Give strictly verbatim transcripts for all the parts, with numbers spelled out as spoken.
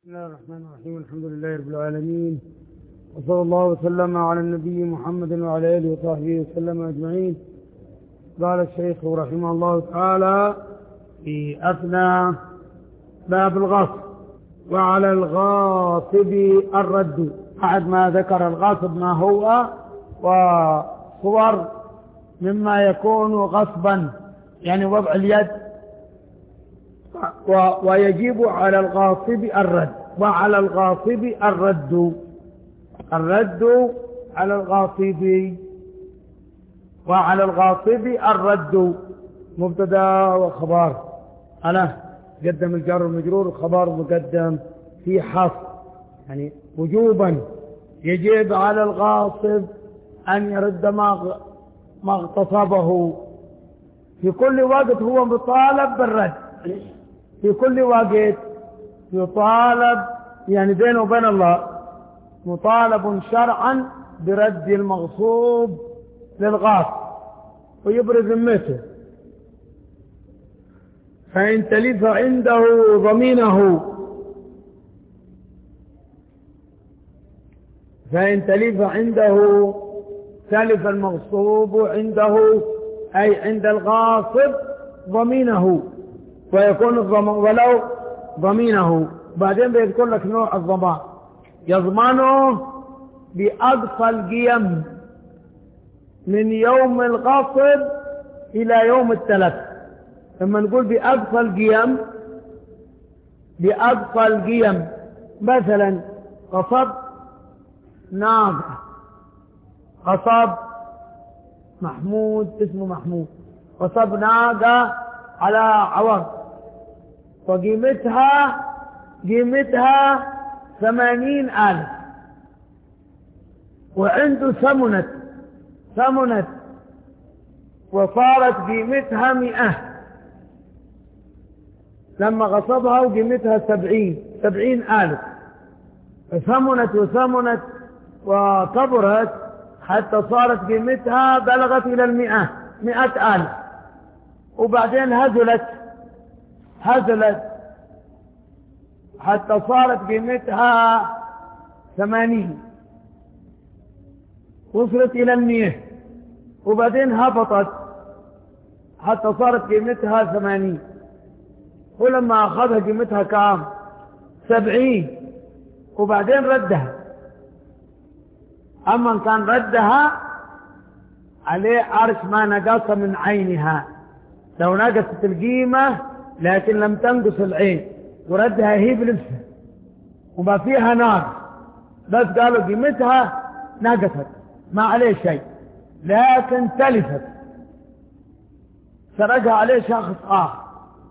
بسم الله الرحمن الرحيم. الحمد لله رب العالمين، وصلى الله وسلم على النبي محمد وعلى آله وصحبه وسلم أجمعين. قال الشيخ رحمه الله تعالى في أثناء باب الغصب: وعلى الغاصب الرد. بعد ما ذكر الغاصب ما هو وصور مما يكون غصبا، يعني وضع اليد، ويجب على الغاصب الرد. وعلى الغاصب الرد، الرد على الغاصب. وعلى الغاصب الرد مبتدا وخبر. أنا قدم الجار والمجرور، الخبر مقدم في حصر، يعني وجوبا يجب على الغاصب أن يرد ما ما اغتصبه. في كل وقت هو مطالب بالرد، في كل وقت يطالب، يعني بينه وبين الله مطالب شرعا برد المغصوب للغاصب ويبرز ذمته. فإن تلف عنده ضمينه فإن تلف عنده تلف المغصوب عنده، أي عند الغاصب، ضمينه، ويكون الضمان ولو ضمينه. بعدين بيذكر لك نوع الضمان: يضمنه بأقصى القيم من يوم الغصب إلى يوم التلف. لما نقول بأقصى القيم، بأقصى القيم مثلا غصب ناقة، غصب محمود، اسمه محمود، غصب ناقة على عوض، وقيمتها قيمتها ثمانين ألف، وعنده ثمنت ثمنت وصارت قيمتها مئة. لما غصبها وقيمتها سبعين سبعين ألف، ثمنت وثمنت وكبرت حتى صارت قيمتها بلغت إلى المئة مئة ألف، وبعدين هزلت هزلت حتى صارت قيمتها ثمانين، وصلت إلى المئة، وبعدين هبطت حتى صارت قيمتها ثمانين، ولما أخذها قيمتها كام؟ سبعين، وبعدين ردها. أما إن كان ردها عليه عرش ما نقص من عينها، لو نقصت القيمة لكن لم تنقص العين وردها هي بنفسها وما فيها ناقص، بس قالوا قيمتها نقصت، ما عليه شيء، لكن تلفت، سرقها عليه شخص آخر.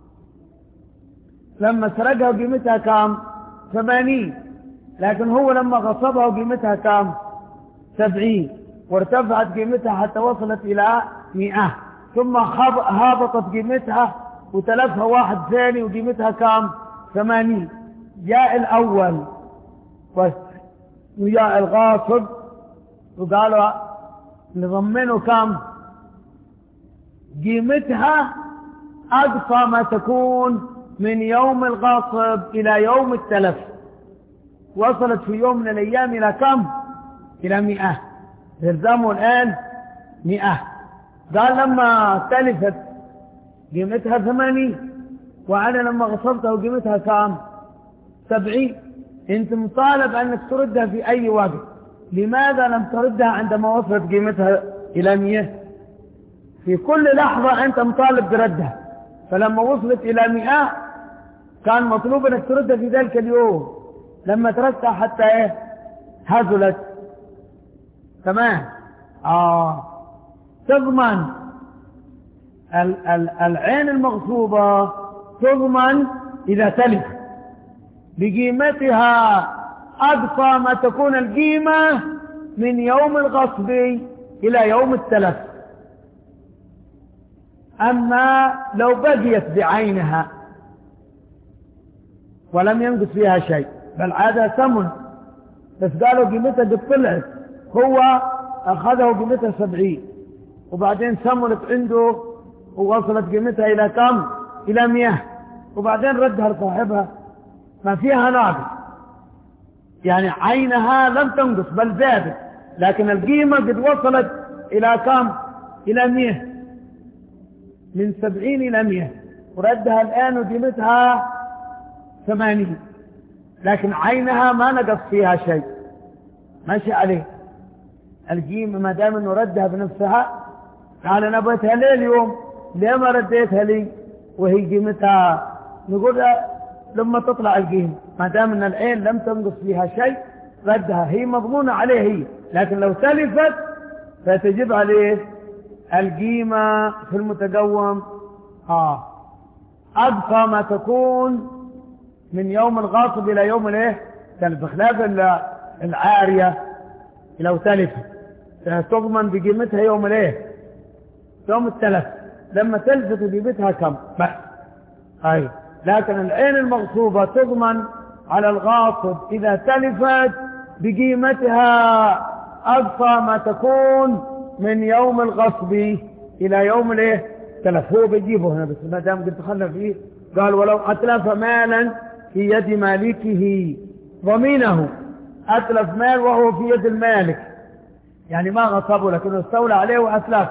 لما سرقها قيمتها كام؟ ثمانين، لكن هو لما غصبها وقيمتها كام؟ سبعين، وارتفعت قيمتها حتى وصلت إلى مئة، ثم هابطت قيمتها وتلفها واحد ثاني وقيمتها كام؟ ثمانين. جاء الأول وجاء الغاصب وقالوا نضمنه كام؟ قيمتها أقصى ما تكون من يوم الغاصب إلى يوم التلف، وصلت في يوم من الأيام إلى كم؟ إلى مئة. الزامه الآن مئة. قال لما تلفت قيمتها ثمانين، وأنا لما غصبتها وقيمتها كام؟ سبعين. أنت مطالب أنك تردها في أي وقت، لماذا لم تردها عندما وصلت قيمتها إلى مئة؟ في كل لحظة أنت مطالب بردها، فلما وصلت إلى مئة كان مطلوب أنك تردها في ذلك اليوم. لما تركتها حتى إيه؟ هزلت. تمام. آه. تضمن ال ال العين المغصوبة، تضمن إذا تلف بقيمتها أقصى ما تكون القيمة من يوم الغصب إلى يوم التلف. أما لو بقيت بعينها ولم ينقص فيها شيء، بل عادها ثمن، بس قالوا قيمتها قد طلعت، هو أخذها قيمتها سبعين، وبعدين ثمنت عنده ووصلت قيمتها إلى كم؟ إلى مئة، وبعدين ردها لصاحبها، ما فيها ناقص، يعني عينها لم تنقص بل زادت، لكن القيمة قد وصلت إلى كم؟ إلى مئة، من سبعين إلى مئة، وردها الآن وقيمتها ثمانين، لكن عينها ما نقص فيها شيء، ماشي عليه. القيمة ما دام انه ردها بنفسها، قال انا بيتها ليه اليوم؟ ليه ما رديتها لي وهي قيمتها؟ نقول لما تطلع القيمة، ما دام ان العين لم تنقص فيها شيء ردها، هي مضمونة عليه هي، لكن لو تلفت فتجب عليه القيمة في المتقوم اه أبقى ما تكون من يوم الغاصب إلى يوم الايه تلف، بخلاف العارية لو تلفت تضمن بقيمتها يوم الايه يوم التلف، لما تلفت قيمتها كم بس. أي لكن العين المغصوبة تضمن على الغاصب إذا تلفت بقيمتها أبقى ما تكون من يوم الغصب إلى يوم الايه تلف. هو بيجيبه هنا بس ما دام قد دخلنا فيه، قال ولو أتلف مالا في يد مالكه ضمينه، أتلف مال وهو في يد المالك، يعني ما غصبه لكنه استولى عليه وأتلف،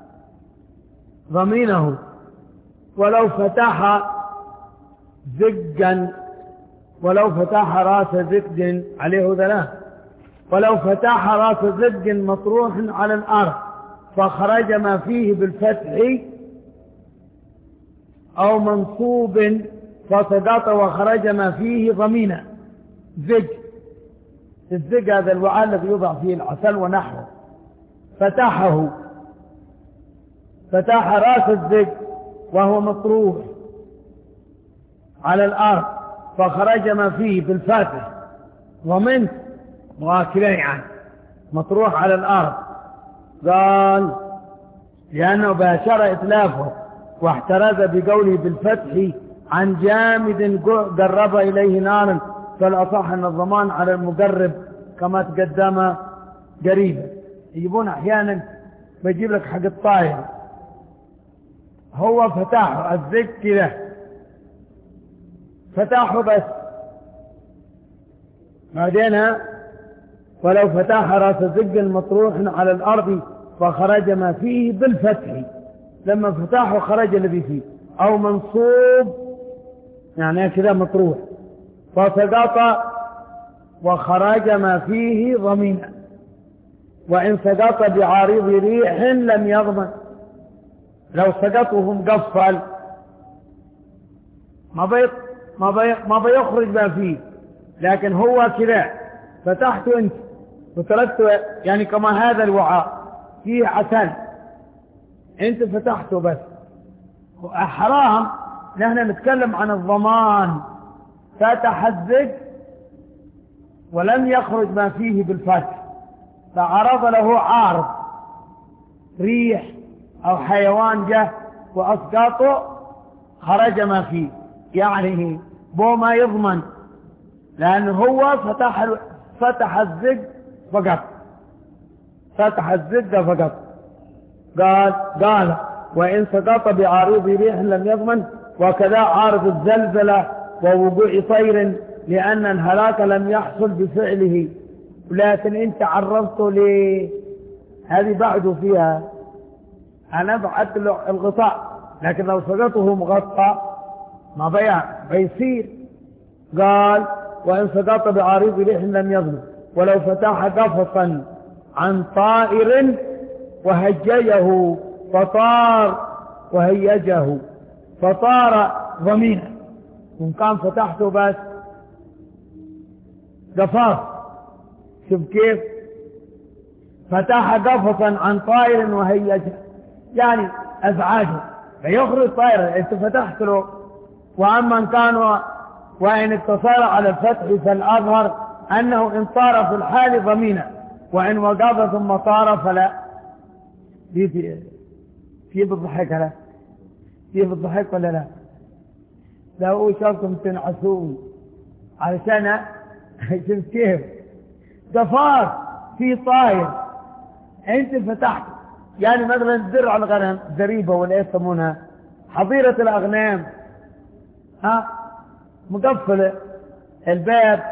ضمينه. ولو فتح زجا، ولو فتح راس زج عليه ذلك، ولو فتح راس زج مطروح على الأرض فخرج ما فيه بالفتح أو منصوب فسقط وخرج ما فيه ضمينا. زج، الزج هذا الوعاء الذي يوضع فيه العسل ونحوه، فتحه، فتح راس الزج وهو مطروح على الأرض فخرج ما فيه بالفتح ضمنت مواكلين عنه، مطروح على الأرض. قال لأنه باشر إتلافه واحترز بقوله بالفتح عن جامد قرب إليه نارا، فالأصح أن الضمان على المقرب كما تقدم قريبا. يجيبون أحيانا بيجيب لك حق الطائر، هو فتحه الزج كده، فتحه بس، بعدين ولو فتح راس زج مطروح على الأرض فخرج ما فيه بالفتح، لما فتحه خرج الذي فيه، أو منصوب يعني كذا مطروح فسقط وخرج ما فيه ضمينا. وإن سقط بعارض ريح لم يضمن، لو سقطه مقفل ما بي ما بي ما بيخرج ما فيه، لكن هو كذا فتحته انت وتركته، يعني كما هذا الوعاء فيه عسل انت فتحته بس، حرام. نحن نتكلم عن الضمان، فتح الزج ولم يخرج ما فيه بالفتح، فعرض له عارض ريح أو حيوان جه وأسقطه خرج ما فيه، يعني بو ما يضمن، لأنه هو فتح فتح الزج فقط، فتح الزج فقط. قال قال وإن سقط بعارض ريح لم يضمن، وكذا عارض الزلزلة ووقوع طير، لأن الهلاك لم يحصل بفعله، لكن انت عرضته ليه؟ هذه بعده فيها، أنا بعت له الغطاء، لكن لو سقطه مغطى ما بيع بيصير. قال وإن سقط بعارض ريح لم يضمن، ولو فتح قفصا عن طائر وهجيه فطار وهيجه فطار ضمينا، وإن كان فتحته بس قفص، شوف كيف فتح قفصا عن طائر وهيجه، يعني أزعاجه فيخرج طائر انت فتحت له. وأما إن كان وإن اتصل على الفتح فالأظهر أنه إن طار في الحال ضمينا، وإن وقف ثم طار فلا. في في في بالضحك لا في بالضحك ولا لا؟ لو شفتم تنعسون علشان شوف كيف ضفار في طائر انت فتحت، يعني مثلا درع الغنم زريبة ولا يسمونها حظيرة الأغنام، ها مقفل الباب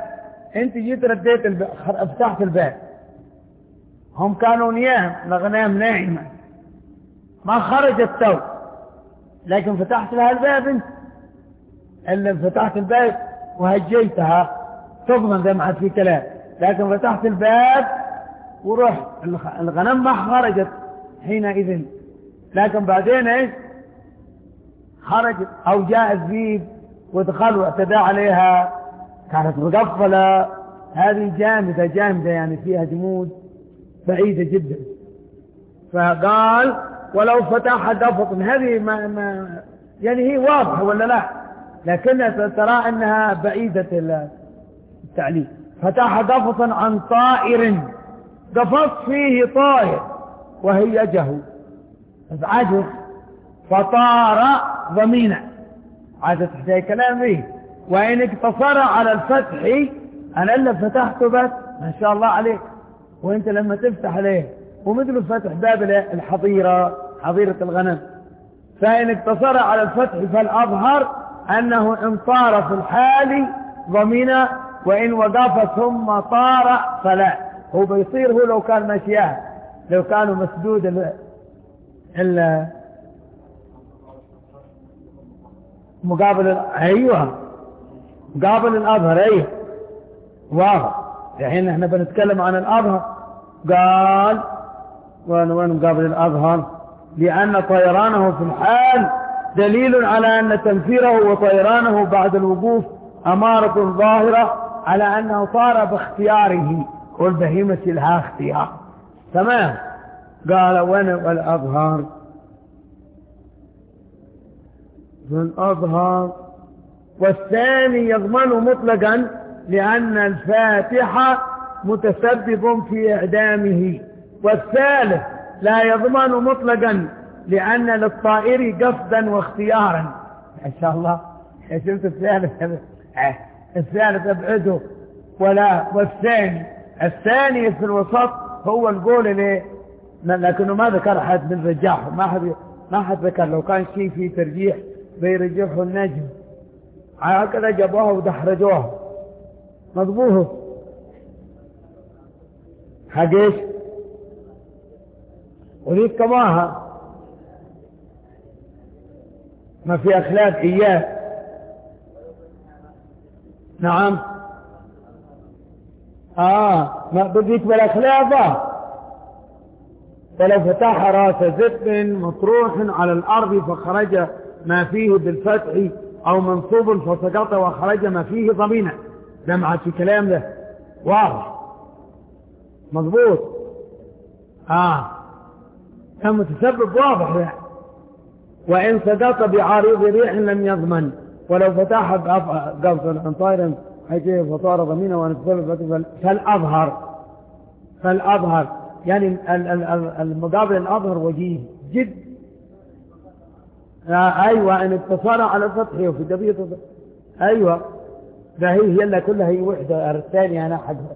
انت جيت رديت الب... فتحت الباب، هم كانوا نيام الغنام ناعمة ما خرجت تو، لكن فتحت لها الباب انت اللي فتحت الباب وهجيتها تضمن زي ما عاد في كلام، لكن فتحت الباب ورحت الغنم ما خرجت حينئذ، لكن بعدين ايش خرجت او جاء الذئب ودخل واعتدى عليها، كانت مقفلة. هذه جامدة جامدة يعني فيها جمود بعيدة جدا. فقال ولو فتح دفط، هذه ما ما يعني هي واضحة ولا لا، لكنها ترى انها بعيدة التعليق. فتح دفطا عن طائر قفص فيه طائر وهيجه ازعجه فطار ضمينا، عادة تحتاج كلام به. وإن اقتصر على الفتح، أنا اللي فتحته بس ما شاء الله عليك، وإنت لما تفتح عليه ومثل فتح باب الحظيرة حظيرة الغنم. فإن اقتصر على الفتح فالأظهر أنه إن طار في الحال ضمينا، وإن وقف ثم طار فلا. هو بيصير هو لو كان ماشياه، لو كانوا مسدود ال ال مقابل ال... أيوة مقابل الأظهر. أيوة واضح. الحين احنا بنتكلم عن الأظهر. قال وين وين مقابل الأظهر؟ لأن طيرانه في الحال دليل على أن تنفيره وطيرانه بعد الوقوف أمارة ظاهرة على أنه طار باختياره، والبهيمة لها اختيار. تمام. قال وين الأظهر؟ الأظهر والثاني يضمن مطلقا لأن الفاتحة متسبب في إعدامه، والثالث لا يضمن مطلقا لأن للطائر قصدا واختيارا. ما شاء الله. شفت الثالث؟ الثالث أبعده ولا. والثاني الثاني في الوسط هو القول ليه، لكنه ما ذكر حد من رجاحه، ما حد ما حد ذكر. لو كان شيء فيه ترجيح بيرجحه النجم، هكذا جابوها ودحرجوها مضبوه حقيش وليك كماها ما في أخلاق إياه. نعم. آه ما بديك بالأخلاق. فلو فتح راس ذئب مطروح على الأرض فخرج ما فيه بالفتح، أو منصوب فسقط وخرج ما فيه ضمينا. ده معك في كلام ده واضح مضبوط. آه كان متسبب واضح يعني. وإن سقط بعارض ريح لم يضمن، ولو فتح قبضا عن طائر حيث فطار ضمينا وأن تسبب فالأظهر. فالأظهر يعني المقابل الأظهر وجيه جد. آه أيوة إن اتصال على سطحه وفي دبيط. أيوة ده هي هي كلها هي وحدة. الثانية أنا حدها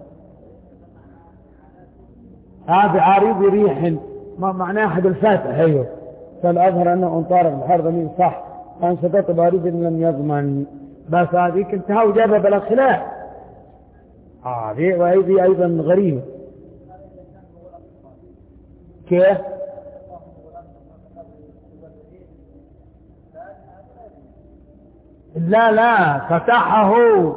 هذا عارض ريح ما معناه أحد الفاتح. أيوة فالأظهر أنه انطارق بحر ضمين صح. أن سقط بعارض لم يضمن، بس هذيك انتهى وجابها بلا خلاف. هذه آه وهذه أيضا غريبة. كيف؟ لا لا فتحه.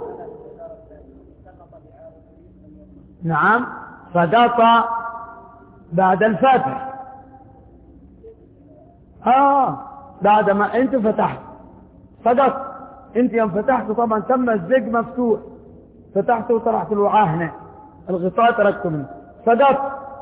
نعم سقط بعد الفتح. آه بعد ما أنت فتحت سقط. أنت يوم فتحت طبعا تم الزق مفتوح، فتحته وطرحت الوعاء هنا، الغطاء تركته منه سقط.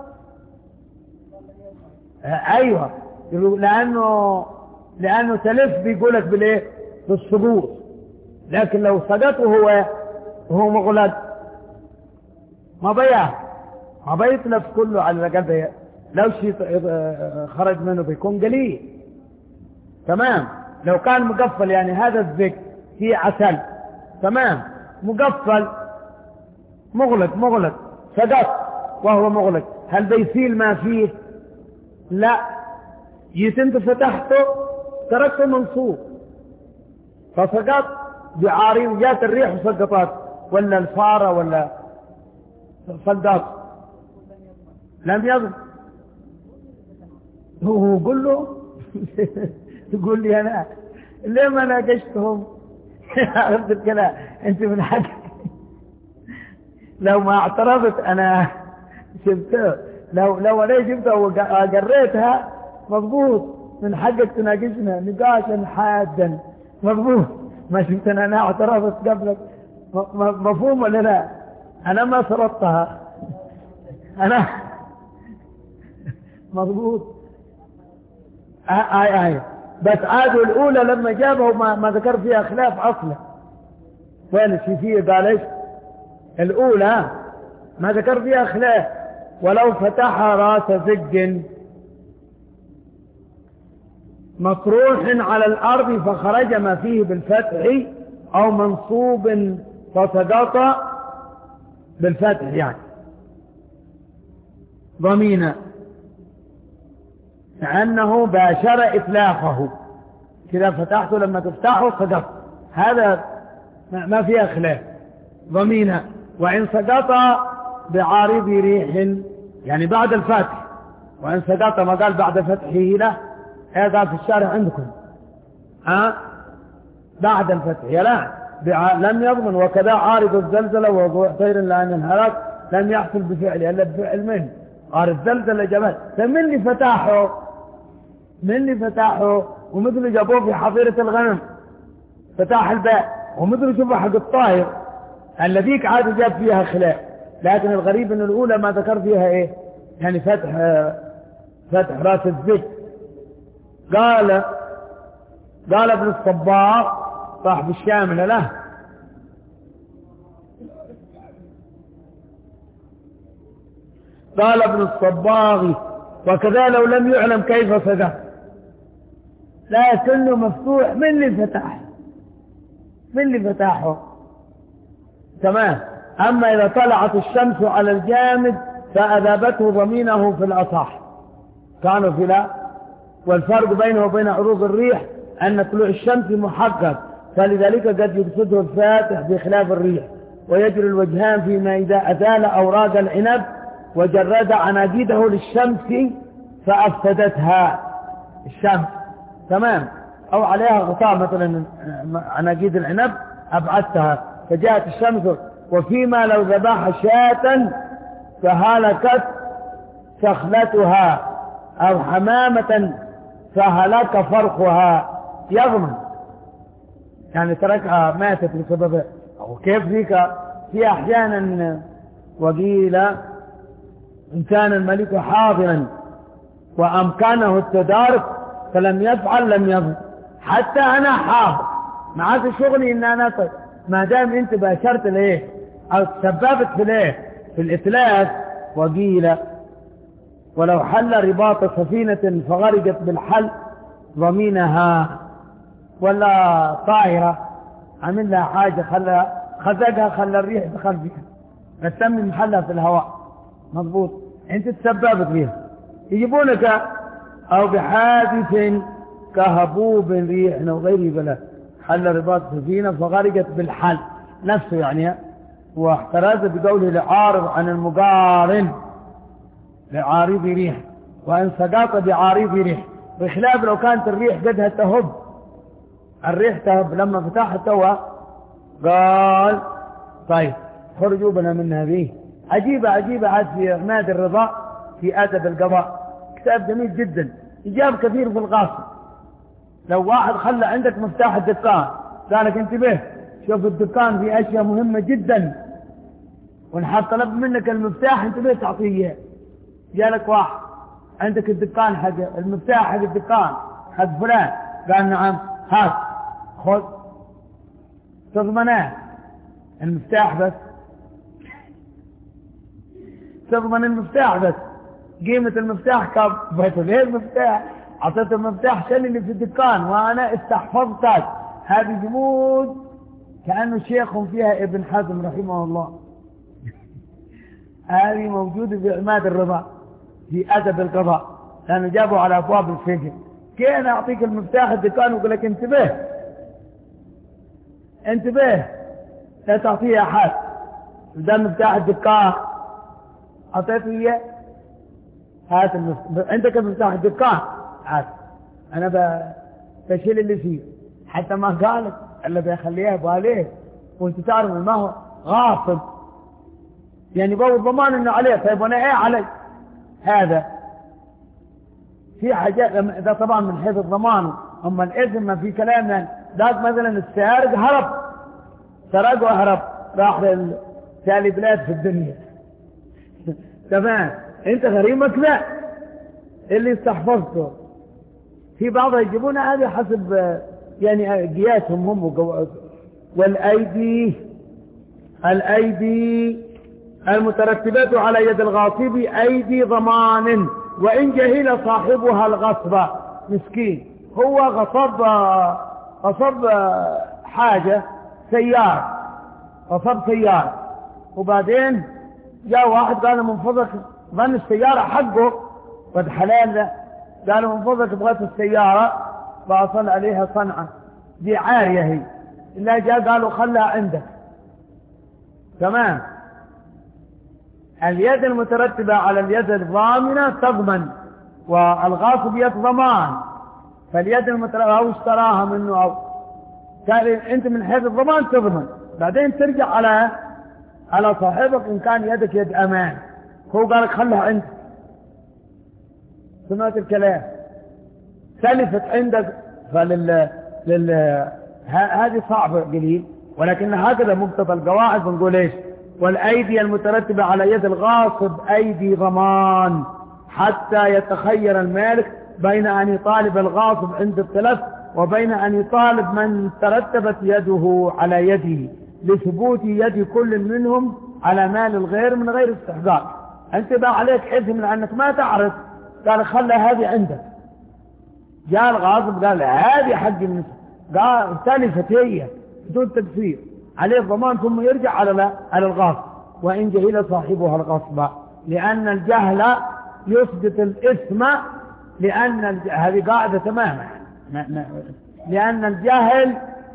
أيوة لأنه لأنه تلف بيقولك بالإيه بالسقوط، لكن لو سقط وهو هو مغلق ما بيع ما بيتلف كله على الأقل. لو شيء خرج منه بيكون قليل. تمام. لو كان مقفل يعني هذا الزق فيه عسل تمام مقفل مغلق مغلق سقط وهو مغلق، هل بيسيل ما فيه؟ لا. جيت انت فتحته تركته منصوب فسقط بعارض، جات الريح وسقطت ولا الفارة ولا صداق؟ لم يضمن. هو قل له تقول لي أنا ليه ما ناقشتهم؟ عرفت الكلام؟ أنت من حقك لو ما اعترضت أنا شفته، لو لو أنا جبتها وقريتها مضبوط، من حقك تناقشنا نقاشا حادا مضبوط. ما شفت أنا اعترضت قبلك، مفهوم ولا لا؟ أنا ما سرطتها أنا مضبوط. آي آي بس عادوا الأولى لما جابه ما, ما ذكر فيها خلاف أصلا. وين الشيفية قال إيش؟ الأولى ما ذكر فيها خلاف. ولو فتح راس زج مطروح على الأرض فخرج ما فيه بالفتح أو منصوب فسقط بالفتح يعني ضمينا، لأنه باشر إتلافه كذا، فتحته لما تفتحه سقط، هذا ما فيها خلاف ضمينا. وإن سقط بعارض ريح يعني بعد الفتح، وإن سقط ما قال بعد فتحه له، هذا في الشارع عندكم ها بعد الفتح يا لا لم يضمن. وكذا عارض الزلزلة ووضوع طير لأن الهلاك لم يحصل بفعله إلا بفعل من عارض زلزلة جبل. فمن اللي فتحه من اللي فتحه ومثل جابوه في حظيرة الغنم فتح الباب، ومثل شوفوا حق الطائر الذيك عاد جاب فيها خلاف. لكن الغريب ان الاولى ما ذكر فيها ايه يعني فتح فتح راس الزج. قال قال ابن الصباغ صاحب الشاملة له قال ابن الصباغ وكذا لو لم يعلم كيف سقط لكنه مفتوح. من اللي فتح من اللي فتحه تمام. أما إذا طلعت الشمس على الجامد فأذابته ضمينه في الأصح كانوا في لا. والفرق بينه وبين عروض الريح أن طلوع الشمس محقق، فلذلك قد يقصده الفاتح بخلاف الريح. ويجري الوجهان فيما إذا أزال أوراق العنب وجرد عناقيده للشمس فأفسدتها الشمس تمام، أو عليها غطاء مثلا عناقيد العنب أبعدتها فجاءت الشمس. وفيما لو ذبح شاة فهلكت سخلتها أو حمامة فهلك فرخها يضمن، يعني تركها ماتت بسبب. أو كيف ذيك في أحيانا وقيل إن كان الملك حاضرا وأمكانه التدارك فلم يفعل لم يضمن. حتى أنا حاضر معاك شغلي إن أنا طيب ما دام أنت باشرت ليه أو تسببت في ليه في الإتلاف. وقيل ولو حل رباط سفينة فغرقت بالحل ضمينها، ولا طائرة عمل لها حاجة خلى خزقها خلى الريح دخل فيها فتسمي محلها في الهواء مضبوط، أنت تسببت فيها يجيبونك. أو بحادث كهبوب ريح أو غيره بلا حل رباط سفينة فغرقت بالحل نفسه يعني. واحتراز بقوله لعارض عن المقارن لعارض ريح. وأن سقط بعارض ريح بخلاف لو كانت الريح قدها تهب. الريح تهب لما فتحت توا قال طيب خرجوا بنا من هذه. عجيبة عجيبة عاد في عماد الرضا في أدب القضاء كتاب جميل جدا إجاب كثير في الغاصب. لو واحد خلى عندك مفتاح الدكان قالك انتبه شوف الدكان في أشياء مهمة جدا ونحط طلب منك المفتاح انتبه تعطيه. جالك واحد عندك الدكان حق المفتاح حق الدكان حق فلان قال نعم هات خذ تضمناه المفتاح بس تضمن المفتاح بس قيمة المفتاح كم بيته ليه المفتاح أعطيته المفتاح شل اللي في الدكان وأنا استحفظتك. هذه جمود كأنه شيخ فيها ابن حزم رحمه الله. هذه موجودة في عماد الرضا في أدب القضاء لأنه جابوا على أبواب السجن. كيف أعطيك المفتاح الدكان ويقول لك انتبه انتبه لا تعطيه أحد. ده مفتاح الدكان أعطيته إياه، هات المفتاح. عندك مفتاح الدكان هات، أنا بشيل اللي فيه. حتى ما قالت إلا بيخليها باليه، وأنت تعرف ما هو غاصب يعني بو الضمان إنه عليه. طيب وأنا إيه علي هذا؟ في حاجات إذا طبعا من حيث الضمان. أما الإذن ما في كلام يعني. ذاك مثلا السارق هرب، سرق وهرب راح لثاني بلاد في الدنيا تمام، أنت غريمك لا اللي استحفظته. في بعض يجيبون هذه حسب يعني قياسهم هم. والأيدي الأيدي المترتبات على يد الغاصب أيدي ضمان، وإن جهل صاحبها الغصب. مسكين هو غصب غصب حاجة سيارة، غصب سيارة، وبعدين جاء واحد قال من فضلك، ظن السيارة حقه قد حلال له، قال من فضلك بغيت السيارة فأصل عليها صنعة دي عارية هي، إلا جاء قالوا خلها عندك. تمام. اليد المترتبة على اليد الضامنة تضمن، والغاصب يد ضمان. فاليد المترتبة أو اشتراها منه أو قال أنت من حيث الضمان تضمن، بعدين ترجع على على صاحبك إن كان يدك يد أمان. هو قالك خلها عندك، سمعت الكلام، سلفت عندك، فلل لل... هذه صعبة قليل، ولكن هكذا مقتضى القواعد. بنقول ايش؟ والأيدي المترتبة على يد الغاصب أيدي ضمان، حتى يتخير المالك بين أن يطالب الغاصب عند التلف وبين أن يطالب من ترتبت يده على يده، لثبوت يد كل منهم على مال الغير من غير استحقاق. أنت بقى عليك إثم لأنك ما تعرف، قال خلى هذه عندك. جاء الغاصب قال هذه حق النساء، قال تلفت هي بدون تكفير، عليه الضمان ثم يرجع على على الغاصب، وإن جهل صاحبها الغصب، لأن الجهل يثبت الإثم. لأن الج... هذه قاعدة تماما، لأن الجهل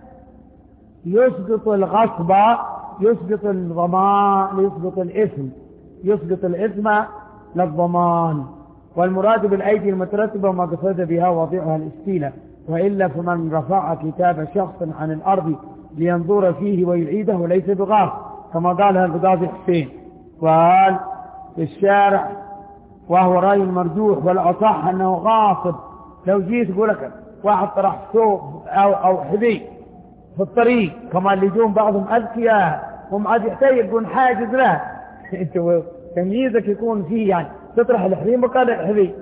يثبت الغصب، يثبت الضمان، يثبت الإثم، يثبت الإثم للضمان. والمراد بالأيدي المترتبة وما قصد بها وضعها الاستيلاء، وإلا فمن رفع كتاب شخص عن الأرض لينظر فيه ويعيده ليس بغاصب، كما قالها القاضي حسين. وقال في الشارع وهو رأي مرجوح والأصح أنه غاصب. لو جيت يقول لك واحد طرح ثوب أو أو حذي في الطريق، كما اللي يجون بعضهم أذكياء هم عاد يحتاج يكون حاجز له أنت تمييزك يكون فيه، يعني تطرح الحذي مكان الحذي.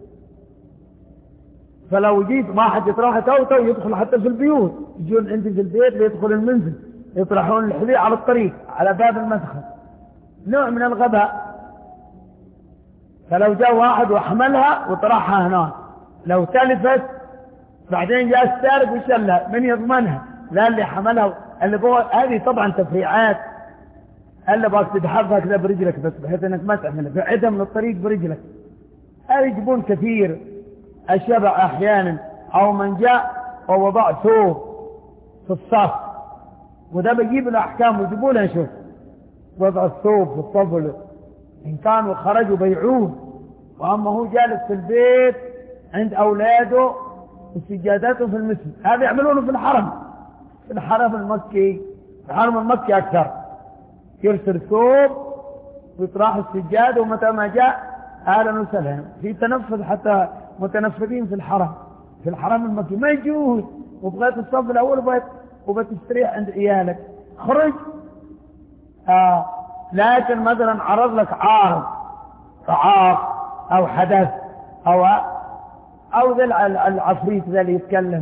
فلو جيت واحد يطرح تو تو يدخل حتى في البيوت، يجون عندي في البيت ليدخل المنزل يطرحون الحذي على الطريق على باب المدخل، نوع من الغباء. فلو جاء واحد وحملها وطرحها هناك، لو تلفت بعدين جاء السارق وشلها، من يضمنها؟ لا اللي حملها اللي بو... هذه طبعا تفريعات، الا باك تدحرها كذا برجلك بس بحيث انك ما تحملها، بعدها من الطريق برجلك. هذا يجيبون كثير الشبع احيانا، او من جاء ووضع ثوب في الصف، وده بيجيب الاحكام ويجيبونها. شوف وضع الثوب في الصف، إن كانوا خرجوا بيعوه، وأما هو جالس في البيت عند أولاده وسجاداته في المسجد، هذا يعملونه في الحرم، في الحرم المكي، الحرم المكي أكثر، يرسل ثوب ويطرح السجادة، ومتى ما جاء أهلا وسهلا. في تنفذ حتى متنفذين في الحرم، في الحرم المكي ما يجوه، وبغيت الصف الأول وبغيت وبتستريح عند عيالك خرج. آه لكن مثلا عرض لك عارض عاق او حدث او او ذا العفريت ذا اللي يتكلم،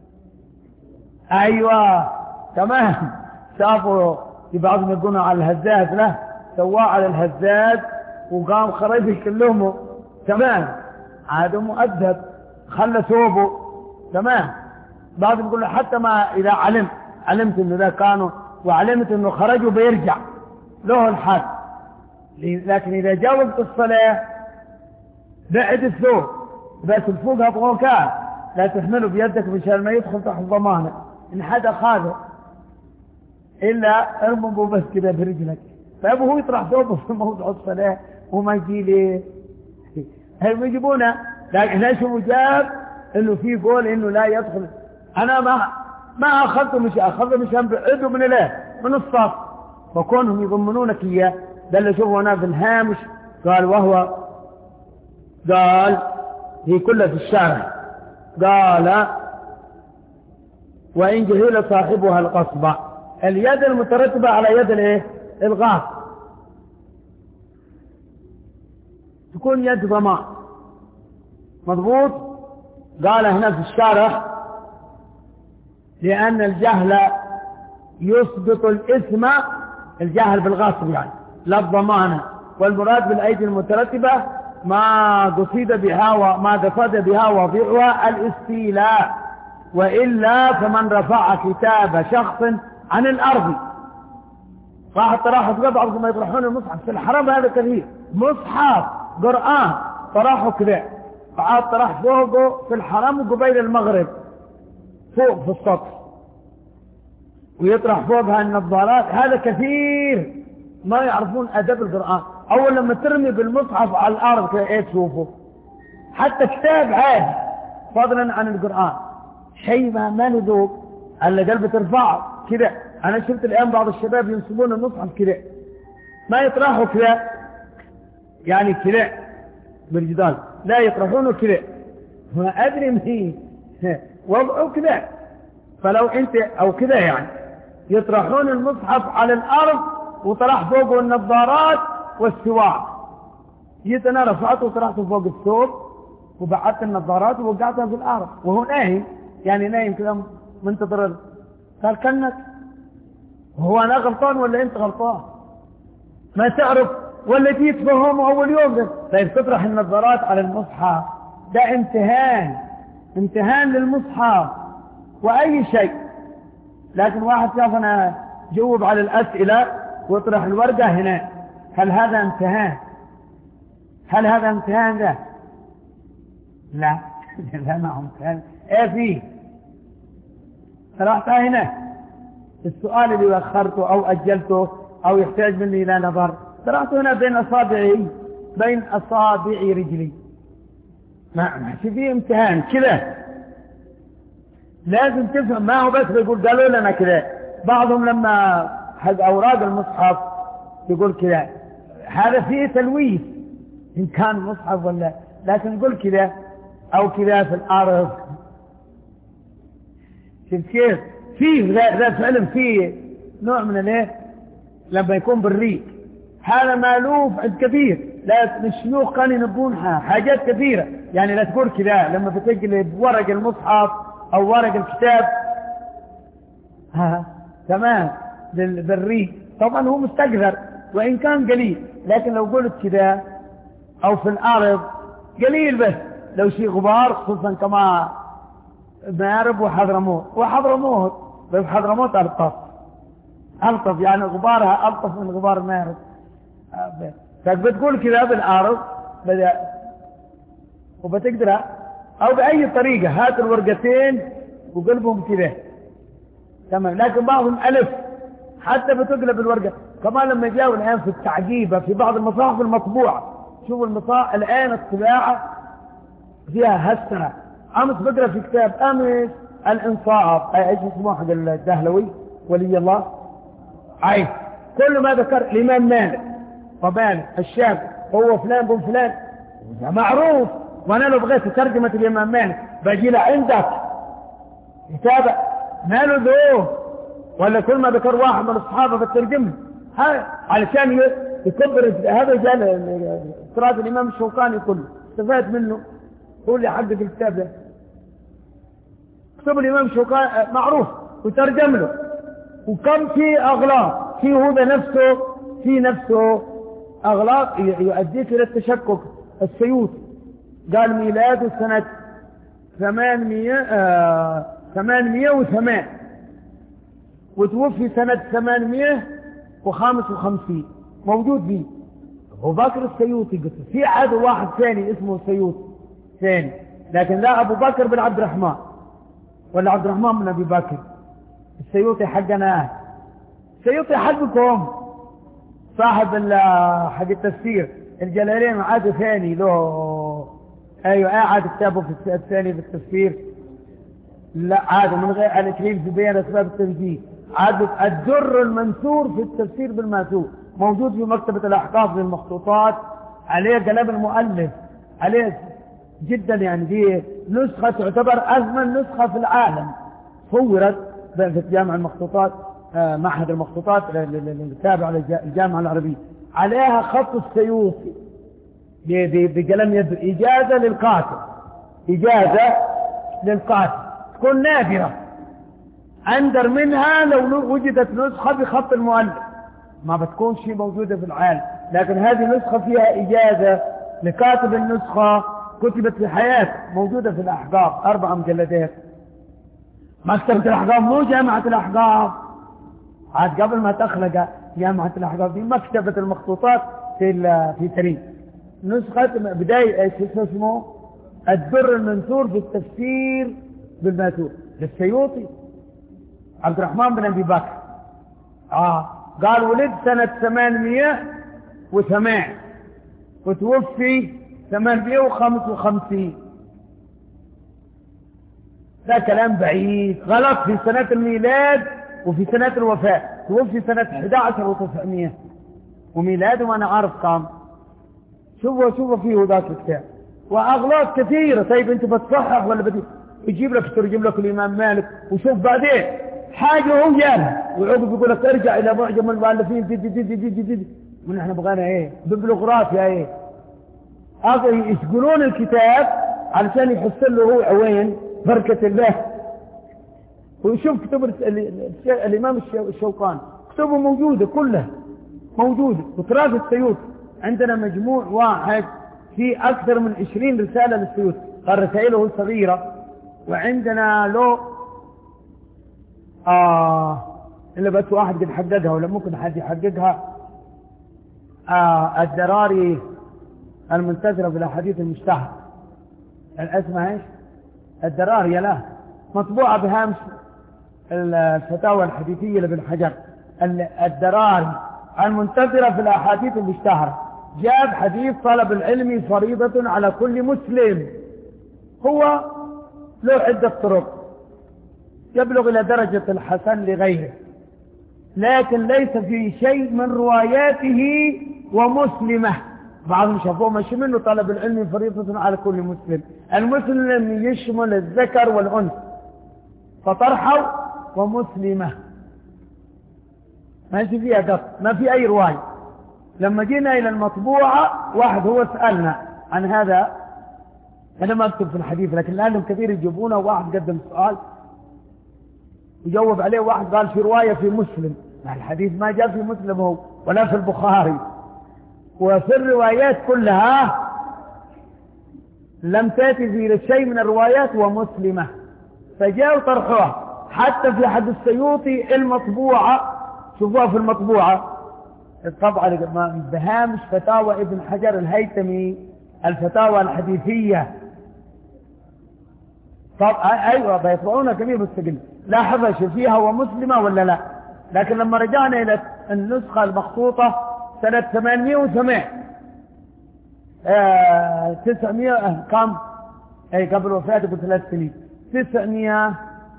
ايوه تمام، شافوا في بعضهم يقولون على الهزاز، له سواه على الهزاز وقام خرج كلهم تمام، عاد مؤدب خلى ثوبه تمام. بعضهم يقول حتى ما اذا علم علمت انه ذا كانوا وعلمت انه خرجوا بيرجع له الحد، لكن إذا جاء وقت الصلاة بعد الثوب بس الفوق أبغوكاه، لا تحمله بيدك مشان ما يدخل تحت ضمانه، إن حدا خاذه إلا ارموا بس كده برجلك. فأبوه يطرح ثوبه في موضع الصلاة وما يجي لي هم يجيبونه. لكن ليش مجاب إنه في قول إنه لا يدخل. أنا ما ما أخذته مش أخذته مش بعده من الله من الصف. فكونهم يضمنونك إياه ده اللي شوفوا هنا في الهامش قال وهو قال هي كلها في الشارع قال وإن جهل صاحبها القصبة اليد المترتبة على يد الايه الغاص تكون يد ضمان مضبوط. قال هنا في الشارع لأن الجهل يثبت الإثم الجهل بالغصب يعني لا الضمانة. والمراد بالأيدي المترتبة ما قصد بها وما قصد بها وضعها الاستيلاء. وإلا فمن رفع كتاب شخص عن الأرض راح طرحوا قبل عرض ما يطرحون المصحف في الحرم هذا كثير مصحف قرآن طرحوا كذا فعاد طرح فوقه في الحرم وقبيل المغرب فوق في السطح ويطرح فوقها النظارات. هذا كثير ما يعرفون أدب القرآن. أول لما ترمي بالمصحف على الأرض كيف تشوفه حتى كتاب عادي فضلا عن القرآن شيء ما ما له الا قلبه ترفعه كذا. انا شفت الان بعض الشباب ينصبون المصحف كذا ما يطرحوا كذا يعني كذا بالجدال لا يطرحونه كذا ما ادري مين وضعه كذا. فلو انت او كذا يعني يطرحون المصحف على الارض وطرح فوقه النظارات والسواع. جيت انا رفعته وطرحته فوق الثوب وبعدت النظارات ووقعتها في الارض وهو نايم يعني نايم كذا منتظر. قال كنك هو انا غلطان ولا انت غلطان ما تعرف ولا جيت فهمه اول يوم ده. طيب تطرح النظارات على المصحف ده امتهان امتهان للمصحف واي شيء. لكن واحد شاف انا جاوب على الاسئله واطرح الورقه هنا هل هذا امتهان؟ هل هذا امتهان ده؟ لا لا ما هو امتهان. ايه فيه طرحتها هنا السؤال اللي أخرته أو أجلته أو يحتاج مني إلى نظر طرحته هنا بين أصابعي بين أصابع رجلي. ما ما فيه امتحان كذا لازم تفهم. ما هو بس بيقول قالوا لنا كذا. بعضهم لما حق أوراق المصحف يقول كذا هذا فيه تلويث إن كان مصحف ولا. لكن يقول كذا أو كذا في الأرض شوف كيف فيه ذا فعلا فيه نوع من الايه لما يكون بالريق هذا مالوف عند كثير. لا الشيوخ كانوا ينبونها حاجات كثيرة يعني لا تقول كذا لما بتقلب ورق المصحف او ورق الكتاب ها تمام بالريق طبعا هو مستقذر وان كان قليل. لكن لو قلت كذا او في الارض قليل بس لو شيء غبار خصوصا كما مارب وحضرموت وحضرموت بس حضرموت ألطف ألطف يعني غبارها ألطف من غبار مارب. فبتقول كذا بالأرض بدأ وبتقدرها أو بأي طريقة هات الورقتين وقلبهم كذا تمام. لكن بعضهم ألف حتى بتقلب الورقة كمان لما جاءوا الآن في التعجيبة في بعض المصاحف المطبوعة شوفوا المصاحف الآن الطباعة فيها هسرة. أمس بقرأ في كتاب أمس الإنصاف أي إيش اسمه حق الدهلوي ولي الله أي كل ما ذكر الإمام مالك طبعا الشافعي هو فلان بن فلان معروف. وأنا لو بغيت ترجمة الإمام مالك باجي له عندك كتابة ماله ذوه ولا كل ما ذكر واحد من الصحابة بترجمه ها علشان يكبر. هذا جاء تراث الإمام الشوكاني كله استفاد منه هو اللي حقق الكتاب ده. كتب الإمام شوكاني معروف وترجم له وكم في أغلاط في هذا نفسه في نفسه أغلاط يؤديك إلى التشكك. السيوطي قال ميلاده سنة ثمانمائة آه ثمانمائة وثمانية وتوفي سنة ثمانمائة وخمسة وخمسين موجود فيه. أبو بكر السيوطي قلت في عاد واحد ثاني اسمه السيوطي ثاني لكن لا أبو بكر بن عبد الرحمن ولا عبد الرحمن بن أبي بكر. السيوطي حقنا السيوطي حقكم صاحب حق التفسير الجلالين عاد ثاني له. ايوه قاعد كتابه في الثاني في التفسير. لا عاد من غير التكليف في بيان اسباب التنزيه. عاد الدر المنثور في التفسير بالماثور موجود في مكتبة الأحقاف للمخطوطات، عليه كلام المؤلف عليه جدا، يعني دي نسخة تعتبر أثمن نسخة في العالم، صورت في جامع المخطوطات معهد المخطوطات التابع للجامعة العربية، عليها خط السيوطي بقلم يد، إجازة للقاتل، إجازة للقاتل تكون نادرة، أندر منها لو وجدت نسخة بخط المؤلف ما بتكون شيء موجودة في العالم، لكن هذه نسخة فيها إجازة لكاتب النسخة كتبت في حياته، موجودة في الأحقاف أربع مجلدات. مكتبة الأحقاف مو جامعة الأحقاف، عاد قبل ما تخلق جامعة الأحقاف دي مكتبة المخطوطات في في ترين. نسخة بداية ايش اسمه الدر المنثور في التفسير بالماثور للسيوطي عبد الرحمن بن أبي بكر. آه قال ولد سنة ثمانمائة وثمانية وتوفي ثمانمائة وخمسة وخمسين. ده كلام بعيد غلط في سنة الميلاد وفي سنة الوفاة. توفي سنة أحد عشر وتسعمائة وميلاده ما أنا عارف كم. شوفوا شوفوا فيه ذاك الكتاب وأغلاط كثيرة. طيب أنت بتصحح ولا بدي يجيب لك ترجم لك الإمام مالك وشوف بعدين حاجة هو جالها ويعقب يقول لك ارجع إلى معجم المؤلفين دي دي دي دي دي دي من احنا بغانا ايه ببلغرافيا ايه هذا يشغلون الكتاب علشان يحصل له هو عوين بركة الله. ويشوف كتب الإمام الشوقاني كتبه موجودة كلها موجودة وتراث السيوطي. عندنا مجموع واحد في أكثر من عشرين رسالة للسيوطي، قال رسائله صغيرة. وعندنا له آه إلا بس واحد قد حققها ولا ممكن حد يحققها، آه الدراري المنتشرة في الأحاديث المشتهرة. الاسمها ايش؟ الدراري لا مطبوعة بهامش الفتاوى الحديثية لابن حجر. الدراري المنتشرة في الأحاديث المشتهرة جاب حديث طلب العلم فريضة على كل مسلم، هو له عدة طرق يبلغ إلى درجة الحسن لغيره، لكن ليس في شيء من رواياته ومسلمة. بعضهم شافوه ماشي منه طلب العلم فريضة على كل مسلم. المسلم يشمل الذكر والأنثى فطرحوا ومسلمة ماشي فيها قط، ما في أي رواية. لما جينا إلى المطبوعة واحد هو سألنا عن هذا، أنا ما أكتب في الحديث لكن لأنهم كثير يجيبونه. واحد قدم سؤال يجاوب عليه واحد قال في رواية في مسلم، الحديث ما جاء في مسلم هو ولا في البخاري، وفي الروايات كلها لم تأتي في شيء من الروايات ومسلمة، فجاءوا طرحوها. حتى في حد السيوطي المطبوعة شوفوها في المطبوعة طبعا بهامش فتاوى ابن حجر الهيثمي الفتاوى الحديثية. طب ايوه بيطبعونها كبير مستقل لا حبش فيها ومسلمة ولا لا. لكن لما رجعنا الى النسخة المخطوطة سنة ثمانمائة وثمانية آه تسعمائة كم اي قبل وفاته بثلاث سنين تسعمائة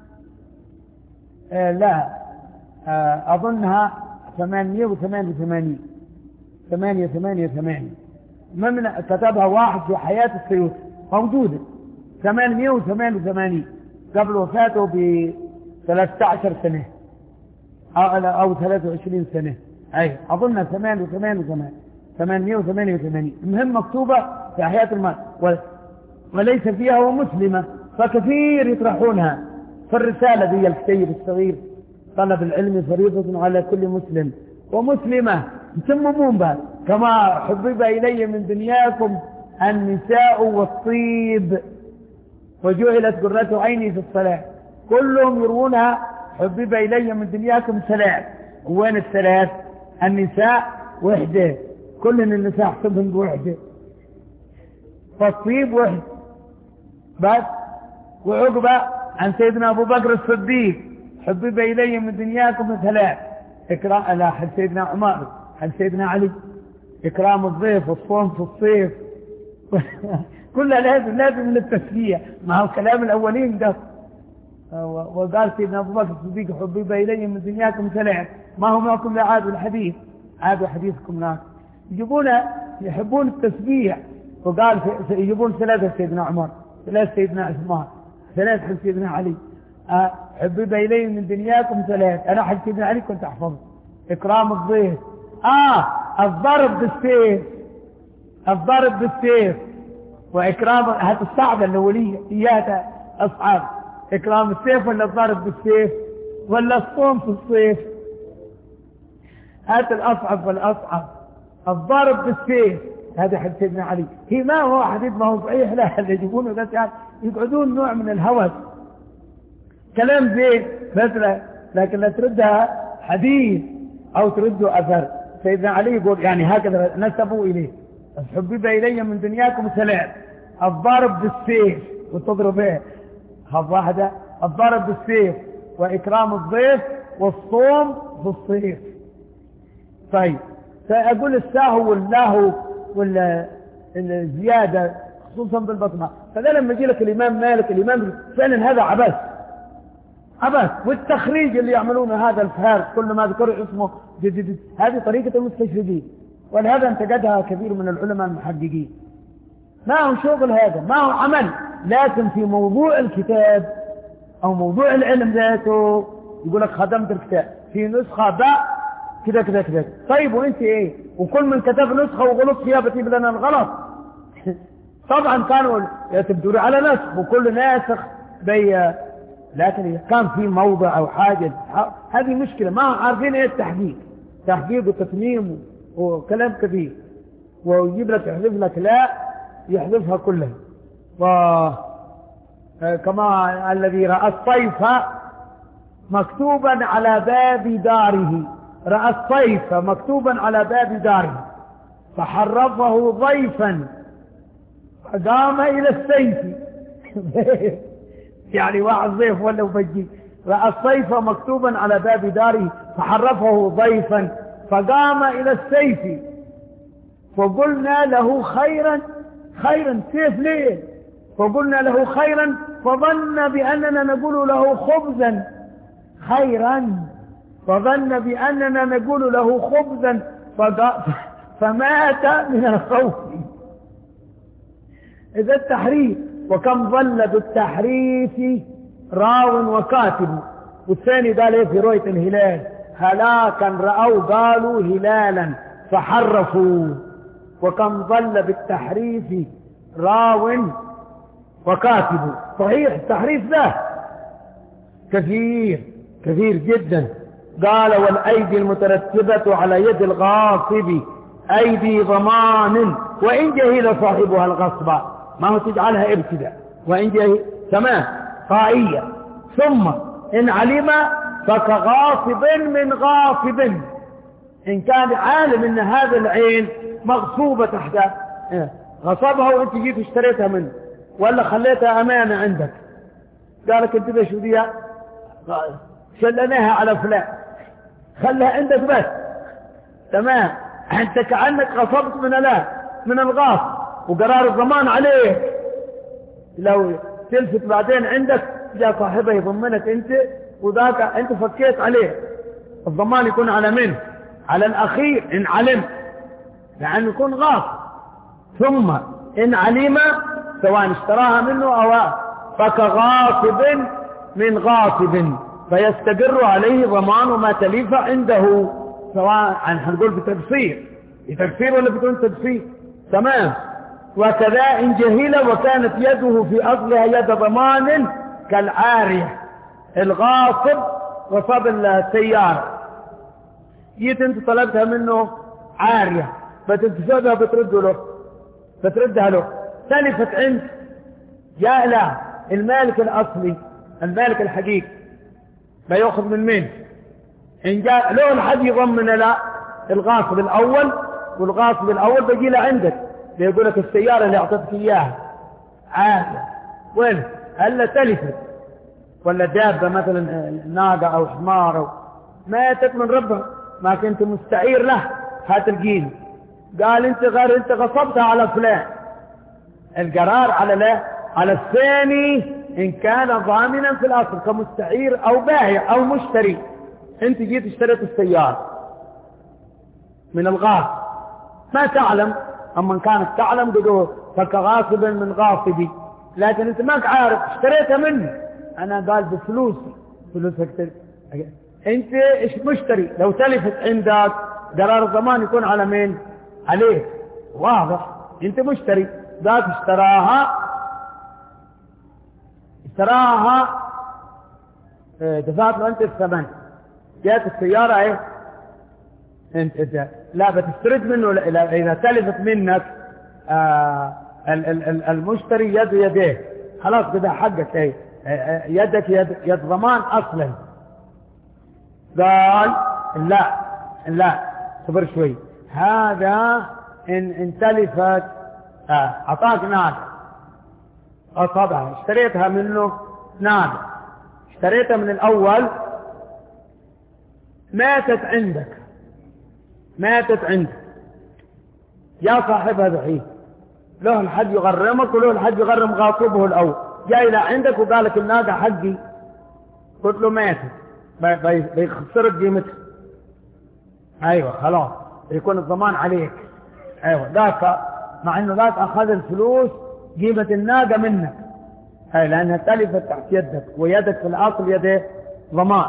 آه لا آه اظنها ثمانمائة وثمانية وثمانين ثمانية ثمانية ثمانية من كتبها واحد في حياة السيوطي موجودة ثمانمائة وثمانية وثمانين قبل وفاته ب ثلاثة عشر سنة أو ثلاثة وعشرين سنة أي أظن ثمانية وثمانية وثمانية ثمانمائة وثمانية وثمانين. المهم مكتوبة في حياة المال وليس فيها ومسلمة، فكثير يطرحونها في الرسالة دي الكتيب الصغير طلب العلم فريضة على كل مسلم ومسلمة يسممون بها كما حبب إلي من دنياكم النساء والطيب وجعلت قرة عيني في الصلاة. كلهم يروونها حبب إلي من دنياكم ثلاث. وين الثلاث؟ النساء وحده، كل النساء احسبهم بوحده، فالطيب وحده بس. وعقبة عن سيدنا أبو بكر الصديق حبب إلي من دنياكم ثلاث، إكرام لا حد سيدنا عمر، حد سيدنا علي، إكرام الضيف والصوم في الصيف كلها لازم لازم للتسلية. ما هو كلام الأولين ده. وقال سيدنا أبو بكر الصديق حبيب إلي من دنياكم ثلاث ما هو معكم لا عاد الحديث عاد حديثكم ناس يجيبون يحبون التسبيح. وقال يجيبون ثلاثة سيدنا عمر، ثلاثة سيدنا عثمان، ثلاثة سيدنا علي. أه حبيب إلي من دنياكم ثلاث. أنا حد سيدنا علي كنت أحفظ إكرام الضيف. آه الضرب بالسيف، الضرب بالسيف وإكرام هذا الصعبة الأولية إياها أصعب، إكرام السيف ولا الضرب بالسيف ولا الصوم في الصيف؟ هذا الأصعب والأصعب. الضرب بالسيف هذا حديث سيدنا علي. هي ما هو حديث ما هو صحيح، لا اللي يجيبونه بس يعني يقعدون نوع من الهوس كلام زين مثلا، لكن لا تردها حديث أو ترده أثر. سيدنا علي يقول يعني هكذا نسبوا إليه حبيب إلي من دنياكم ثلاث، الضرب بالسيف وتضرب ايه واحدة، الضرب بالسيف وإكرام الضيف والصوم في الصيف. طيب فأقول الساهو واللاهو والزيادة خصوصا بالبطنة. فده لما يجي لك الإمام مالك الإمام فعلا هذا عبث عبث. والتخريج اللي يعملونه هذا الفهارس كل ما ذكر اسمه جديد، هذه طريقة المستشهدين، ولهذا انتقدها كثير من العلماء المحققين. ما هو شغل هذا، ما هو عمل. لكن في موضوع الكتاب أو موضوع العلم ذاته يقول لك خدمت الكتاب في نسخة باء كده كده كده. طيب وانت ايه؟ وكل من كتب نسخة وغلط فيها بتجيب لنا الغلط. طبعا كانوا يتبدون على نسخ وكل ناسخ بي، لكن كان في موضع او حاجة هذه مشكلة. ما عارفين ايه التحقيق، تحقيق وتتميم وكلام كثير، ويجيب لك يحذف لك لا يحذفها كلها. وكما الذي رأى الصيف مكتوبا على باب داره، رأى الصيف مكتوبا على باب داره فحرفه ضيفا فقام إلى السيف يعني واحد ضيف ولا مفجي. رأى الصيف مكتوبا على باب داره فحرفه ضيفا فقام إلى السيف فقلنا له خيرا خيرا سيف ليه؟ فقلنا له خيرا فظن بأننا نقول له خبزا خيرا، فظن بأننا نقول له خبزا فمات من الخوف. إذا التحريف وكم ظل بالتحريف راو وكاتب. والثاني قال ايه في رؤية الهلال هلاكا رأوا قالوا هلالا فحرفوا. وكم ظل بالتحريف راو وكاتب. صحيح التحريف ذا كثير كثير جدا. قال والأيدي المترتبة على يد الغاصب أيدي ضمان وإن جهل صاحبها الغصب. ما هو تجعلها ابتداء وإن جهل تمام طائية. ثم إن علم فكغاصب من غاصب. إن كان عالم إن هذا العين مغصوبة تحت غصبها وإنت جيت اشتريتها منه ولا خليتها أمانة عندك، قالك انت ده شو دي شلناها على فلان خلها عندك بس تمام. انت كأنك غصبت من لا من الغاص وقرار الضمان عليك. لو تلفت بعدين عندك جاء صاحبه يضمنك انت وذاك انت فكيت عليه، الضمان يكون على من؟ على الأخير إن علم، لأنه يكون غاص. ثم إن علم سواء اشتراها منه أو فكغاصب من غاصب فيستقر عليه ضمان ما تلف عنده. سواء هنقول بتبصير بتبصير ولا بدون تبصير تمام. وكذا إن جهل وكانت يده في أصلها يد ضمان كالعارية. الغاصب غصب السيارة جيت انت طلبتها منه عارية فتنتسبها بترده له بتردها له تلفت انت جاء لا المالك الأصلي المالك الحقيقي لا يأخذ من منه. إن جاء له الحد يضمن لا الغاصب الأول، والغاصب الأول بيجي له عندك بيقول لك السيارة اللي أعطتك إياها عارية وين هلا تلفت ولا دابة مثلا ناقة أو حمار أو ماتت من ربها ما كنت مستعير له هات القيمة. قال انت غير انت غصبتها على فلان، القرار على لا على الثاني ان كان ضامنا في الاصل كمستعير او بائع او مشتري. انت جيت اشتريت السيارة من الغاصب ما تعلم، اما ان كانت تعلم قدوه فكغاصب من غاصبي، لكن انت ماك عارف اشتريتها مني انا، قال بفلوسي فلوسك انت ايش مشتري. لو تلفت عندك قرار الضمان يكون على مين؟ عليك، واضح انت مشتري. ذاك اشتراها اشتراها اه دفعت له انت الثمن، جاءت السيارة ايه انت, انت لا بتسترد منه. اذا تلفت منك اه المشتري يد يديه خلاص كده حقك ايه، يدك يد, يد ضمان اصلا. قال لا لا صبر شوي، هذا ان ان تلفت اعطاك نادى اه طبعا اشتريتها منه نادى، اشتريتها من الاول ماتت عندك ماتت عندك يا صاحبها دحين، له الحد يغرمك وله الحد يغرم غاصبه الاول. جاي لعندك وقال لك الناقه حقي، قلت له ماتت بيخسرك قيمتها. ايوه خلاص يكون الضمان عليك. ايوه ذاك مع انه ذاك اخذ الفلوس قيمه الناقه منك، اي لانها تلفت تحت يدك ويدك في الاصل يده ضمان.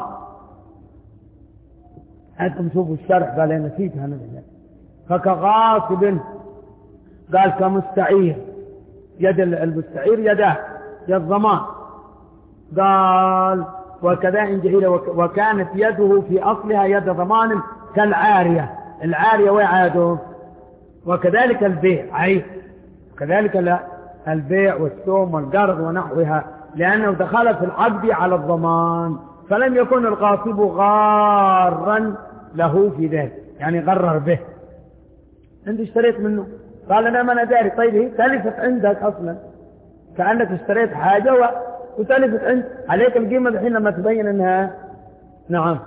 انتم شوفوا الشرح قال انا نسيتها انا. فكغاصب قال كمستعير، يد المستعير يده يد ضمان. قال وكذا إن جهل وكانت يده في أصلها يد ضمان كالعارية. العارية وعاده. وكذلك البيع أي كذلك البيع والسوم والقرض ونحوها، لأنه دخل في العقد على الضمان، فلم يكن الغاصب غارا له في ذلك، يعني غرر به. انت اشتريت منه قال انا ما انا داري. طيب هي تلفت عندك اصلا كأنك اشتريت حاجة و... وتلفت عندك عليك القيمة الحين لما تبين انها نعم.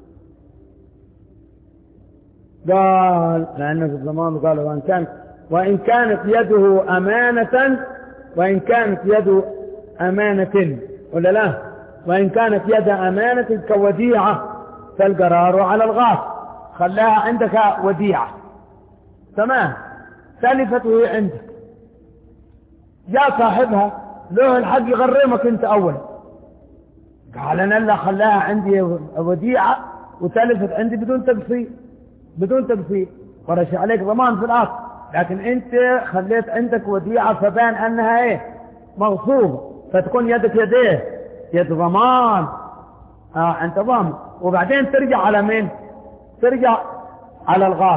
قال لأنه في الضمان قال وإن كانت وإن كانت يده أمانة وإن كانت يده أمانة ولا لا وإن كانت يد أمانة كوديعة فالقرار على الغاص، خلاها عندك وديعة تمام، تلفت وهي عندك، جاء صاحبها له الحق يغرمك انت اول، قال انا لا خلاها عندي وديعة وتلفت عندي بدون تقسيط بدون تقسيط ورش عليك ضمان في الاصل، لكن انت خليت عندك وديعة فبان انها ايه مغصوبة، فتكون يدك يديه يد ضمان. اه انت ضامن، وبعدين ترجع على مين؟ ترجع على الغاص.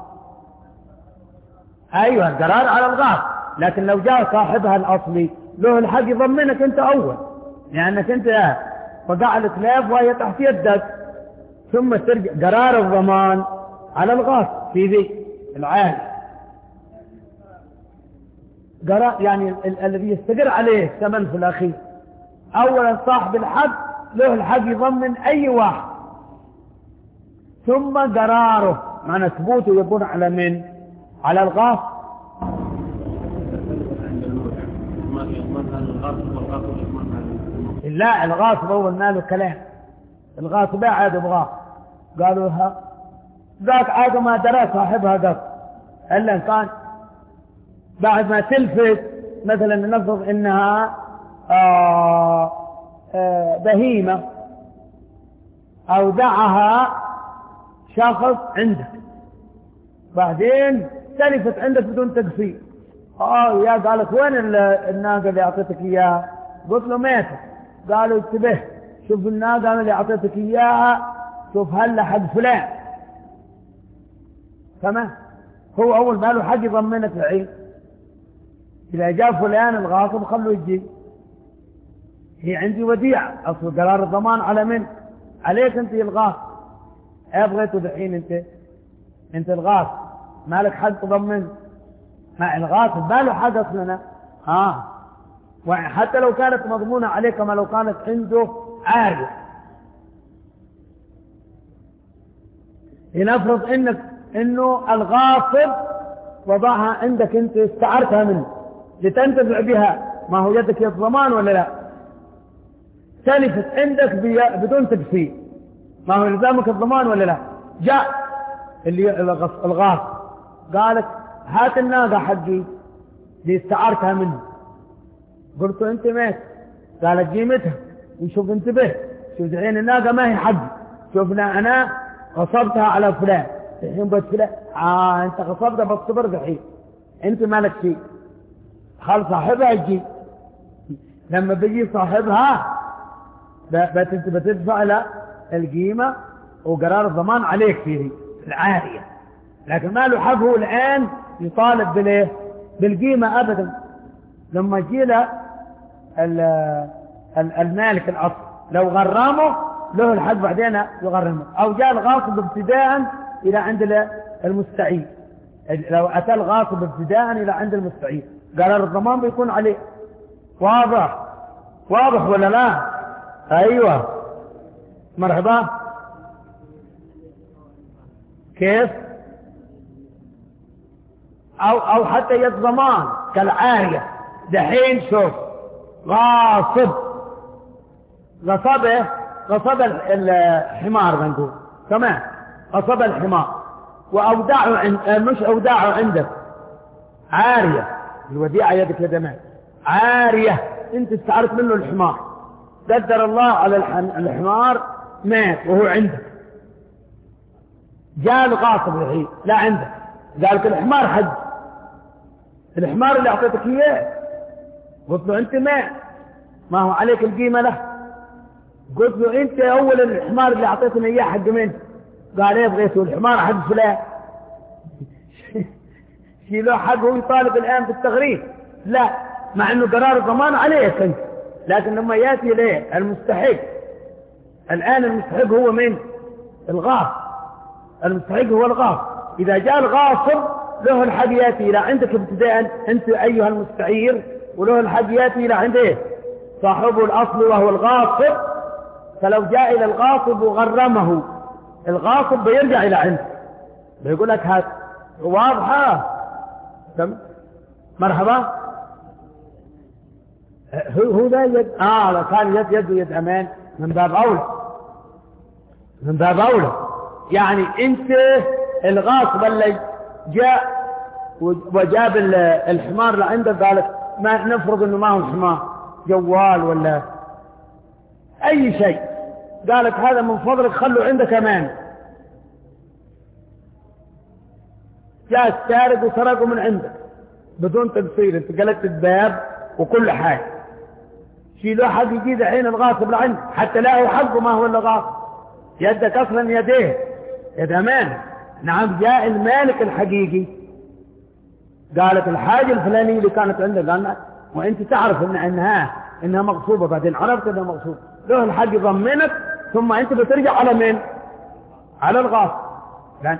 ايوه القرار على الغاص، لكن لو جاء صاحبها الاصلي له الحق يضمنك انت اول، لانك انت وقع الاتلاف وهي تحت يدك، ثم ترجع قرار الضمان على الغاص في ذي العالي. قرار يعني ال الذي يستقر عليه ثمن في الاخير. اولا صاحب الحق له الحق يضمن اي واحد، ثم قراره معنى ثبوته يكون على من؟ على الغاص. لا الغاصب اول ماله كلام، الغاصب عاد بغاص قالوا ها ذاك عاد ما درى صاحبها قط الا كان بعد ما تلفت مثلا نفرض انها آآ آآ بهيمة او دعها شخص عندك بعدين تلفت عندك بدون تقسيط، اه يا قالت وين الناقة اللي اعطيتك اياها؟ قلت له ماتت. قالوا انتبه شوف الناقة اللي اعطيتك اياها شوف هلا حق فلان. تمام، هو اول ما له حق يضمنك العين، اذا جاء فلان الغاصب خلوه يجي، هي عندي وديعة اصل قرار الضمان على من؟ عليك انت الغاصب. ابغيته دحين انت انت الغاصب مالك حق تضمن، مع الغاصب ما له حق اصلا اه، وحتى لو كانت مضمونة عليه كما لو كانت عنده عارية. لنفرض انك انه الغاصب وضعها عندك انت، استعرتها منه لتنتفع بها، ما هو يدك يد ضمان ولا لا؟ تلفت عندك بدون تكفير، ما هو الزامك الضمان ولا لا؟ جاء اللي الغاصب قالك هات الناقة حقي اللي استعرتها منه، قلت له انت مات، قالت قيمتها، وشوف انتبه، شوف الحين الناقة ما هي حقي، شوفنا انا غصبتها على فلان، الحين بس فلان اه انت غصبتها بالصبر الحين، انت مالك شيء، خل صاحبها يجي، لما بيجي صاحبها بتدفع له القيمة وقرار الضمان عليك فيه العارية، لكن ما له حقه الآن يطالب بالايه؟ بالقيمة أبدا. لما يجي له المالك الأصل لو غرمه له الحق بعدين يغرمه، أو جاء الغاصب ابتداء إلى عند المستعير، لو أتى الغاصب ابتداء إلى عند المستعير قرار الضمان بيكون عليه. واضح واضح ولا لا؟ أيوة مرحبا. كيف؟ أو, أو حتى يد ضمان كالعارية. دحين شوف غاصب غصبه غصب الحمار بنقول تمام، غصب الحمار وأودعه عند مش أودعه عندك عارية، الوديعة يدك لدمان عارية، انت استعرت منه الحمار، قدر الله على الحمار مات وهو عندك، جاء الغاصب الحين لا عندك، قال لك الحمار حج، الحمار اللي اعطيتك اياه، قلت له انت مات ما هو عليك القيمة له، قلت له انت اول الحمار اللي اعطيتني اياه حق مين؟ قال ايه بغيته الحمار حق فلان شيلوه حقه يطالب الان بالتغريب، لا مع انه قرار الضمان عليك انت، لكن لما ياتي ليه المستحق، الان المستحق هو مين؟ الغاصب، المستحق هو الغاصب، اذا جاء الغاصب له الحق ياتي الى عندك ابتداء انت ايها المستعير، وله الحق ياتي الى عند ايه؟ صاحبه الاصل وهو الغاصب، فلو جاء الى الغاصب وغرمه الغاصب بيرجع الى عندك بيقول لك هات. واضحه؟ مرحبا. هو ذا يد اه لو كان يد يد يد امان من باب اولى، من باب اولى، يعني انت الغاصب اللي جاء وجاب الحمار لعندك قالت ما نفرض انه ما هو حمار، جوال ولا اي شيء، قالت هذا من فضلك خلوا عندك امان، جاء السارق وسرقه من عندك بدون تقصير، انت قلت الباب وكل حاجه، شيلوه حق يجي الحين الغاصب لعندك حتى لا هو حقه، ما هو الا غاصب، يدك اصلا يديه يد امان. نعم جاء المالك الحقيقي قالت الحاجه الفلانيه اللي كانت عندك، قالنا وانت تعرف ان انها انها مغصوبه، بعدين عرفت انها مغصوبه، له الحق يضمنك، ثم انت بترجع على مين؟ على الغاصب. لان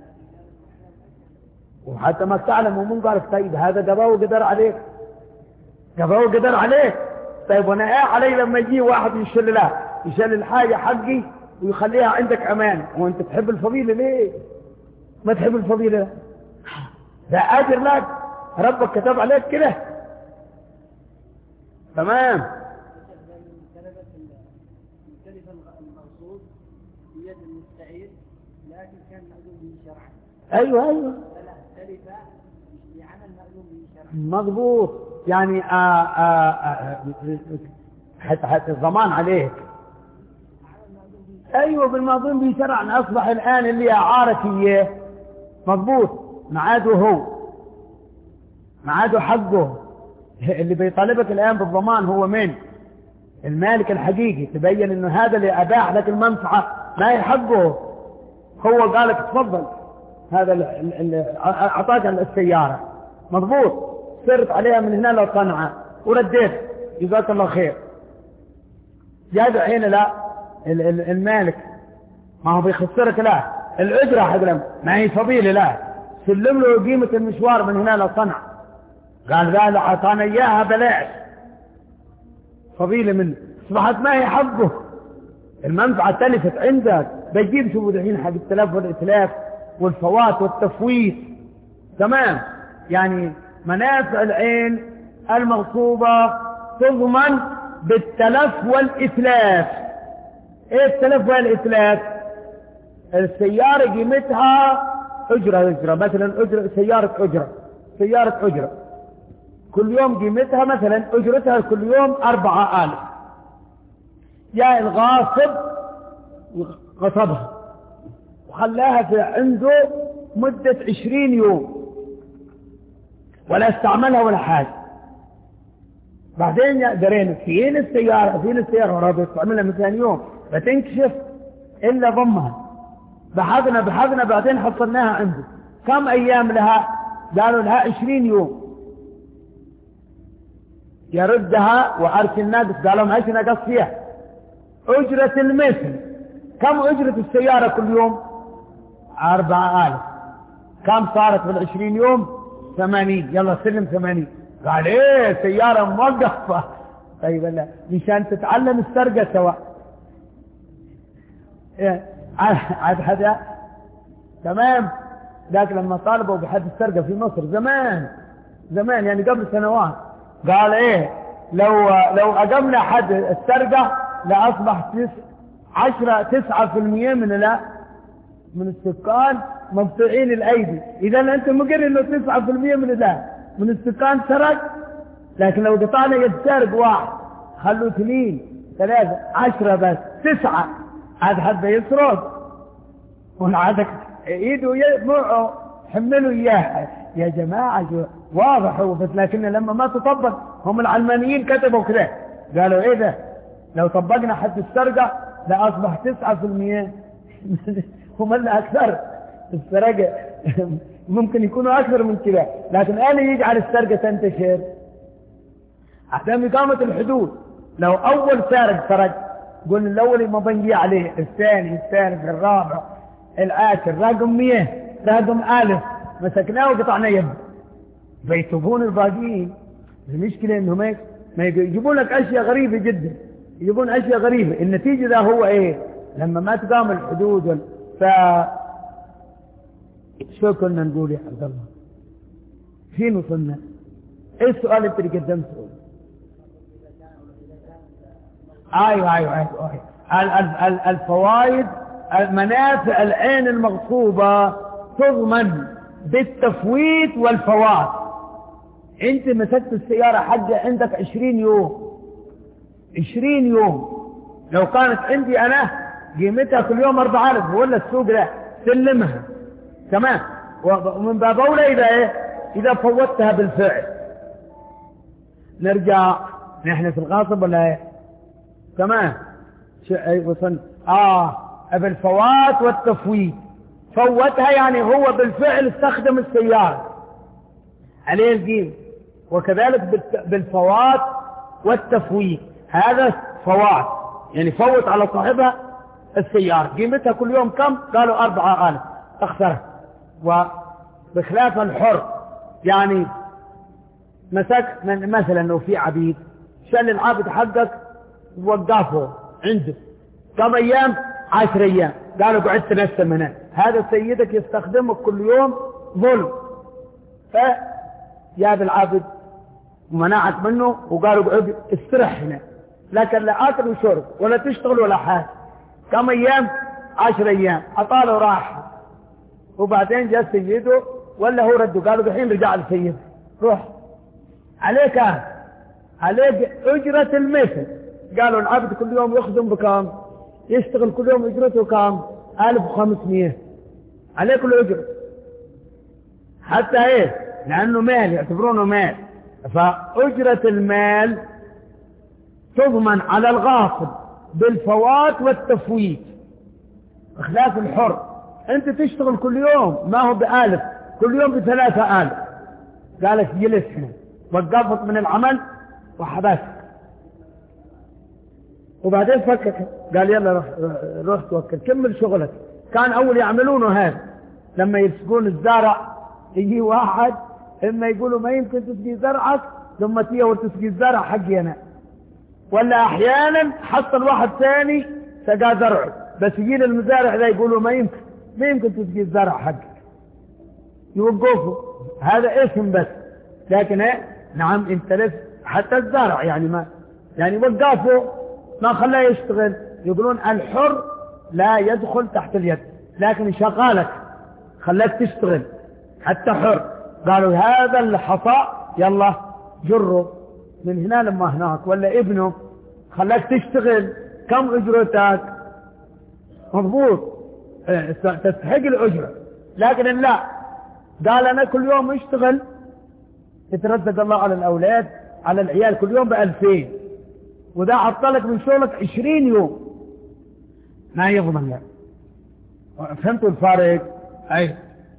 وحتى ما تعلم ومن قالك طيب هذا قضاء وقدر عليك، قضاء وقدر عليك، طيب وانا ايه علي لما يجي واحد يشل له يشل الحاجه حقي ويخليها عندك امان، وانت تحب الفضيله ليه؟ ما تحب الفضيله؟ ده اجر لك، ربك كتب عليك كده. تمام. بيد المستعير لكن كان مأذون به شرعا. ايوه ايوه تلف بعمل مأذون به شرعا. مضبوط، يعني آآ آآ حتى حتى الضمان عليك. ايوه بالمأذون به شرعا، اصبح الان اللي اعارك اياه مضبوط، معاده هو معاده حقه، اللي بيطالبك الان بالضمان هو مين؟ المالك الحقيقي، تبين انه هذا اللي اباح لك المنفعه ما يحقه، هو قالك تفضل هذا اللي اعطاك السياره مضبوط، صرت عليها من هنا لو صنعه ورديت جزاك الله خير، جاء الحين لا المالك ما هو بيخسرك، لا الاجره حق ما هي فضيله، لا سلم له قيمه المشوار من هنا لو صنع، قال لا لا اعطانا اياها بلاش فضيله منه، اصبحت ما هي حقه، المنفعه تلفت عندك، بجيب شوفوا الحين حق التلف والإتلاف والفوات والتفويت. تمام. يعني منافع العين المغصوبة تضمن بالتلف والإتلاف. ايه التلف والإتلاف؟ السيارة قيمتها أجرة أجرة مثلا أجرة سيارة أجرة سيارة أجرة كل يوم قيمتها مثلا أجرتها كل يوم أربعة آلاف. جاء الغاصب غصبها وخلاها في عنده مدة عشرين يوم ولا استعملها ولا حاجة. بعدين درينا فين السيارة فين السيارة ورابط استعملها من ثاني يوم فتنكشف إلا ضمها. بحثنا بحثنا بعدين حصلناها عنده. كم أيام لها؟ قالوا لها عشرين يوم. يردها وعرش الناقص قالوا ما عرش ناقص فيها. أجرة المثل كم أجرة السيارة كل يوم؟ أربعة آلاف. كم صارت في العشرين يوم؟ ثمانين. يلا سلم ثمانين. قال ايه سيارة موقفة. طيب لا مشان تتعلم السرقة سواء. إيه عاد حدا تمام. ذاك لما طالبوا بحد السرقة في مصر زمان زمان يعني قبل سنوات قال ايه لو لو اقمنا حد السرقة لأصبح تس عشرة تسعة في المية من لا من السكان مقطوعين الأيدي. إذا أنت مقر إنه تسعة في المية من لا من السكان سرق. لكن لو قطعنا يد سارق واحد خلوا اثنين ثلاثة عشرة بس تسعة عاد حد يسرق والعادك ايده معه حملوا اياه يا جماعة واضح هو بس. لكن لما ما تطبق هم العلمانيين كتبوا كده قالوا ايه ده لو طبقنا حد السرقة لأصبح تسعة في المية هم اللي أكثر السرقة ممكن يكونوا أكثر من كده. لكن أنا يجعل السرقة تنتشر عدم إقامة الحدود. لو أول سارق سرق قلنا الأول ما بنجي عليه الثاني الثالث الرابع العاشر رقم مية رقم ألف مسكناه وقطعنا يده فيتوبون الباقيين. المشكلة إنهم ما يجيبون لك أشياء غريبة جدا يجيبون أشياء غريبة. النتيجة ده هو إيه لما ما تقام الحدود وال... ف شو كنا نقول يا عبد الله فين وصلنا؟ إيه السؤال اللي أنت قدمته؟ أيوة أيوة أيوة, أيوة. الفوائد منافع العين المغصوبة تضمن بالتفويت والفوات. انت مسكت السيارة حقة عندك عشرين يوم عشرين يوم. لو كانت عندي انا قيمتها كل يوم اربعة آلاف ولا السوق لا سلمها تمام. ومن باب اولى اذا ايه اذا فوتها بالفعل. نرجع نحن في الغاصب ولا ايه تمام. وصلنا اه بالفوات والتفويت. فوتها يعني هو بالفعل استخدم السيارة عليه القيمة. وكذلك بالفوات والتفويت هذا فوات يعني فوت على صاحبها السيارة قيمتها كل يوم كم؟ قالوا أربعة آلاف اخسرها. وبخلاف الحر يعني مسك مثلا لو في عبيد شل العبد حقك ووقفه عنده كم أيام؟ عشر أيام. قالوا قعدت نفس هنا هذا سيدك يستخدمك كل يوم ظلم فجاب العبد ومنعت منه وقالوا قعد استرح هنا لكن لا أكل وشرب ولا تشتغل ولا حاجة. كم أيام؟ عشر أيام. أطاله راح وبعدين جاء سيده ولا هو رده قالوا الحين رجع لسيده روح عليك أهل. عليك أجرة المثل. قالوا العبد كل يوم يخدم بكام؟ يشتغل كل يوم اجرته كام؟ ألف وخمسمية عليك الأجرة حتى ايه لأنه مال يعتبرونه مال. فأجرة المال تضمن على الغاصب بالفوات والتفويت بخلاف الحر. انت تشتغل كل يوم ما هو بألف كل يوم بثلاثة آلف. قالك جلس هنا وقفت من العمل وحبست وبعدين فكك قال يلا روح, روح توكل كمل شغلك. كان أول يعملونه هذا لما يسقون الزرع يجي واحد إما يقولوا ما يمكن تسقي زرعك ثم تيه وتسقي الزرع حقي أنا. ولا أحيانا حصل واحد ثاني سقى زرعه بس يجي المزارع ذا يقولوا ما يمكن ما يمكن تسقي الزرع حقك، يوقفوا. هذا اسم بس، لكن ايه نعم انت لف حتى الزرع يعني ما يعني وقفوا ما خلاه يشتغل. يقولون الحر لا يدخل تحت اليد، لكن شغالك خلاك تشتغل حتى حر. قالوا هذا الحصى يلا جره من هنا لما هناك، ولا ابنه خلاك تشتغل كم اجرتك؟ مضبوط تستحق الاجره. لكن لا، قال انا كل يوم اشتغل، يترزق الله على الاولاد على العيال كل يوم بألفين، وده عطلك من شغلك عشرين يوم ما يضمن يعني. فهمتوا الفارق؟ اي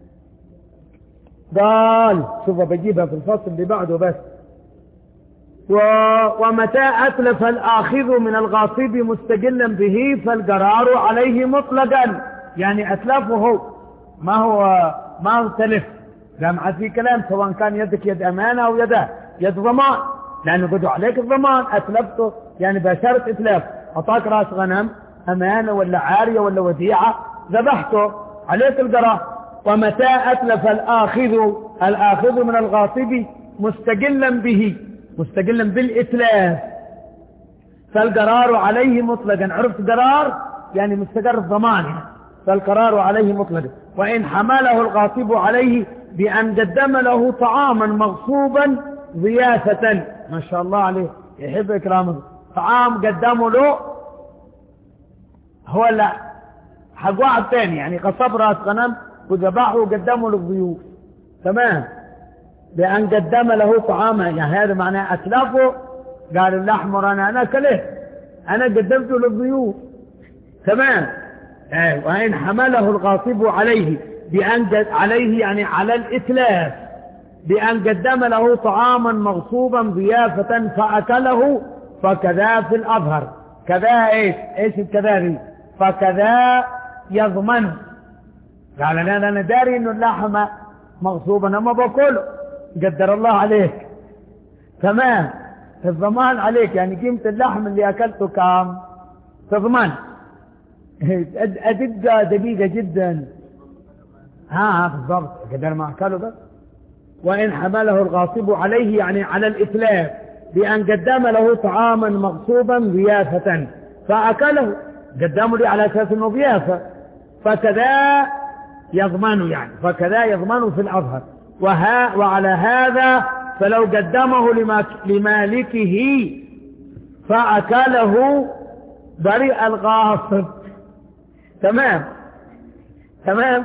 قال شوف بجيبها في الفصل اللي بعده بس. و... ومتى أتلف الآخذ من الغاصب مستقلا به فالقرار عليه مطلقا. يعني أتلفه ما هو ما هو تلف، جامعة في كلام سواء كان يدك يد أمانة أو يده يد ضمان، لأنه قدوا عليك الضمان. أتلفته يعني بشرط إتلاف، أعطاك رأس غنم أمانة ولا عارية ولا وديعة ذبحته عليك القرار. ومتى أتلف الآخذ الآخذ من الغاصب مستقلا به مستقلا بالإتلاف فالقرار عليه مطلقا. عرفت قرار يعني مستقر الضمان، فالقرار عليه مطلقا. وإن حمله الغاصب عليه بأن قدم له طعاما مغصوبا ضيافة، ما شاء الله عليه يحب إكرامه، طعام قدمه له هو لا حق واحد ثاني، يعني قصب راس غنم وذبحه وقدمه للضيوف، تمام، بأن قدم له طعاما، يعني هذا معناه أتلفه. قال الأحمر أنا أنا كله أنا قدمته للضيوف، تمام. آه. وإن حمله الغاصب عليه بأن عليه يعني على الإتلاف بأن قدم له طعاما مغصوبا ضيافة فأكله فكذا في الأظهر. كذا إيش إيش الكذا دي؟ فكذا يضمن. قال أنا أنا داري إنه اللحم مغصوبا أنا ما باكله، قدر الله عليك، تمام، الضمان عليك. يعني قيمة اللحم اللي أكلته كام تضمن. أدقة دقيقة جدا، ها بالضبط قدر ما أكله بس. وإن حمله الغاصب عليه يعني على الإتلاف بأن قدم له طعاما مغصوبا ضيافة فأكله، قدمه لي على أساس أنه ضيافة، فكذا يضمن، يعني فكذا يضمن في الأظهر. وها وعلى هذا فلو قدمه لمالكه فأكله برئ الغاصب، تمام تمام.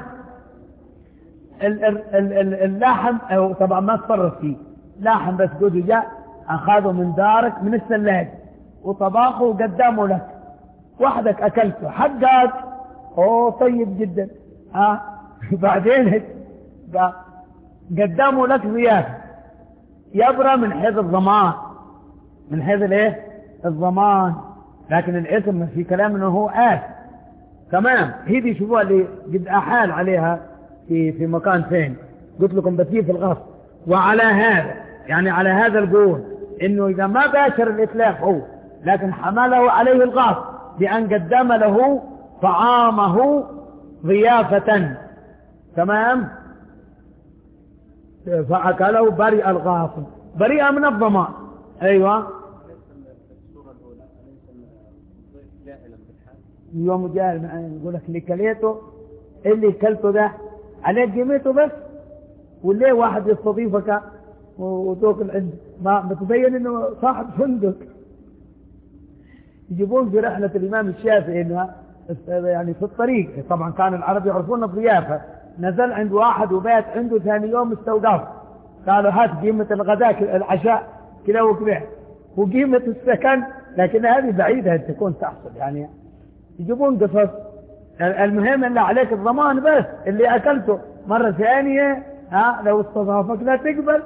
اللحم طبعا ما تصرف فيه، لحم بس قد جاء أخذه من دارك من الثلاجة وطباخه وقدمه لك، وحدك أكلته حقك، أوه طيب جدا، ها بعدين قدموا لك ضيافة، يبرى من حيث الضمان، من حيث الايه الضمان، لكن الاسم في كلام انه هو آت، تمام. هي دي شوفوها اللي قد أحال عليها في في مكان ثاني، قلت لكم بتجيب في الغصب. وعلى هذا يعني على هذا القول انه اذا ما باشر الاتلاف هو لكن حمله عليه الغصب بأن قدم له طعامه ضيافة، تمام، فأكله بريء الغاصب، بريء من الضمان. أيوة يوم جاهل يقول لك اللي كليته اللي كلته ده عليك قيمته بس، واللي واحد يستضيفك وتوكل عنده ما بتبين انه صاحب فندق. يجيبون في رحلة الإمام الشافعي إنها يعني في الطريق، طبعا كان العرب يعرفون الضيافة، نزل عند واحد وبات عنده ثاني يوم استوقف، قالوا هات قيمة الغداء العشاء كذا وكذا وقيمة السكن، لكن هذه بعيدة أن تكون تحصل، يعني يجيبون قصص. المهم اللي عليك الضمان بس، اللي أكلته مرة ثانية ها لو استضافك لا تقبل،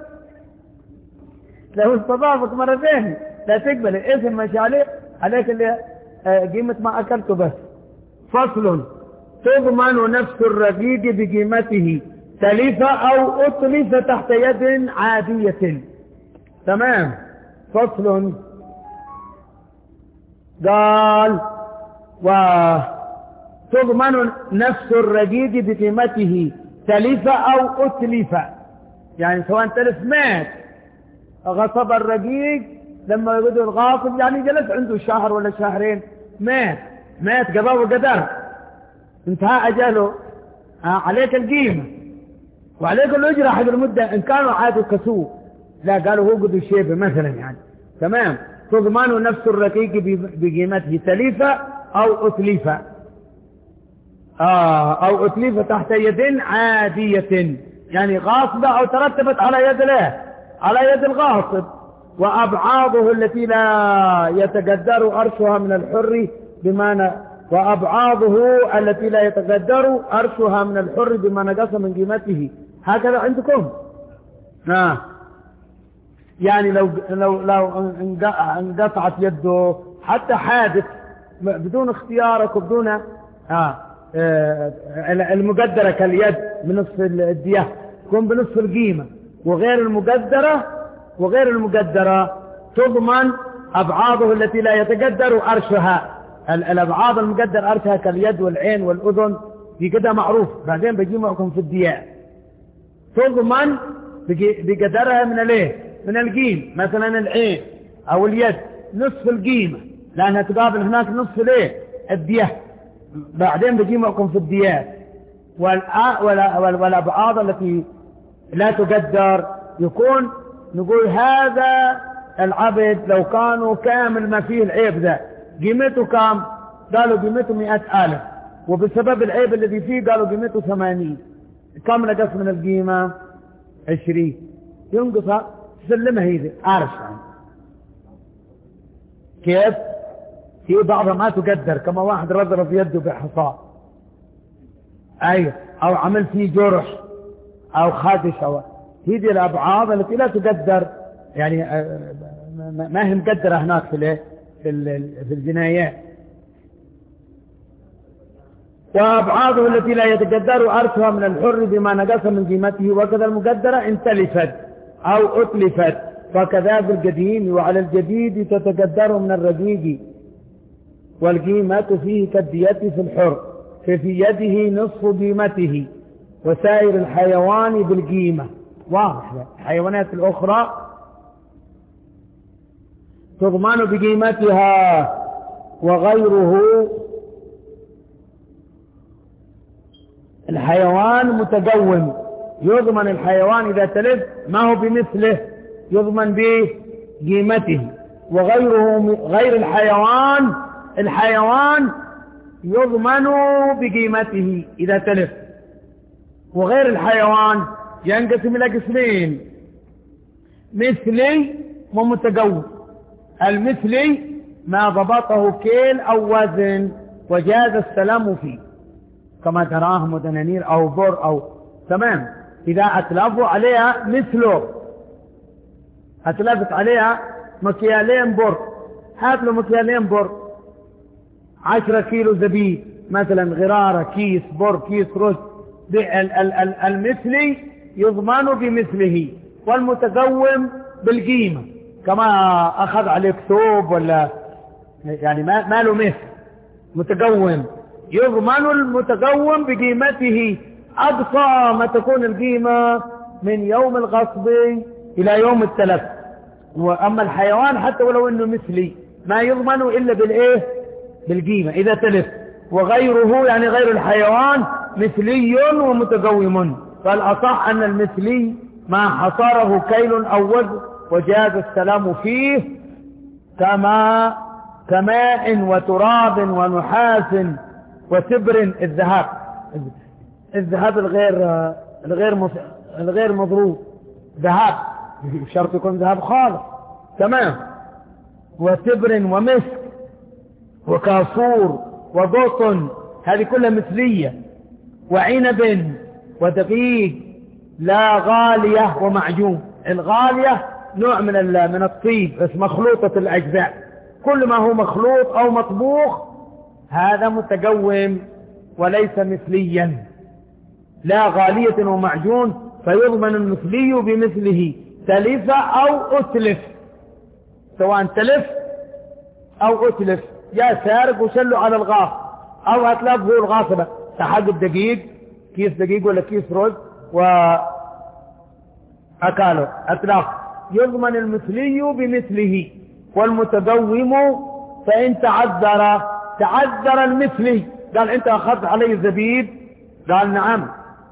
لو استضافك مرة ثانية لا تقبل، الاسم ماشي عليك عليك اللي قيمة ما أكلته بس. فصل: تضمن نفس الرقيق بقيمته تلف أو أتلف تحت يد عادية، تمام. فصل: قال و تضمن نفس الرقيق بقيمته تلف أو أتلف، يعني سواء تلف مات، غصب الرقيق لما يقول الغاصب يعني جلس عنده شهر ولا شهرين مات مات قضاء وقدر انتهى أجله، عليك القيمة وعليك الأجرة حق المدة إن كانوا عادوا كسوه، لا قالوا هو قدوا شيبه مثلا يعني تمام. تضمن نفس الرقيق بقيمته تلف أو أتلف آه أو أتلف تحت يد عادية، يعني غاصبة أو ترتبت على يد له على يد الغاصب. وأبعاضه التي لا يتقدر أرشها من الحر بما وأبعاضه التي لا يتقدر أرشها من الحر بما نقص من قيمته، هكذا عندكم آه. يعني لو لو لو انقطعت يده حتى حادث بدون اختيارك وبدون آه آه المقدرة كاليد بنصف الدية تكون بنصف القيمة، وغير المقدرة وغير المقدرة تضمن أبعاضه التي لا يتقدر أرشها. الأبعاض المقدر أرشها كاليد والعين والأذن دي كده معروف، بعدين بيجي معكم في الدياء. تضمن بقدرها من الايه من القيم، مثلا العين أو اليد نصف القيمة لأنها تقابل هناك نصف الايه الدية، بعدين بيجي معكم في الدياء. والأبعاض التي لا تقدر يكون نقول هذا العبد لو كانوا كامل ما فيه العيب ذا قيمته كام؟ قالوا قيمته مئة ألف، وبسبب العيب الذي فيه قالوا قيمته ثمانين، كم نقص من القيمة؟ عشرين، ينقص سلمها هيدي عارف يعني. كيف؟ في بعضها ما تقدر، كما واحد رضرب يده بحصاء أيوة، أو عمل فيه جرح أو خادش، أو هذه الأبعاض التي لا تقدر، يعني ما هي مقدرة هناك في في الجنايات. وأبعاضه التي لا يتقدر أرشها من الحر بما نقص من قيمته، وكذا المقدرة إن تلفت أو أتلفت، فكذا بالقديم وعلى الجديد تتقدر من الرقيق، والقيمة فيه كالدية في الحر، ففي يده نصف قيمته، وسائر الحيوان بالقيمة. واضح. الحيوانات الأخرى تضمن بقيمتها، وغيره الحيوان متقوم، يضمن الحيوان إذا تلف ما هو بمثله يضمن بقيمته، وغيره غير الحيوان الحيوان يضمن بقيمته إذا تلف. وغير الحيوان ينقسم إلى قسمين، مثلي ومتقوم. المثلي ما ضبطه كيل أو وزن وجاز السلام فيه، كما تراهم ودنانير أو بر أو تمام، إذا أتلفوا عليها مثله، أتلفت عليها مكيالين بر، هات له مكيالين بر، عشرة كيلو زبيب مثلا، غرارة، كيس بر، كيس رز، المثلي يضمن بمثله، والمتقوم بالقيمة، كما أخذ عليك ثوب ولا يعني ما, ما له مثل متقوم، يضمن المتقوم بقيمته أقصى ما تكون القيمة من يوم الغصب إلى يوم التلف. وأما الحيوان حتى ولو أنه مثلي ما يضمن إلا بالإيه بالقيمة إذا تلف. وغيره يعني غير الحيوان مثلي ومتقوم، فالأصح أن المثلي ما حصره كيل أو وزن وجاز السلام فيه، كما كماء وتراب ونحاس وسبر. الذهب الذهب الغير الغير الغير مضروب ذهب، شرط يكون ذهب خالص تمام، وسبر ومسك وكافور وقطن، هذه كلها مثلية. وعنب ودقيق لا غالية ومعجون. الغالية نوع من من الطيب بس مخلوطة الأجزاء، كل ما هو مخلوط أو مطبوخ هذا متقوم وليس مثليا. لا غالية ومعجون، فيضمن المثلي بمثله تلف أو أتلف، سواء تلف أو أتلف، يا سارق وشلوا على الغاف أو أتلاف هو الغاصبة تحق الدقيق، كيس دقيق ولا كيس رز وأكاله أتلاف، يضمن المثلي بمثله والمتدوم فإن تعذر تعذر المثلي. قال أنت أخذت علي الزبيب، قال نعم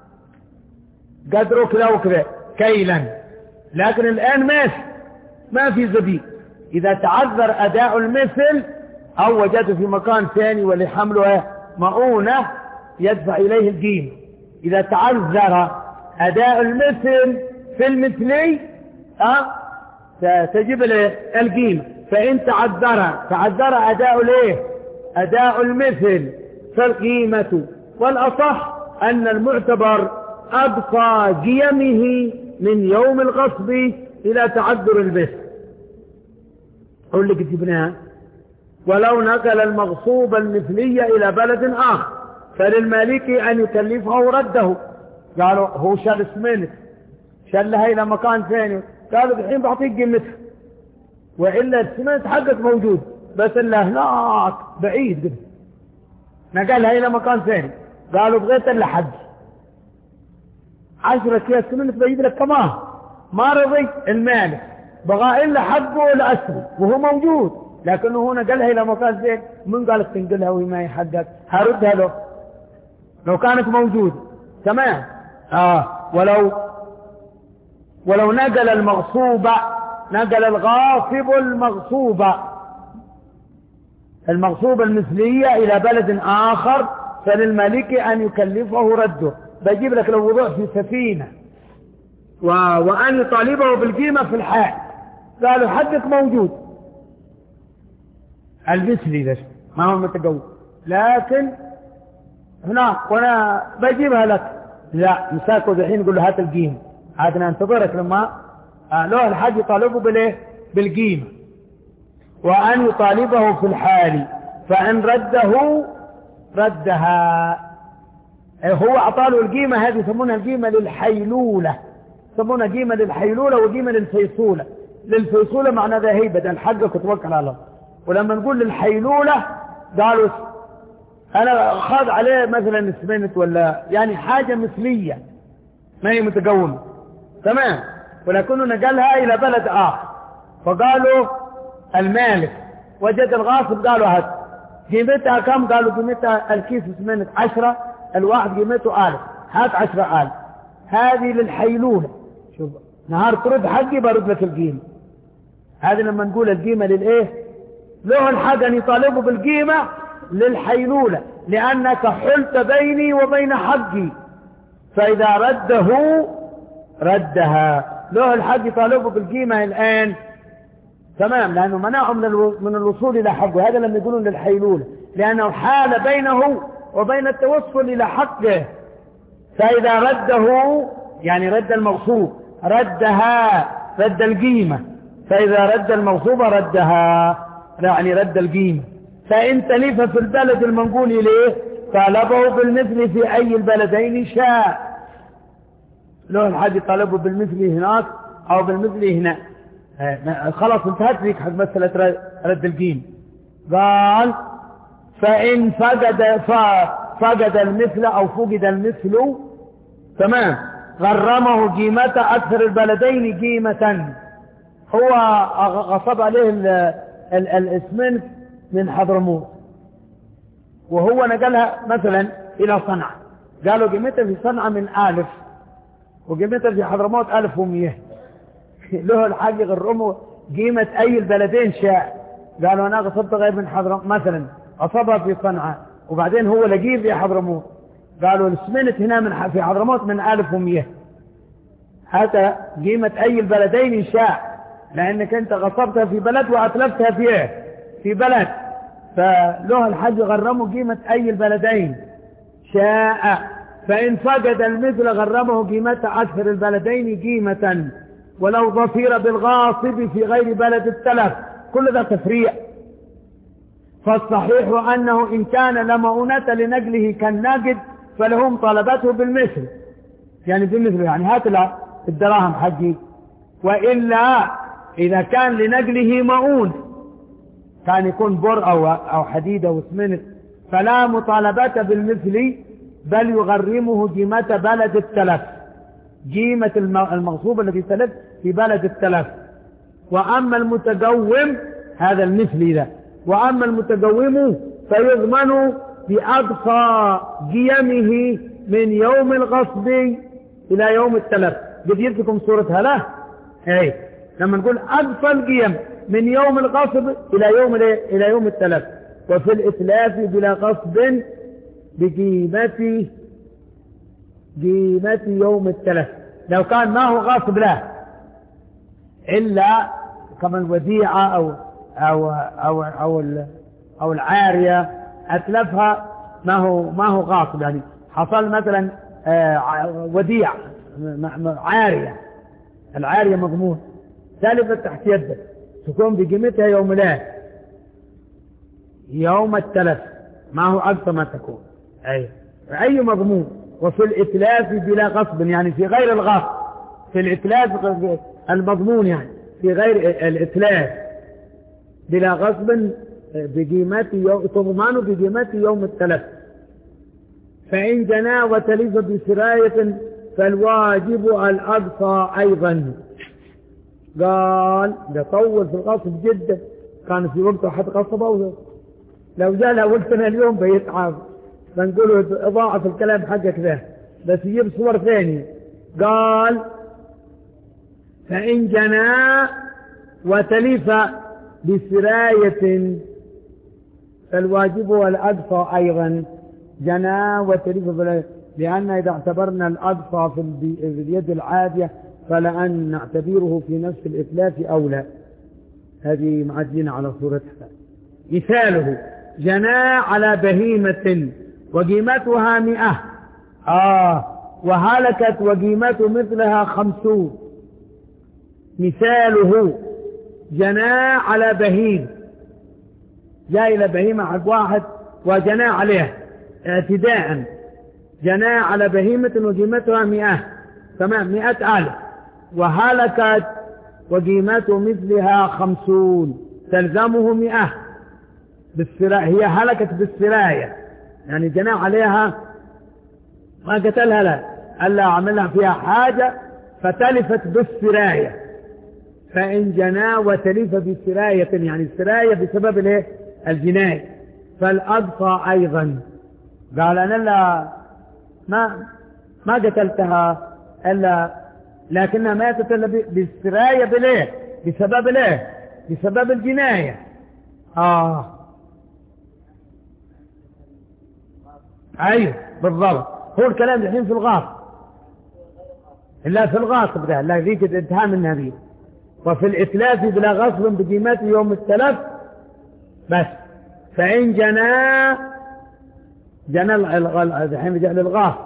قدره كذا وكذا كيلا، لكن الآن ماشي ما في زبيب. إذا تعذر أداء المثل أو وجدته في مكان ثاني ولحمله مؤونة يدفع إليه القيمة. إذا تعذر أداء المثل في المثلي أه تجب له القيمة. فإن تعذر تعذر أداء الايه أداء المثل فالقيمة. والأصح أن المعتبر أبقى قيمه من يوم الغصب إلى تعذر البث. أقول لك جبناها. ولو نقل المغصوب المثلية إلى بلد آخر فللمالك أن يكلفه رده. قالوا هو شال اسمنت شالها إلى مكان ثاني، قالوا الحين بعطيك قيمتها، وإلا السمنت حقك موجود بس إلا هناك بعيد قد نقلها إلى مكان ثاني. قالوا بغيت إلا حد عشرة أكياس سمنت بجيب لك كمان، ما رضي المالك بغى إلا حقه الأسري وهو موجود، لكنه هنا نقلها إلى مكان ثاني. من قالك تنقلها وما يحقق؟ هردها له لو كانت موجود تمام. آه ولو ولو نقل المغصوب نقل الغاصب المغصوب المغصوب المثلية إلى بلد آخر فللملك أن يكلفه رده. بجيب لك لو وضع في سفينة و... وأن يطالبه بالقيمة في الحال، قالوا حقك موجود المثلي ده ما هو متقوي، لكن هناك وأنا بجيبها لك، لا مساكوا الحين يقول له هات القيمة، عادنا انتظرك لما له الحاج يطالبه بالايه بالقيمة. وأن يطالبه في الحال فإن رده ردها. هو أعطاله القيمة هذه يسمونها القيمة للحيلولة، يسمونها قيمة للحيلولة وقيمة للفيصولة. للفيصولة معنى ذا هي بدل حقك وتوكل على الله. ولما نقول للحيلولة قالوا أنا أخذ عليه مثلا اسمنت ولا يعني حاجة مثلية ما هي متقومة تمام، ولكنه نقلها إلى بلد آخر فقالوا المالك وجد الغاصب قالوا هات قيمتها كم؟ قالوا قيمتها الكيس اسمنت عشرة، الواحد قيمته آلف، هات عشرة آلف. هذه للحيلولة. شوف نهار ترد حقي برد لك القيمة. هذه لما نقول القيمة للإيه له الحق أن يطالبه بالقيمة للحيلولة، لأنك حلت بيني وبين حقي، فإذا رده ردها. له الحق يطالبه بالقيمة الآن تمام، لأنه منعه من الوصول إلى حقه. هذا لما يقولون للحيلولة لأنه حال بينه وبين التوصل إلى حقه. فإذا رده يعني رد المغصوب ردها رد القيمة، فإذا رد المغصوب ردها يعني رد القيمة. فإن تلف في البلد المنقول إليه طالبه بالمثل في أي البلدين شاء. له الحاج طالبه بالمثل هناك أو بالمثل هنا. خلاص انتهت لك حق مسألة رد القيمة. قال فإن فقد فقد المثل أو فقد المثل تمام غرمه قيمة أكثر البلدين قيمة. هو غصب عليه الاسمنت من حضرموت وهو نقلها مثلا إلى صنعاء، قالوا قيمتها في صنعاء من ألف وقيمتها في حضرموت ألف ومية. له الحاج يغرمه قيمة أي البلدين شاء. قالوا أنا غصبت غير من حضرموت مثلا غصبها في صنعاء وبعدين هو لقيه في حضرموت، قالوا الاسمنت هنا من في حضرموت من ألف ومية، هذا قيمة أي البلدين شاء، لأنك أنت غصبتها في بلد وأتلفتها في في بلد، فله الحج غرمه قيمة أي البلدين شاء. فإن فقد المثل غرمه قيمة أكثر البلدين قيمة ولو ظفير بالغاصب في غير بلد التلف. كل ذا تفريع. فالصحيح أنه إن كان لمؤونة لنقله كالناقد فلهم طلبته بالمثل، يعني بالمثل يعني هات الدراهم حقي. وإلا إذا كان لنقله مؤون كان يكون بر أو, أو حديد أو اسمنت فلا مطالبة بالمثل بل يغرمه قيمة بلد التلف، قيمة المغصوب الذي تلف في بلد التلف. وأما المتقوم هذا المثل ذا، وأما المتقوم فيضمن بأقصى قيمه من يوم الغصب إلى يوم التلف. قد يرتكم صورتها له أي لما نقول أقصى القيم من يوم الغصب إلى يوم إلى يوم التلف. وفي الإتلاف بلا غصب بقيمة قيمة يوم التلف، لو كان ما هو غصب له إلا كما الوديعة أو أو أو أو, أو العارية أتلفها ما هو ما هو غاصب، يعني حصل مثلا وديعة عارية، العارية مضمون تلفت تحت يده تكون بقيمتها يوم لا يوم التلف ما هو أقصى ما تكون أي أي مضمون. وفي الإتلاف بلا غصب يعني في غير الغصب، في الإتلاف المضمون يعني في غير الإتلاف بلا غصب بقيمة يوم تضمن بقيمة يوم التلف. فإن جنى وتلف بسراية فالواجب الأقصى أيضا. قال ده طول في الغصب جدا، كان في وقته حد غصبه، لو جاء له وقتنا اليوم بيتعب، فنقوله اضاعف الكلام حقك ذا، بس يجيب صور ثانية. قال فإن جنى وتلف بسراية فالواجب والأقصى أيضا. جنى وتلف لأن إذا اعتبرنا الأقصى في اليد العادية فلأن نعتبره في نفس الإتلاف أولى. هذه معدين على صورتها. مثاله جنى على بهيمة وقيمتها مئة آه وهلكت وقيمة مثلها خمسون. مثاله جنى على بهيم، جاء إلى بهيمة حق واحد وجنى عليها اعتداء، جنى على بهيمة وقيمتها مئة تمام مئة ألف، وهلكت وقيمة مثلها خمسون تلزمه مئة بالسراية. هي هلكت بالسراية يعني جنى عليها ما قتلها لا ألا عملها فيها حاجة فتلفت بالسراية. فإن جنى وتلف بسراية يعني السراية بسبب الايه الجناية فالأقصى أيضا. قال أنا لا ما ما قتلتها إلا لكنها ماتت إلا بالسراية بليه بسبب الايه بسبب الجناية. آه أيوه بالضبط، هو الكلام الحين في الغاصب إلا في الغاصب ده لا ذيك انتهى منها ذي. وفي الإتلاف بلا غصب بقيمة يوم التلف بس. فإن جنى جنى الحين جاء للغاصب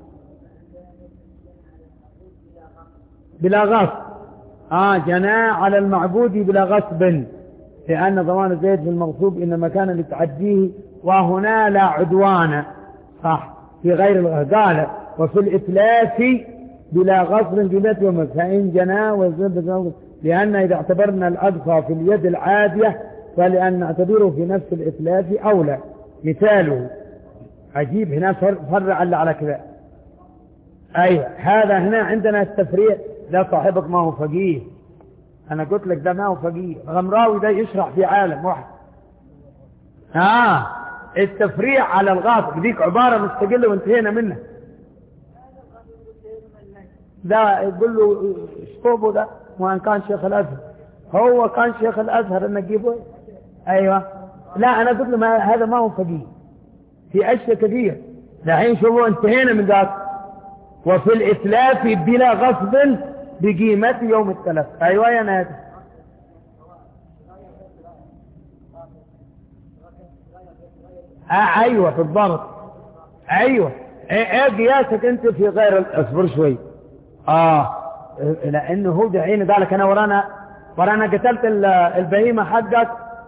بلا غصب آه جنى على المعبود بلا غصب، لأن ضمان الزيد في المغصوب إنما كان لتعديه وهنا لا عدوان صح في غير الغصب. قال وفي الإتلاف بلا غصب قيمة يوم. فإن جنى وزد لأن إذا اعتبرنا الأقصى في اليد العادية فلأن نعتبره في نفس الإتلاف أولى. مثاله عجيب هنا فرع اللي على كذا. أي هذا هنا عندنا التفريع. لا صاحبك ما هو فقيه، أنا قلت لك ده ما هو فقيه، غمراوي ده يشرح في عالم واحد. آه التفريع على الغاصب ذيك عبارة مستقلة وانتهينا منها. ده يقول له شطوبه ده وان كان شيخ الازهر، هو كان شيخ الازهر ان نجيبه. ايوه لا انا قلت له ما هذا ما هو فقيه في اشياء كثير. الحين شوفوا انتهينا من ذاك. وفي الاتلاف بلا غصب بقيمة يوم التلف. ايوه يا نادي آه ايوه بالضبط ايوه ايه قياسك انت في غير اصبر شوي. اه لانه هو دحين قال لك انا ورانا ورانا قتلت البهيمه حقك.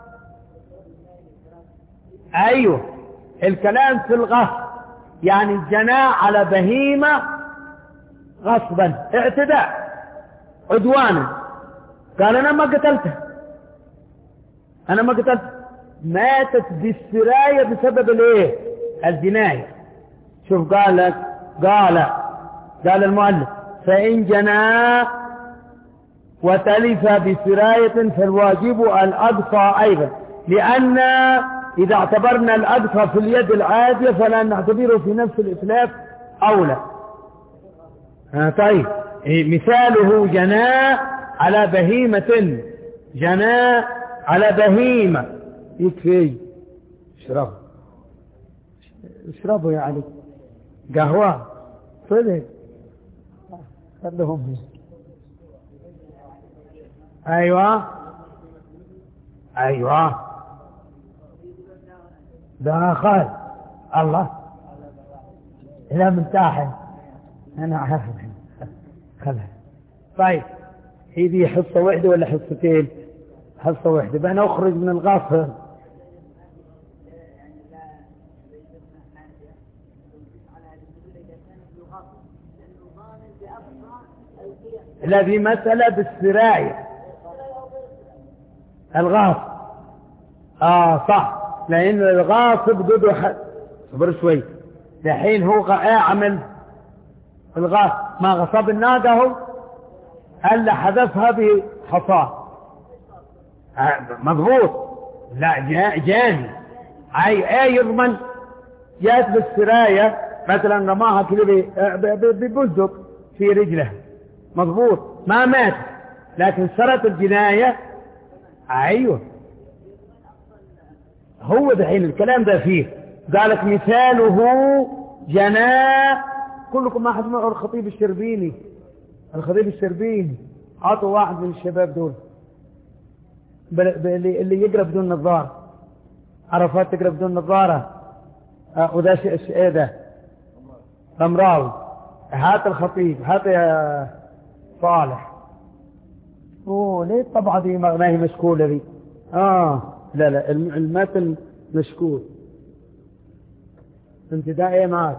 ايوه الكلام في الغصب يعني الجناح على بهيمه غصبا اعتداء عدوانا. قال انا ما قتلته انا ما قتلت ماتت بالسراية بسبب الايه؟ الجناية. شوف قال لك قال قال المؤلف فإن جنى وتلف بسراية فالواجب الأقصى أيضا، لأن إذا اعتبرنا الأقصى في اليد العادية فلا نعتبره في نفس الإتلاف أولى. آه طيب إيه مثاله؟ جنى على بهيمة، جنى على بهيمة. يكفي اشربوا اشربوا يا علي قهوة صدق خلهم. ايوه ايوه ده خال الله لا من تحت انا عارف خلها. طيب هذه حصة واحدة ولا حصتين؟ حصة واحدة. بقى نخرج من الغاصة. لا في مسألة بالسراية الغاصب. اه صح، لأن الغاصب قدو حد صبر شوي الحين هو اعمل الغاصب ما غصب الناقة هو ألا حذفها بحصاه. آه مضبوط. لا جاني اي اي يضمن جات بالسراية مثلا رماها كده ببزق في رجله مضبوط ما مات لكن صارت الجناية. ايوه هو دحين الكلام ده فيه. قالك مثاله جنى. كلكم ما حد معه الخطيب الشربيني. الخطيب الشربيني عطوا واحد من الشباب دول اللي يقرأ بدون نظارة. عرفات تقرأ بدون نظارة. آه وده شيء ايه ده رمراوي. هات الخطيب هات يا صالح. اوه ليه طبعا دي ما هي مشكولة دي. اه لا لا المثل مشكول. انت ده ايه معك؟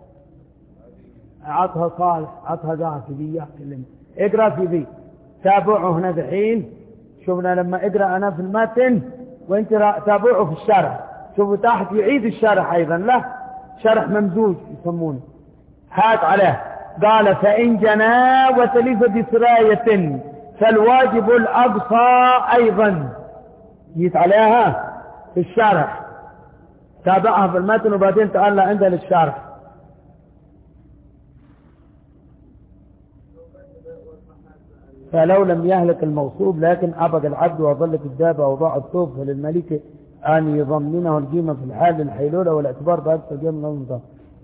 عطها صالح عطها ذاك دي اقرا في ذي. تابعه هنا دحين. شوفنا لما اقرا انا في المتن وانت تابعه في الشرح. شوفوا تحت يعيد الشرح ايضا له شرح ممزوج يسمونه. هات عليه. قال فإن جنى وتلف بسراية فالواجب الأقصى أيضا. جيت عليها في الشرح تابعها في المتن وبعدين تعال عندها للشرح. فلو لم يهلك الموصوب لكن أبقى العبد وظل في الدابة وضاع الثوب فللملك أن يضمنه القيمة في الحال للحيلولة والاعتبار بأكثر قيمة من النظام.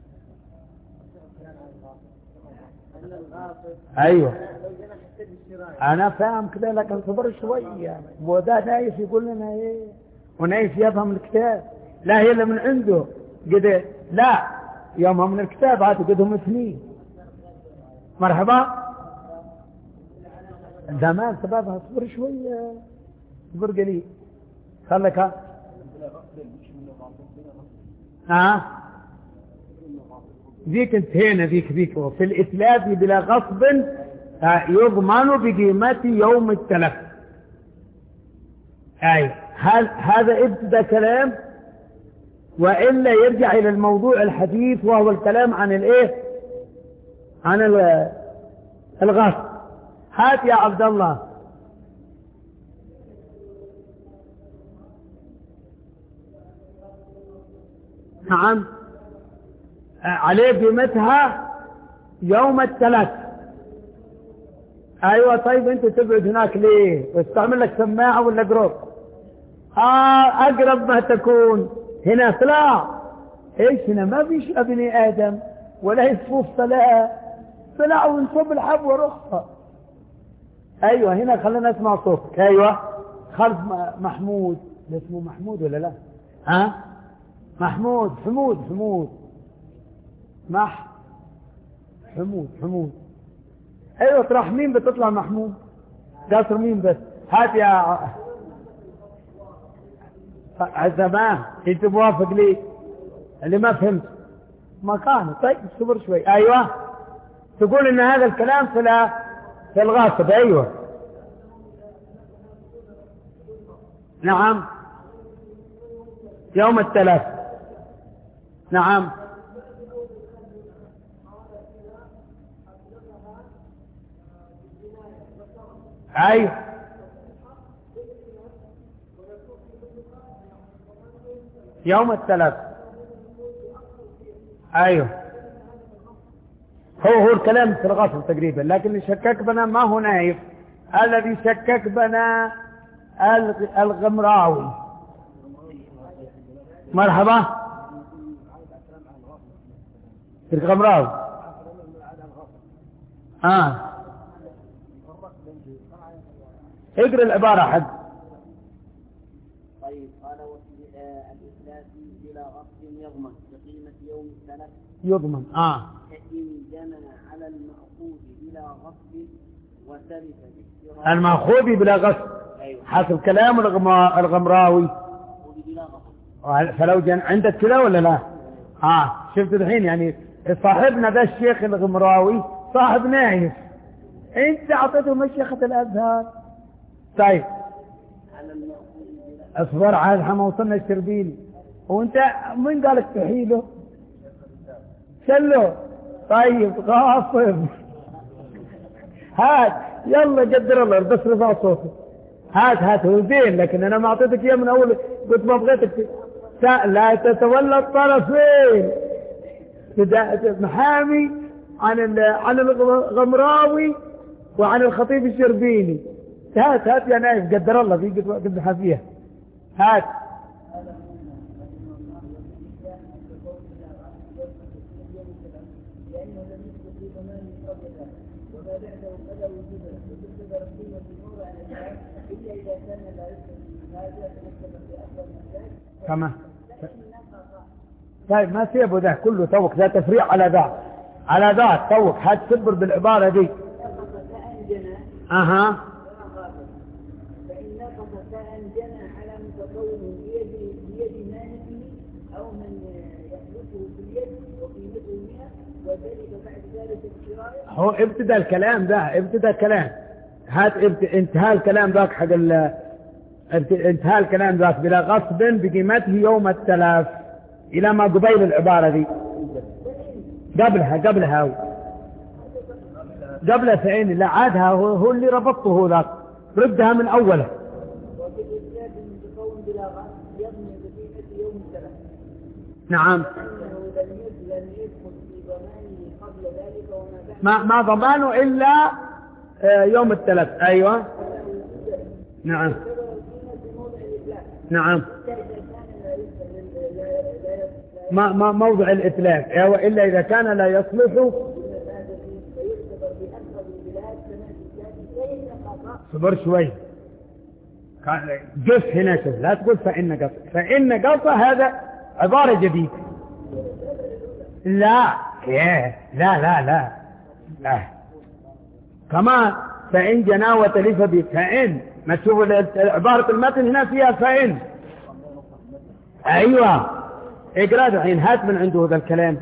أيوة أنا فاهم كده لكن صبر شوية. وده نايف يقول لنا إيه ونايف يفهم الكتاب. لا هي اللي من عنده قد لا يومها من الكتاب هاتوا قدهم اثنين. مرحبا زمان سبابها صبر شوية صبر قليل خلك ها ها ذيك انتهينا ذيك ذيك في الإتلاف بلا غصب يضمن بقيمة يوم التلف. أي هل هذا ابتدى كلام وإلا يرجع إلى الموضوع الحديث وهو الكلام عن الإيه عن الغصب. هات يا عبد الله. نعم عليه قيمتها يوم الثلاث. ايوه طيب انت تبعد هناك ليه واستعمل لك سماعه ولا قرب؟ اه اقرب ما تكون. هنا طلع ايش هنا ما فيش ابني ادم ولا يصفوف صلاه. طلع ونصب الحب ورخصه. ايوه هنا خلينا نسمع صوتك. ايوه خلف محمود. اسمه محمود ولا لا؟ ها محمود حمود حمود مح حمود حمود. ايوه تروح مين بتطلع محمود قصر مين بس. هات يا زمان انت موافق ليه اللي ما فهمت مكانه. طيب صبر شوي. ايوه تقول ان هذا الكلام في في الغاصب. ايوه نعم يوم التلف. نعم. أيوه يوم التلف. أيوه هو هو الكلام في الغصب تقريبا، لكن اللي شكك بنا ما هو نايف، الذي شكك بنا الغمراوي. مرحبا. الغمراوي. آه اقرأ العبارة حق. طيب قال وفي الإثلاث بلا غصب يضمن بقيمة يوم الثلاث يضمن. آه كإن جنى على المأخوذ بلا غصب وتلف باستراحة. المأخوذ بلا غصب. أيوة. حسب كلام الغمراوي. بلا غصب. فلو جن عندك كذا ولا لا؟ آه شفت الحين يعني صاحبنا ذا الشيخ الغمراوي صاحب نايف، انت اعطيته مشيخة الازهر. طيب اصبر عاد ما وصلنا الشربيني، وانت من قالك تحيله؟ شلو. طيب غاصب. هات يلا قدر الله بس رفع صوتك. هات هات هو زين، لكن انا ما اعطيتك اياه من اول، قلت ما بغيتك لا تتولى الطرفين. محامي عن عن الغمراوي وعن الخطيب الشربيني. هات هات يا نايف قدر الله في قد حفيها. هات. كما طيب ما سيبوا ذا كله توك، ذا تفريع على ذا على ذا توك. هات تبر بالعبارة دي. اها فإن نقص فأن جنى على متكون بيد بيد مالكه أو من يحدثه في اليد وقيمته مئة وذلك بعد ذلك الشراء. هو ابتدى الكلام ده، ابتدى الكلام. هات ابت... انتهى الكلام ذاك حق ال... انتهى الكلام ذاك بلا غصب بقيمته يوم التلاف إلى ما قبيل العبارة دي. قبلها قبلها هو. قبل فعين لا عادها هو, هو اللي ربطه ذاك، ردها من أوله. نعم. ما ما ضمانه إلا يوم التلف. أيوة نعم نعم. ما ما موضع الإتلاف أيوة إلا إذا كان لا يصلح. صبر شوي، قص هنا شوف، لا تقول فإن قص. فإن قص هذا عبارة جديدة. لا لا لا لا لا كما فإن جنى وتلف به. فإن ما تشوف عبارة المتن هنا فيها فإن. أيوة اقرأ الحين، هات من عنده هذا الكلام.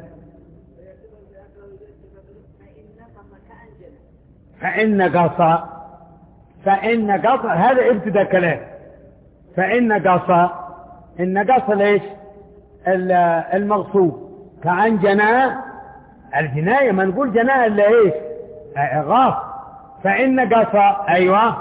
فإن قص. فإن قص هذا ابتدى كلام. فإن قص إن قص ليش المغصوب كأن جنى الجناية، ما نقول جنى إلا إيش غاص. فإن قص أيوة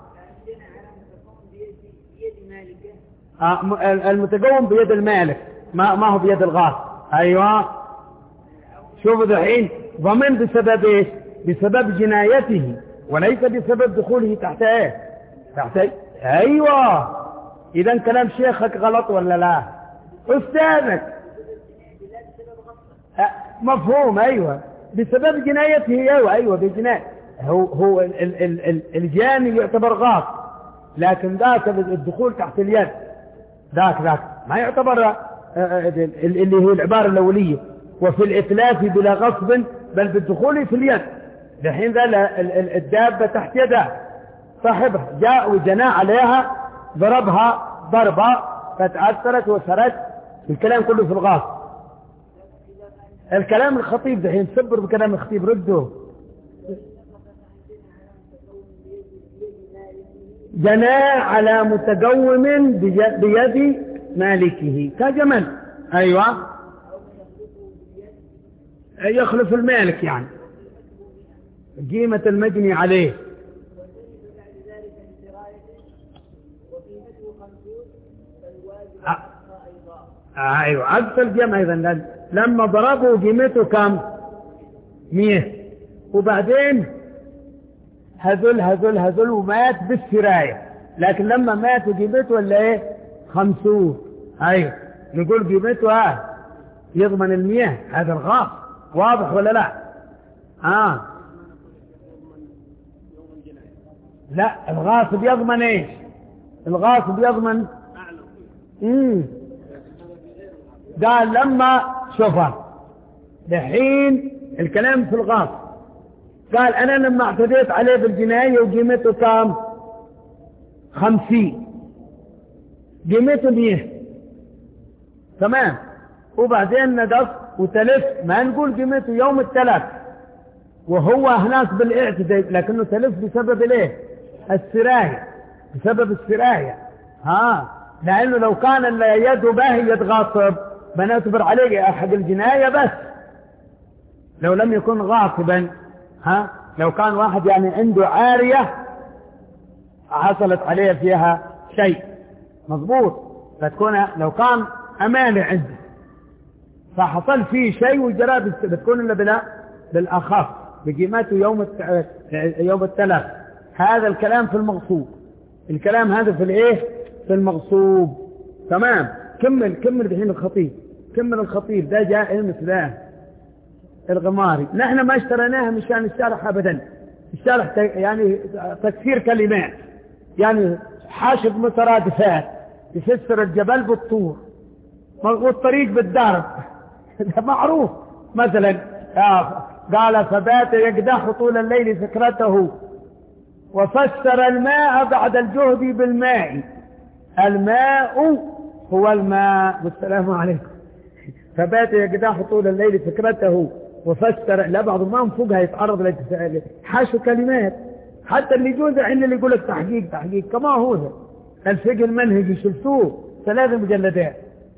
آه المتقوم بيد المالك، ما ما هو بيد الغاص. أيوة شوفوا الحين ضمن بسبب إيش؟ بسبب جنايته وليس بسبب دخوله تحت ايه؟ تحت ايه؟ ايوه. اذا كلام شيخك غلط ولا لا؟ استاذك مفهوم. ايوه بسبب جنايته. ايوه ايوه بجناية. هو هو ال ال ال الجاني يعتبر غاص، لكن ذاك الدخول تحت اليد ذاك ذاك ما يعتبر اللي هي العبارة الأولية. وفي الإتلاف بلا غصب بل بالدخول في اليد. لحين ذا الدابة تحت يده صاحبها جاء وجنى عليها ضربها ضربة فتأثرت وسرت. الكلام كله في الغاص. الكلام الخطيب دحين صبر بكلام الخطيب رده. جنى على متقوم بيد مالكه كجمل. أيوة يخلف المالك يعني قيمة المجني عليه. أيوة أقصى الجمع إذن لما ضربوا قيمته كم؟ مية، وبعدين هذل هذل هذل ومات بالسراية، لكن لما مات قيمته ولا إيه؟ خمسون. أيوة نقول قيمته ها يضمن المية. هذا الغاص واضح ولا لا؟ آه لا الغاصب يضمن ايش؟ الغاصب يضمن امم قال لما شوفها دحين الكلام في الغاصب. قال انا لما اعتديت عليه بالجناية وقيمته كام؟ خمسين، قيمته مية، تمام، وبعدين ندف وتلف، ما نقول قيمته يوم التلف وهو هناك بالاعتداء، لكنه تلف بسبب الايه؟ السراية، بسبب السراية. ها لانه لو كان يده باهي يد غاصب بنعتبر عليه حق الجناية بس، لو لم يكن غاصبا. ها لو كان واحد يعني عنده عارية حصلت عليه فيها شيء مضبوط، فتكون لو كان أمانة عنده فحصل فيه شيء وجرى بتكون إلا بلا بالأخف بقيمته يوم يوم التلف. هذا الكلام في المغصوب، الكلام هذا في الايه؟ في المغصوب. تمام. كمل كمل بحين الخطيب، كمل الخطيب ده جاء مثل ذا الغماري. نحن ما اشتريناها مشان الشارح ابدا، الشارح يعني تكسير كلمات، يعني حاشد مترادفات يفسر الجبل بالطور والطريق بالدرب معروف. مثلا قال فبات يقدح طول الليل فكرته وفسر الماء بعد الجهد بالماء. الماء هو الماء. والسلام عليكم. فبات يقدح طول الليل فكرته وفسر. لا بعض ما فوقها يتعرض للتساؤل حاشوا كلمات، حتى اللي يجوز عند اللي يقول لك تحقيق تحقيق كما هو ذا الفقه المنهجي شفتوه ثلاث مجلدات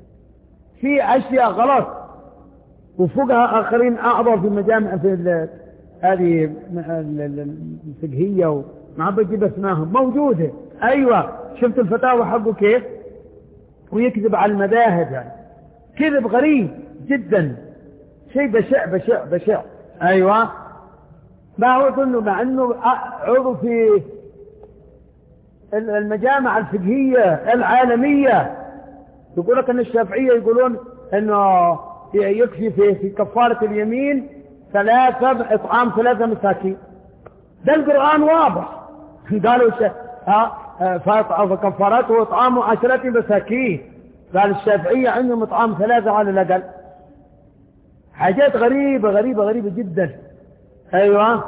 في اشياء غلط وفوقها اخرين اعضوا في مجامع في هذه الفقهيه وما بجيب اسمائهم موجوده. ايوه شفت الفتاوى حقه كيف ويكذب على المذاهب، يعني كذب غريب جدا، شيء بشع بشع بشع. ايوه ما هو ظنه مع انه عضو في المجامع الفقهيه العالميه. يقول لك ان الشافعيه يقولون انه يكفي في في كفاره اليمين ثلاثه اطعام ثلاثه مساكين. ده القران واضح قالوا ها فكفارته اطعام عشره مساكين. قال الشافعيه عندهم اطعام ثلاثه على الاقل. حاجات غريبه غريبه غريبه جدا. ايوه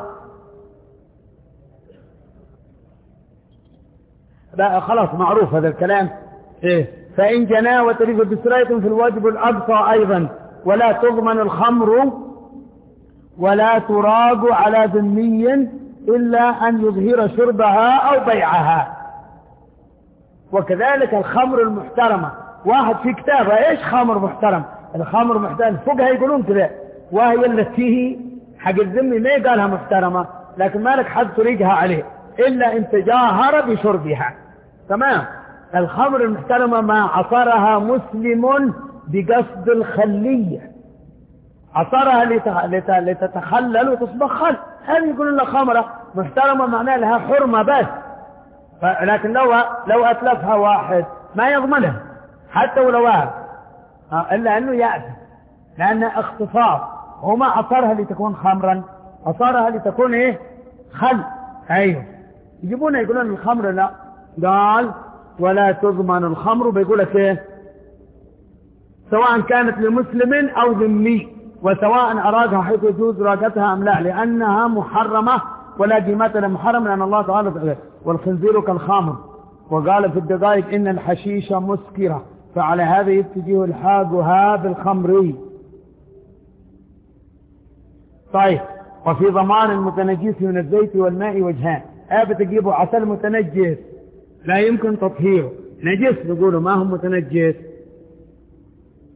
لا خلاص معروف هذا الكلام. ايه فإن جنى وتلف بسراية في الواجب الأقصى أيضا ولا تضمن الخمر ولا تراج على ذمي إلا أن يظهر شربها أو بيعها. وكذلك الخمر المحترمة. واحد في كتابه إيش خمر محترم؟ الخمر محترم فوقها يقولون كذا، وهي التي حق الذمي ما قالها محترمة، لكن مالك حد طريقها عليه إلا إن تجاهر بشربها. تمام. الخمر المحترمة ما عصرها مسلم بقصد الخلية، عصرها لتتخلل وتصبح خل، هذه يقولون لها خمرة محترمة معناها لها حرمة بس. لكن لو لو أتلفها واحد ما يضمنها حتى ولو إلا أنه يأتي، لأنه اختصاص. وما عصرها لتكون خمرا، عصرها لتكون إيه؟ خل. أيوه يجيبون يقولون الخمر لا، قال ولا تضمن الخمر بيقول لك ايه؟ سواء كانت لمسلم او ذمي، وسواء ارادها حيث يجوز راقتها ام لا، لانها محرمه ولا قيمه لها محرم، لان الله تعالى والخنزير كالخمر. وقال في الدقائق ان الحشيش مسكره، فعلى هذا يتجه الحاقها بالخمر. طيب وفي ضمان المتنجس من الزيت والماء وجهان. ابى تجيبوا عسل متنجس لا يمكن تطهيره، نجس نقوله ما هو متنجس،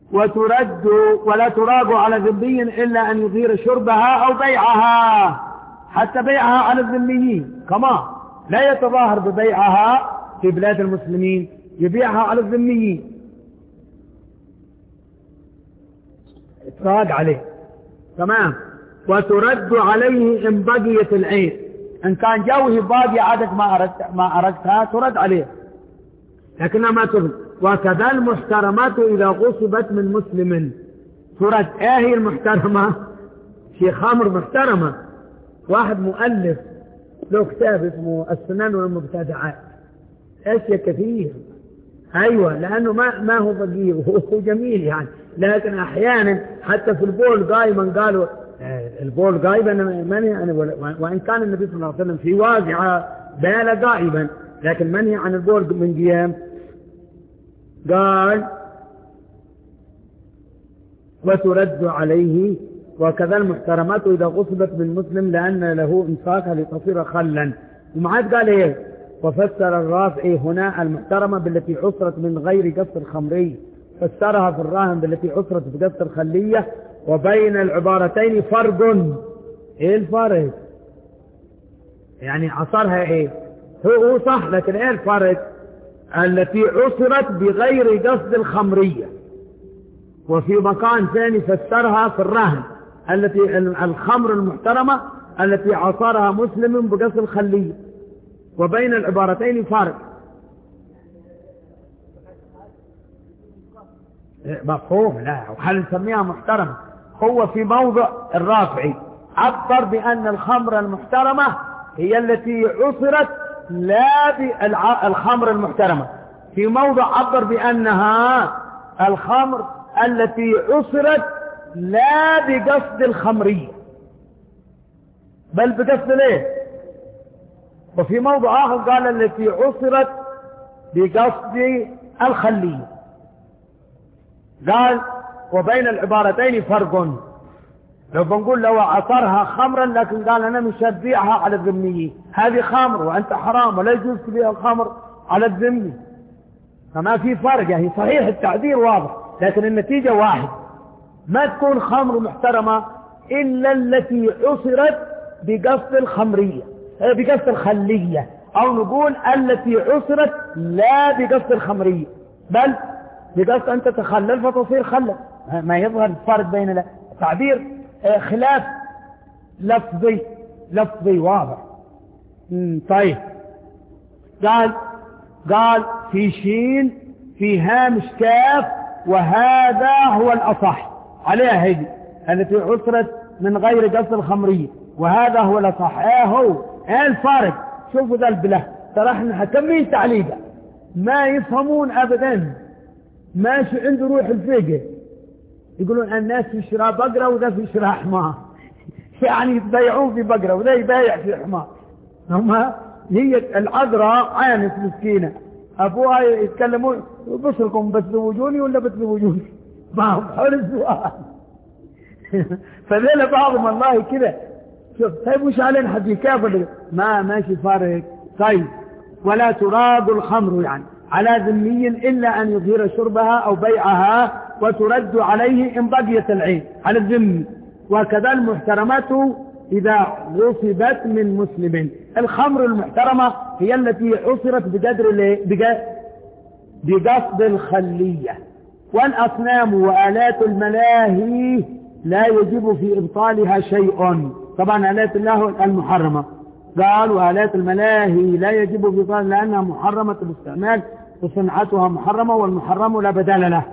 وترد ولا تراج على ذمي إلا أن يظهر شربها أو بيعها، حتى بيعها على الذميين كما لا يتظاهر ببيعها في بلاد المسلمين، يبيعها على الذميين اتراج عليه. تمام. وترد عليه إن بقيت العين، إن كان جوه باقي عدد ما أردت ما أردتها ترد عليه لكنها ما ترد. وكذا المحترمات إذا غصبت من مسلم ترد. إيه هي المحترمة؟ في خمر محترمة. واحد مؤلف له كتاب اسمه السنن والمبتدعات، أشياء كثير. أيوة، لأنه ما ما هو فقير، هو جميل يعني، لكن أحيانا حتى في البول قائما قالوا البول قائبا منهي عن، وإن كان النبي صلى الله عليه وسلم في واقعة بال قائبا لكن منهي عن البول من قيام. قال وترد عليه. وكذا المحترمات إذا غصبت من مسلم لأن له إمساكها لتصير خلا. ومعاد قال إيه؟ وفسر الرافعي هنا المحترمة بالتي عصرت من غير قصد الخمري، فسرها في الراهن بالتي عصرت بقصد الخلية. وبين العبارتين فرق. ايه الفرق؟ يعني عصرها ايه؟ هو صح، لكن ايه الفرق؟ التي عصرت بغير قصد الخمرية. وفي مكان ثاني فسرها في الراهن التي الخمر المحترمة التي عصرها مسلم بقصد الخلية. وبين العبارتين فرق. مفهوم؟ لا، وهل نسميها محترمة؟ هو في موضع الرافعي عبر بأن الخمر المحترمة هي التي عصرت لا بالخمر المحترمة. في موضع عبر بأنها الخمر التي عصرت لا بقصد الخمرية بل بقصد ليه. وفي موضع آخر قال التي عصرت بقصد الخلية. قال وبين العبارتين فرق. لو بنقول لو عصرها خمرا لكن قال أنا مش هبيعها على الذميين، هذه خمر وأنت حرام ولا يجوز تبيع الخمر على الذمي، فما في فرق. يعني صحيح التعبير واضح لكن النتيجة واحد. ما تكون خمر محترمة إلا التي عصرت بقصد الخمرية بقصد الخلية، أو نقول التي عصرت لا بقصد الخمرية بل بقصد أن تتخلل فتصير خلل. ما يظهر الفرق بين التعبير خلاف لفظي لفظي واضح. طيب قال قال في شين في هامش كاف وهذا هو الأصح عليها هذه التي عصرت من غير قصد الخمرية وهذا هو الأصح. ايه هو ايه الفارق؟ شوفوا ذا البله ترى احنا حكمين تعليقا ما يفهمون ابدا، ماشي عنده روح الفقه. يقولون الناس في شراء بقرة وذا في شراء حمار، يعني يبيعون في بقرة وذا يبيع في حمار. هما هي العذراء عانس مسكينة أبوها يتكلمون بصركم بتزوجوني ولا بتزوجوني؟ ما هم حول السؤال. فذيلا بعضهم الله كده. شوف طيب وش علينا حد يكافر؟ ما ماشي فارق. طيب ولا تراد الخمر يعني على ذمي إلا أن يظهر شربها أو بيعها وترد عليه إن بقيت العين على الذمي. وكذا المحترمات إذا غصبت من مسلم. الخمر المحترمة هي التي عصرت بقدر بقصد الخلية. والأصنام وآلات الملاهي لا يجب في إبطالها شيء. طبعا آلات الله المحرمة قال وآلات الملاهي لا يجب في إبطالها لأنها محرمة الاستعمال وصنعتها محرمة والمحرم لا بدل له.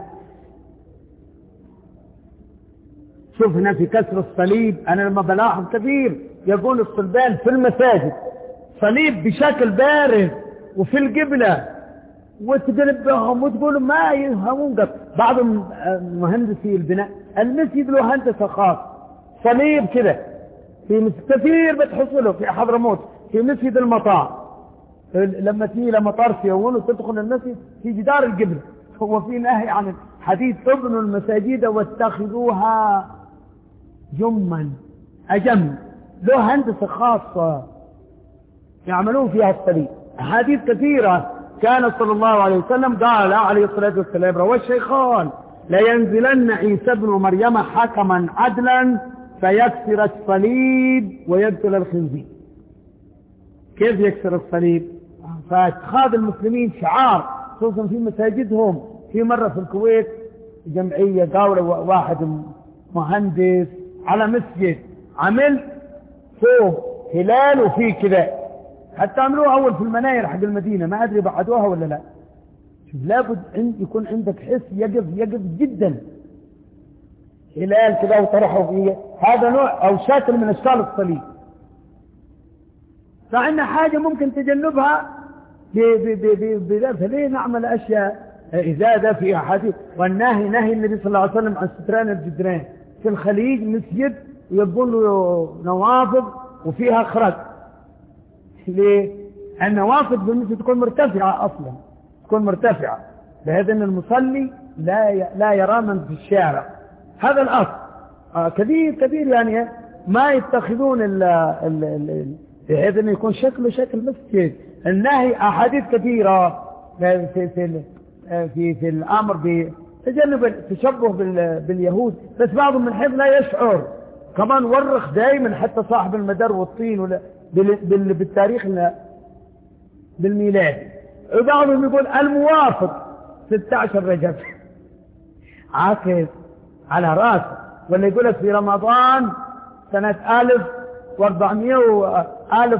شفنا في كسر الصليب أنا لما بلاحظ كثير يقول الصلبان في المساجد صليب بشكل بارز وفي القبلة وتقلب بهم وتقول ما يفهمون. بعض مهندسي البناء المسجد له هندسة خاص صليب كده في كثير بتحصله في حضرموت في مسجد المطار. لما تيجي لمطار سيون وتدخل المسجد في جدار القبلة هو في نهي عن حديث ابنوا المساجد واتخذوها جما أجم، له هندسة خاصة يعملون فيها الصليب. حديث كثيرة كان صلى الله عليه وسلم قال عليه الصلاة والسلام رواه الشيخان لينزلن عيسى بن مريم حكما عدلا فيكسر الصليب ويقتل الخنزير. كيف يكسر الصليب؟ فاتخاذ المسلمين شعار خصوصا في مساجدهم. في مرة في الكويت جمعية قاولة واحد مهندس على مسجد عمل فوق هلال وفيه كذا، حتى عملوها أول في المناير حق المدينة، ما أدري بعدوها ولا لا. شوف لابد يكون عندك حس يقف يقف جدا، هلال كذا وطرحوا فيه، هذا نوع أو شكل من أشكال الصليب. فعندنا حاجة ممكن تجنبها بذاتها. ليه نعمل أشياء إذا ده في أحاديث؟ والنهي نهي النبي صلى الله عليه وسلم عن ستران الجدران. في الخليج مسجد ويبون له نوافذ وفيها خرق. ليه؟ النوافذ بالمسجد تكون مرتفعة أصلا، تكون مرتفعة بهذا أن المصلي لا لا يرى من في الشارع. هذا الأصل. آه كثير كثير يعني ما يتخذون ال ال ال بحيث أنه يكون شكله شكل مسجد. النهي أحاديث كثيرة في في في, في, في الأمر بتجنب التشبه باليهود، بس بعضهم من حيث لا يشعر كمان ورخ دائما حتى صاحب المدار والطين ولا بالتاريخ بالميلاد. وبعضهم يقول الموافق ستة عشر رجب عاكس على راسه، ولا يقول لك في رمضان سنة ألف واربعمائة وألف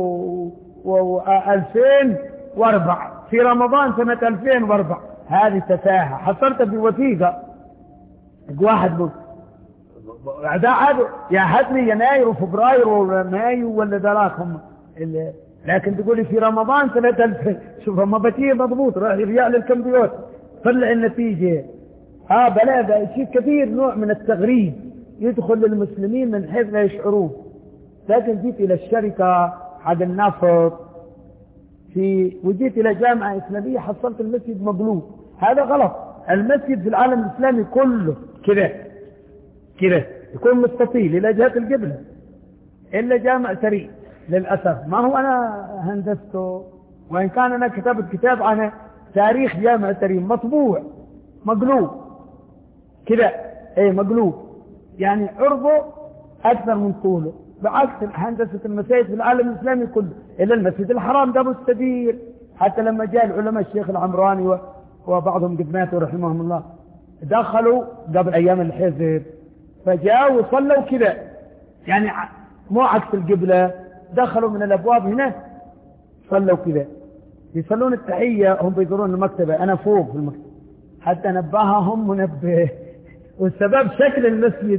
وألفين واربع، في رمضان سنة ألفين واربع. هذه تفاهة. حصلت بوثيقة واحد عاد يعهد لي يناير وفبراير ومايو ولا دراكم، لكن تقولي في رمضان سنة ألفين. شوف ما بتيه مضبوط، راح يرجع للكمبيوتر طلع النتيجة. ها بلا شيء كثير نوع من التغريب يدخل للمسلمين من حيث لا يشعروه. لكن جيت إلى الشركة حق النفط في وجيت إلى جامعة إسلامية حصلت المسجد مقلوب. هذا غلط. المسجد في العالم الإسلامي كله كذا كذا يكون مستطيل إلى جهة القبلة، إلا جامع سريع للأسف. ما هو أنا هندسته، وإن كان أنا كتبت كتاب عن تاريخ جامع سريع مطبوع مقلوب كذا، إيه مقلوب يعني عرضه أكثر من طوله، بعكس هندسة المساجد في العالم الإسلامي كله. إلا المسجد الحرام ده مستدير. حتى لما جاء العلماء الشيخ العمراني وبعضهم قد ماتوا رحمهم الله دخلوا قبل أيام الحزب فجاءوا وصلوا كذا، يعني مو عكس القبلة، دخلوا من الأبواب هنا صلوا كذا، يصلون التحية هم بيزورون المكتبة، أنا فوق في المكتبة حتى نبههم منبه، والسبب شكل المسجد.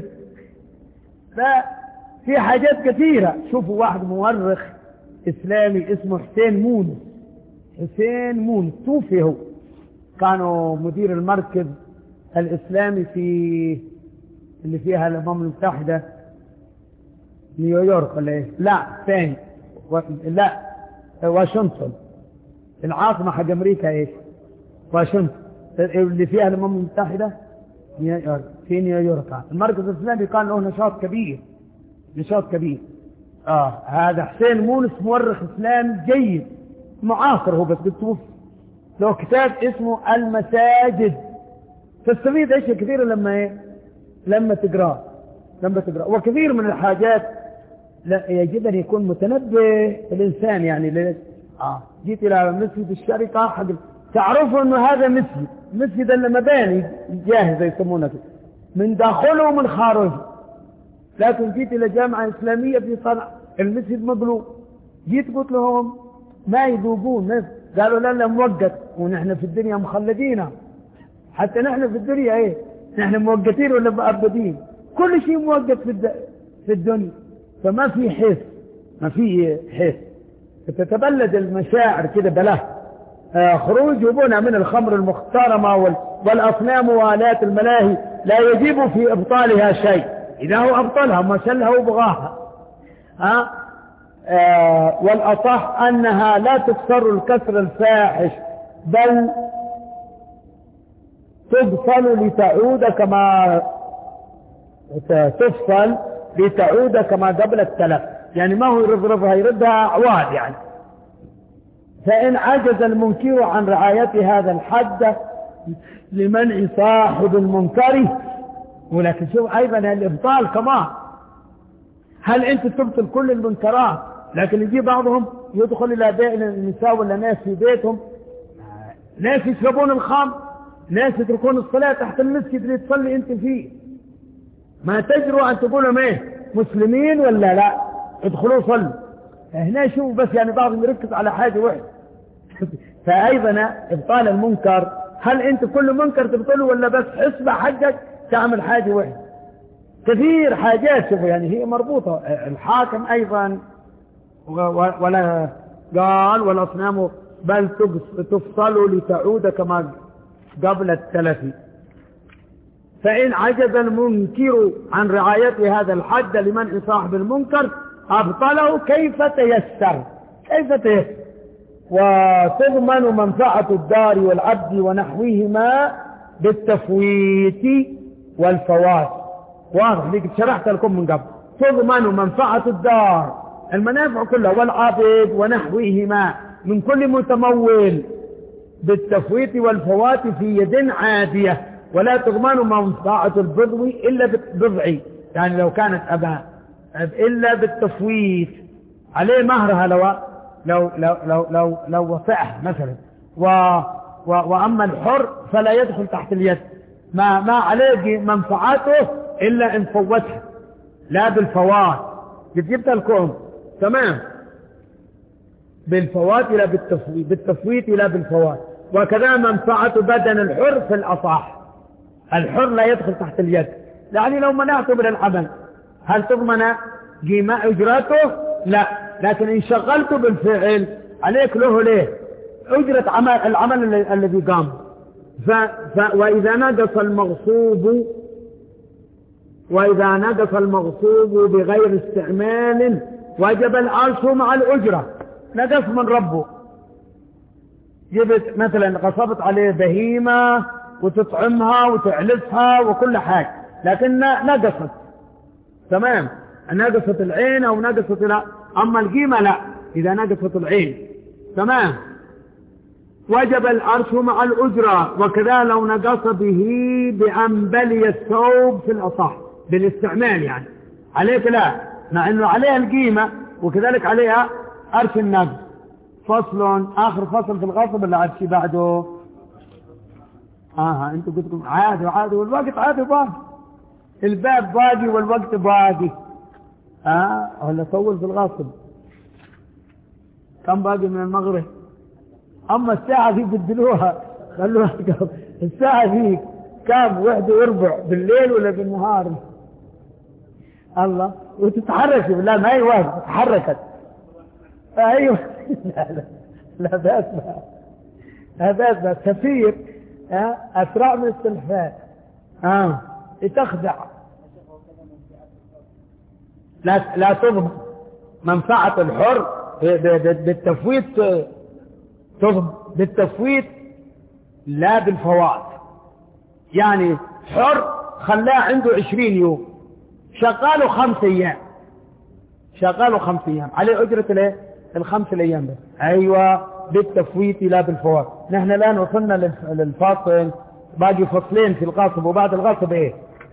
ففي حاجات كثيرة. شوفوا واحد مؤرخ إسلامي اسمه حسين مونس، حسين مونس توفي، هو كانوا مدير المركز الإسلامي في اللي فيها الأمم المتحدة نيويورك ولا إيه؟ لا ثاني و... لا واشنطن، العاصمة حق أمريكا إيش؟ واشنطن اللي فيها الأمم المتحدة نيويورك. في نيويورك المركز الإسلامي كان له نشاط كبير، نشاط كبير. آه هذا حسين مونس مؤرخ إسلامي جيد معاصر، هو بس بالتوفي له كتاب اسمه المساجد. تستفيد أشياء كثيرة لما إيه؟ لما تقرأ لما تقرأ وكثير من الحاجات لا يجب أن يكون متنبه الإنسان. يعني ليش؟ آه جيت إلى مسجد الشركة حق تعرفوا أنه هذا مسجد مسجد المباني جاهزة يسمونه من داخله ومن خارجه. لكن جيت إلى جامعة إسلامية في صنعاء المسجد مقلوب، جيت قلت لهم ما يذوبون، قالوا لا لا موقت، ونحن في الدنيا مخلدين، حتى نحن في الدنيا ايه نحن موقتين ولا مؤبدين، كل شيء موقت في في الدنيا. فما في حس، ما في حس، تتبلد المشاعر كده بلا آه خروج يبونها من الخمر المختارمة والأصنام وآلات الملاهي لا يجب في إبطالها شيء، إذا هو أبطلها ما شلها وبغاها. ها آه والأصح أنها لا تكسر الكسر الفاحش، بل تفصل لتعود كما تفصل لتعود كما قبل التلف، يعني ما هو يرفرفها يردها أعواد يعني. فإن عجز المنكر عن رعاية هذا الحد لمنع صاحب المنكر. ولكن شوف أيضا الإبطال كمان، هل أنت تبطل كل المنكرات لكن يجي بعضهم يدخل إلى بيع النساء ولا ناس في بيتهم، ناس يشربون الخمر، ناس يتركون الصلاة تحت المسجد اللي تصلي أنت فيه، ما تجرؤوا أن تقولوا ايه مسلمين ولا لا ادخلوا صلوا. هنا شوف بس يعني بعضهم يركز على حاجة واحدة. فأيضا إبطال المنكر، هل أنت كل منكر تبطله ولا بس حسبة حقك تعمل حاجة واحدة؟ كثير حاجات شوفوا يعني هي مربوطة. الحاكم أيضا ولا قال والأصنام بل تفصل لتعود كما قبل التلف. فإن عجز المنكر عن رعاية هذا الحد لمنع صاحب المنكر أبطله كيف تيسر كيف تيسر وتضمن منفعة الدار والعبد ونحوهما بالتفويت والفوات. واضح ليك شرحت لكم من قبل. تضمن منفعة الدار المنافع كلها والعبد ونحوهما من كل متمول بالتفويت والفوات في يد عادية، ولا تضمن منفعة البضع إلا بالبضع، يعني لو كانت أباء إلا بالتفويت عليه مهرها لو لو لو لو لو, لو وسعه مثلا و و وأما الحر فلا يدخل تحت اليد، ما ما عليه منفعته إلا إن فوتها لا بالفوات. جبت لكم تمام بالفوات لا بالتفويت، بالتفويت لا بالفوات. وكذا منفعة بدن الحر في الأصح، الحر لا يدخل تحت اليد، يعني لو منعته من العمل هل تضمن قيمة أجرته؟ لا، لكن إن شغلته بالفعل عليك له ليه أجرة عمل العمل الذي قام. ف... ف... وإذا نقص المغصوب وإذا نقص المغصوب بغير استعمال وجب العرش مع الأجرة. نقص من ربه، جبت مثلا غصبت عليه بهيمة وتطعمها وتعلفها وكل حاجة، لكن نقصت تمام، نقصت العين أو نقصت لا، أما القيمة لا، إذا نقصت العين تمام وجب العرش مع الأجرة. وكذا لو نقص به بأن بلي الثوب في الأصح بالاستعمال، يعني عليك لا، مع أنه عليها القيمة وكذلك عليها عرش النقص. فصل آخر فصل في الغصب اللي عاد شي بعده. آه أنتوا قلتكم عادي وعادي والوقت عادي باقي، الباب باقي والوقت باقي. آه ولا طول في الغصب كم باقي من المغرب؟ أما الساعة دي بدلوها خلوها الساعة دي كام؟ واحدة وربع بالليل ولا بالنهار؟ الله. وتتحرك لا ما هي واحدة تحركت. أيوة لا لا لا بأس لا بأس بأس كثير أسرع من السلفات آه تخدع. لا لا تضمن منفعة الحر بالتفويت، تضمن بالتفويت لا بالفوات. يعني حر خلاه عنده عشرين يوم شغاله خمس أيام شغاله خمس أيام عليه أجرة الايه الخمس الأيام بس. أيوة بالتفويت لا بالفوات. نحن الآن وصلنا للفاصل، باقي فصلين في الغصب، وبعد الغصب ايه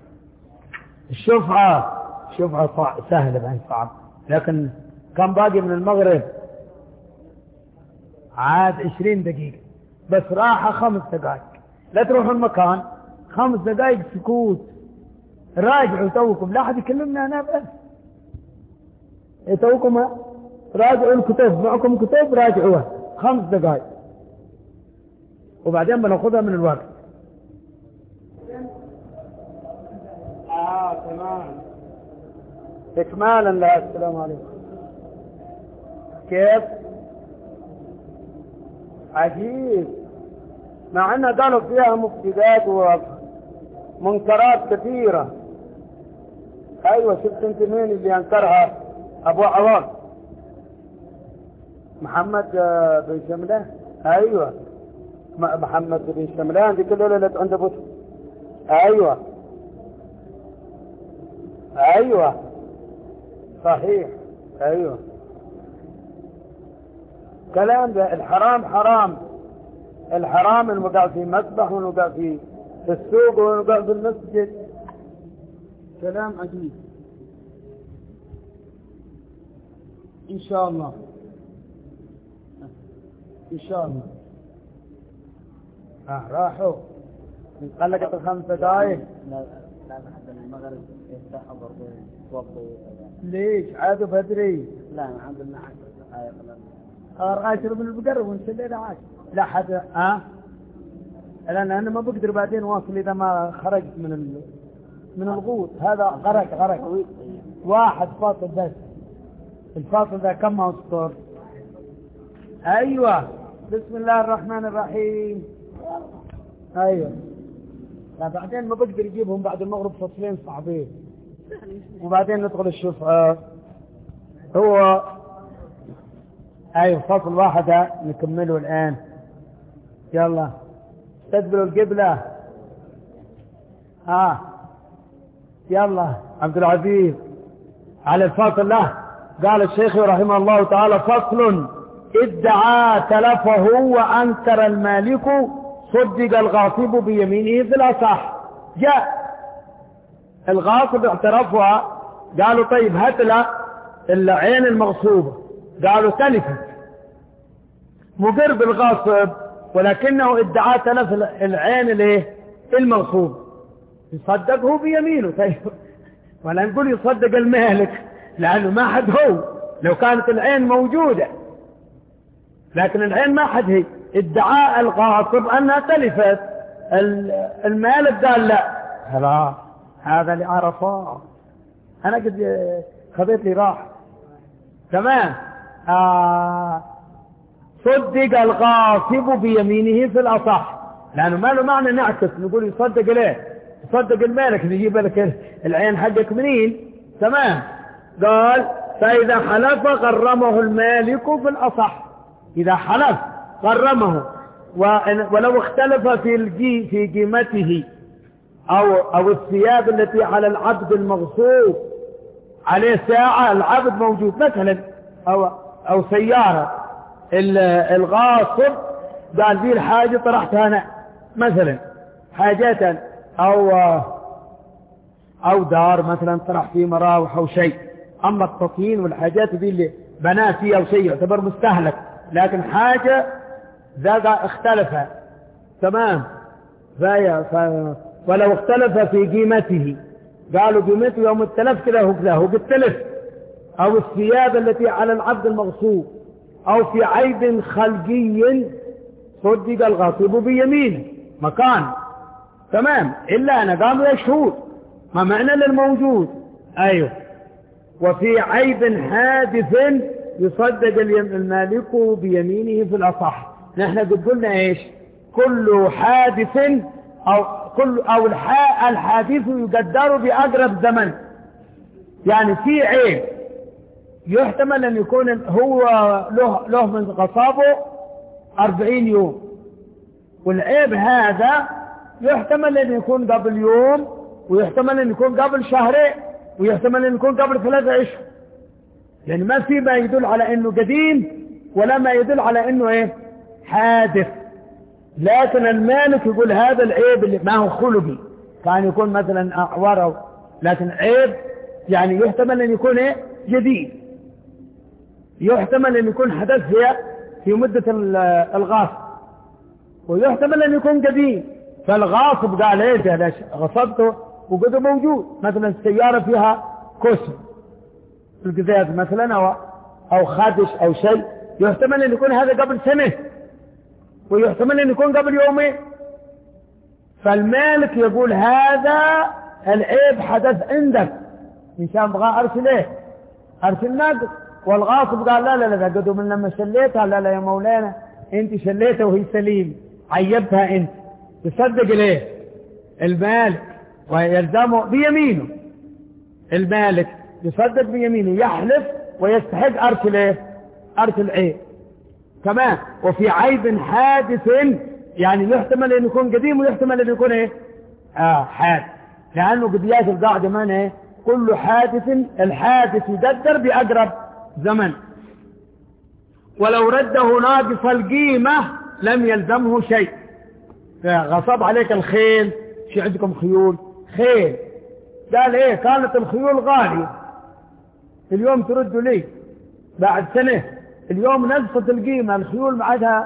الشفعة. الشفعة سهلة بعين صعب، لكن كم باقي من المغرب؟ عاد عشرين دقيقة بس، راحة خمس دقائق. لا تروحوا المكان، خمس دقائق سكوت، راجعوا توكم، لا أحد يكلمنا أنا بس توكم راجعوا الكتب، معكم كتب راجعوها خمس دقائق وبعدين بناخذها من الوقت. آه تمام إكمالا لها. السلام عليكم. كيف؟ عجيب، مع أنها قالوا فيها مفسدات ومنكرات كثيرة. أيوة شفت أنت مين اللي أنكرها؟ أبو عوام محمد بن شملان. أيوة محمد بن شملان دي كل ليلة عند أبو. أيوة أيوة صحيح. أيوة كلام ده الحرام حرام، الحرام الوقع في مسبح والوقع في في السوق والوقع في المسجد. كلام عجيب. إن شاء الله إن شاء الله. آه راحوا انقلقت الخمس دقائق. لا لا حتى المغرب يفتحوا برضه يوضوا. ليش عادوا بدري؟ لا عندنا عشر دقائق. عشر من البقرب ونسلينا عشر. لا حد ها؟ لأن أنا ما بقدر بعدين واصل إذا ما خرجت من ال... من الغوط. هذا غرق غرق واحد فاصل بس. الفاصل ذا كم أسطر؟ أيوة. بسم الله الرحمن الرحيم. أيوة. لا بعدين ما بقدر يجيبهم بعد المغرب فصلين صعبين. وبعدين ندخل الشفعة. هو أيوة فصل واحدة نكمله الآن. يلا استقبلوا القبلة. آه يلا عبد العزيز على الفصل. له قال الشيخ رحمه الله تعالى فصل ادعى تلفه وأنكر المالك صدق الغاصب بيمينه في الأصح. جاء الغاصب اعترفها قالوا طيب هات له العين المغصوبة قالوا تلفت. مقر بالغاصب ولكنه ادعى تلف العين الايه المغصوبة يصدقه بيمينه. طيب ولا نقول يصدق المالك لأنه ما حد هو. لو كانت العين موجودة لكن العين ما حد هي. ادعاء الغاصب أنها تلفت. المالك قال لا خلاص هذا اللي عرفه. أنا قد خذيت لي راح تمام. آه صدق الغاصب بيمينه في الأصح لأنه ما له معنى نعكس نقول يصدق ليه. يصدق المالك نجيب لك العين حقك منين. تمام. قال فإذا حلف غرمه المالك في الأصح. إذا حلف غرمه ولو اختلف في الجي في قيمته أو أو الثياب التي على العبد المغصوب عليه ساعة العبد موجود مثلا أو أو سيارة الغاصب قال ذي الحاجة طرحتها أنا مثلا حاجة أو أو دار مثلا طرح فيه مراوح أو شيء. أما التطين والحاجات ذي اللي بناه فيها أو شيء يعتبر مستهلك. لكن حاجة ذا اختلف تمام. فهي ف... ولو اختلف في قيمته قالوا قيمته يوم التلف كذا هو كذا هو بالتلف أو الثياب التي على العبد المغصوب أو في عيب خلقي صدق الغاصب بيمينه مكان تمام. إلا أنا قاموا يشهود ما معنى للموجود. أيوه. وفي عيب حادث يصدق المالك بيمينه في الأصح. نحن قد قلنا إيش كل حادث أو كل أو الحادث يقدر بأقرب زمن. يعني في عيب يحتمل أن يكون هو له, له من غصابه أربعين يوم والعيب هذا يحتمل أن يكون قبل يوم ويحتمل أن يكون قبل شهرين ويحتمل أن يكون قبل ثلاثة أشهر. يعني ما في ما يدل على أنه قديم ولا ما يدل على أنه إيه حادث. لكن المالك يقول هذا العيب اللي ما هو خلقي كان يكون مثلا أعور لكن عيب يعني يحتمل أن يكون إيه جديد. يحتمل أن يكون حدث هي في مدة الغاصب ويحتمل أن يكون قديم. فالغاصب قال إيش هذا غصبته وقده موجود مثلا السيارة فيها كسر القذاف مثلا أو, أو خادش أو شيء يحتمل أن يكون هذا قبل سنة ويحتمل أن يكون قبل يومين. فالمالك يقول هذا العيب حدث عندك إن شاء الله أرسله أرسل ناقص. والغاصب قال لا لا لا قدوا من لما شليتها لا لا يا مولانا انت شليتها وهي سليم عيبتها انت. تصدق ليه المالك ويلزمه بيمينه. المالك يصدق بيمينه يحلف ويستحق أرسل ايه أرسل عيب كمان. وفي عيب حادث يعني يحتمل أن يكون قديم ويحتمل أن يكون ايه آه حادث. لأنه قضيات القاعدة من ايه كل حادث الحادث يقدر بأقرب زمن. ولو رده ناقص القيمة لم يلزمه شيء. غصب عليك الخيل، شي عندكم خيول؟ خيل، قال ايه كانت الخيول غالية، اليوم تردوا لي بعد سنة، اليوم نقصت القيمة، الخيول بعدها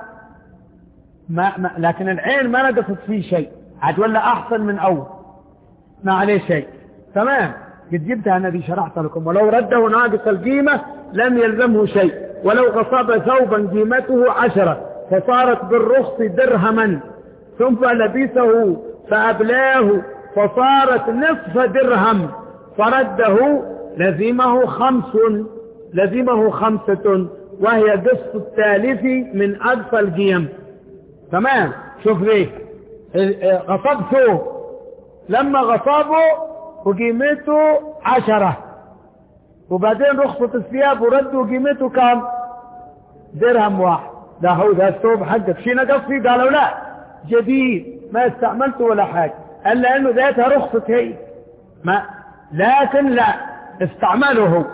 ما, ما لكن العين ما نقصت فيه شيء، عاد ولا أحسن من أول، ما عليه شيء. تمام، قد جبتها أنا دي شرحت لكم. ولو رده ناقص القيمة لم يلزمه شيء، ولو غصب ثوبا قيمته عشرة فصارت بالرخص درهما ثم لبسه فأبلاه فصارت نصف درهم فرده لزمه خمس لزمه خمسة وهي قسط التالف من أقصى القيم. تمام. شوف ليه غصب ثوب، لما غصبه وقيمته عشرة وبعدين رخصة الثياب وردوا قيمته كام؟ درهم واحد. ده هو ده الثوب حقك، شي نقص فيه؟ قالوا لا جديد ما استعملته ولا حاجة، الا انه ذاتها رخصة هي ما، لكن لا استعمله هو.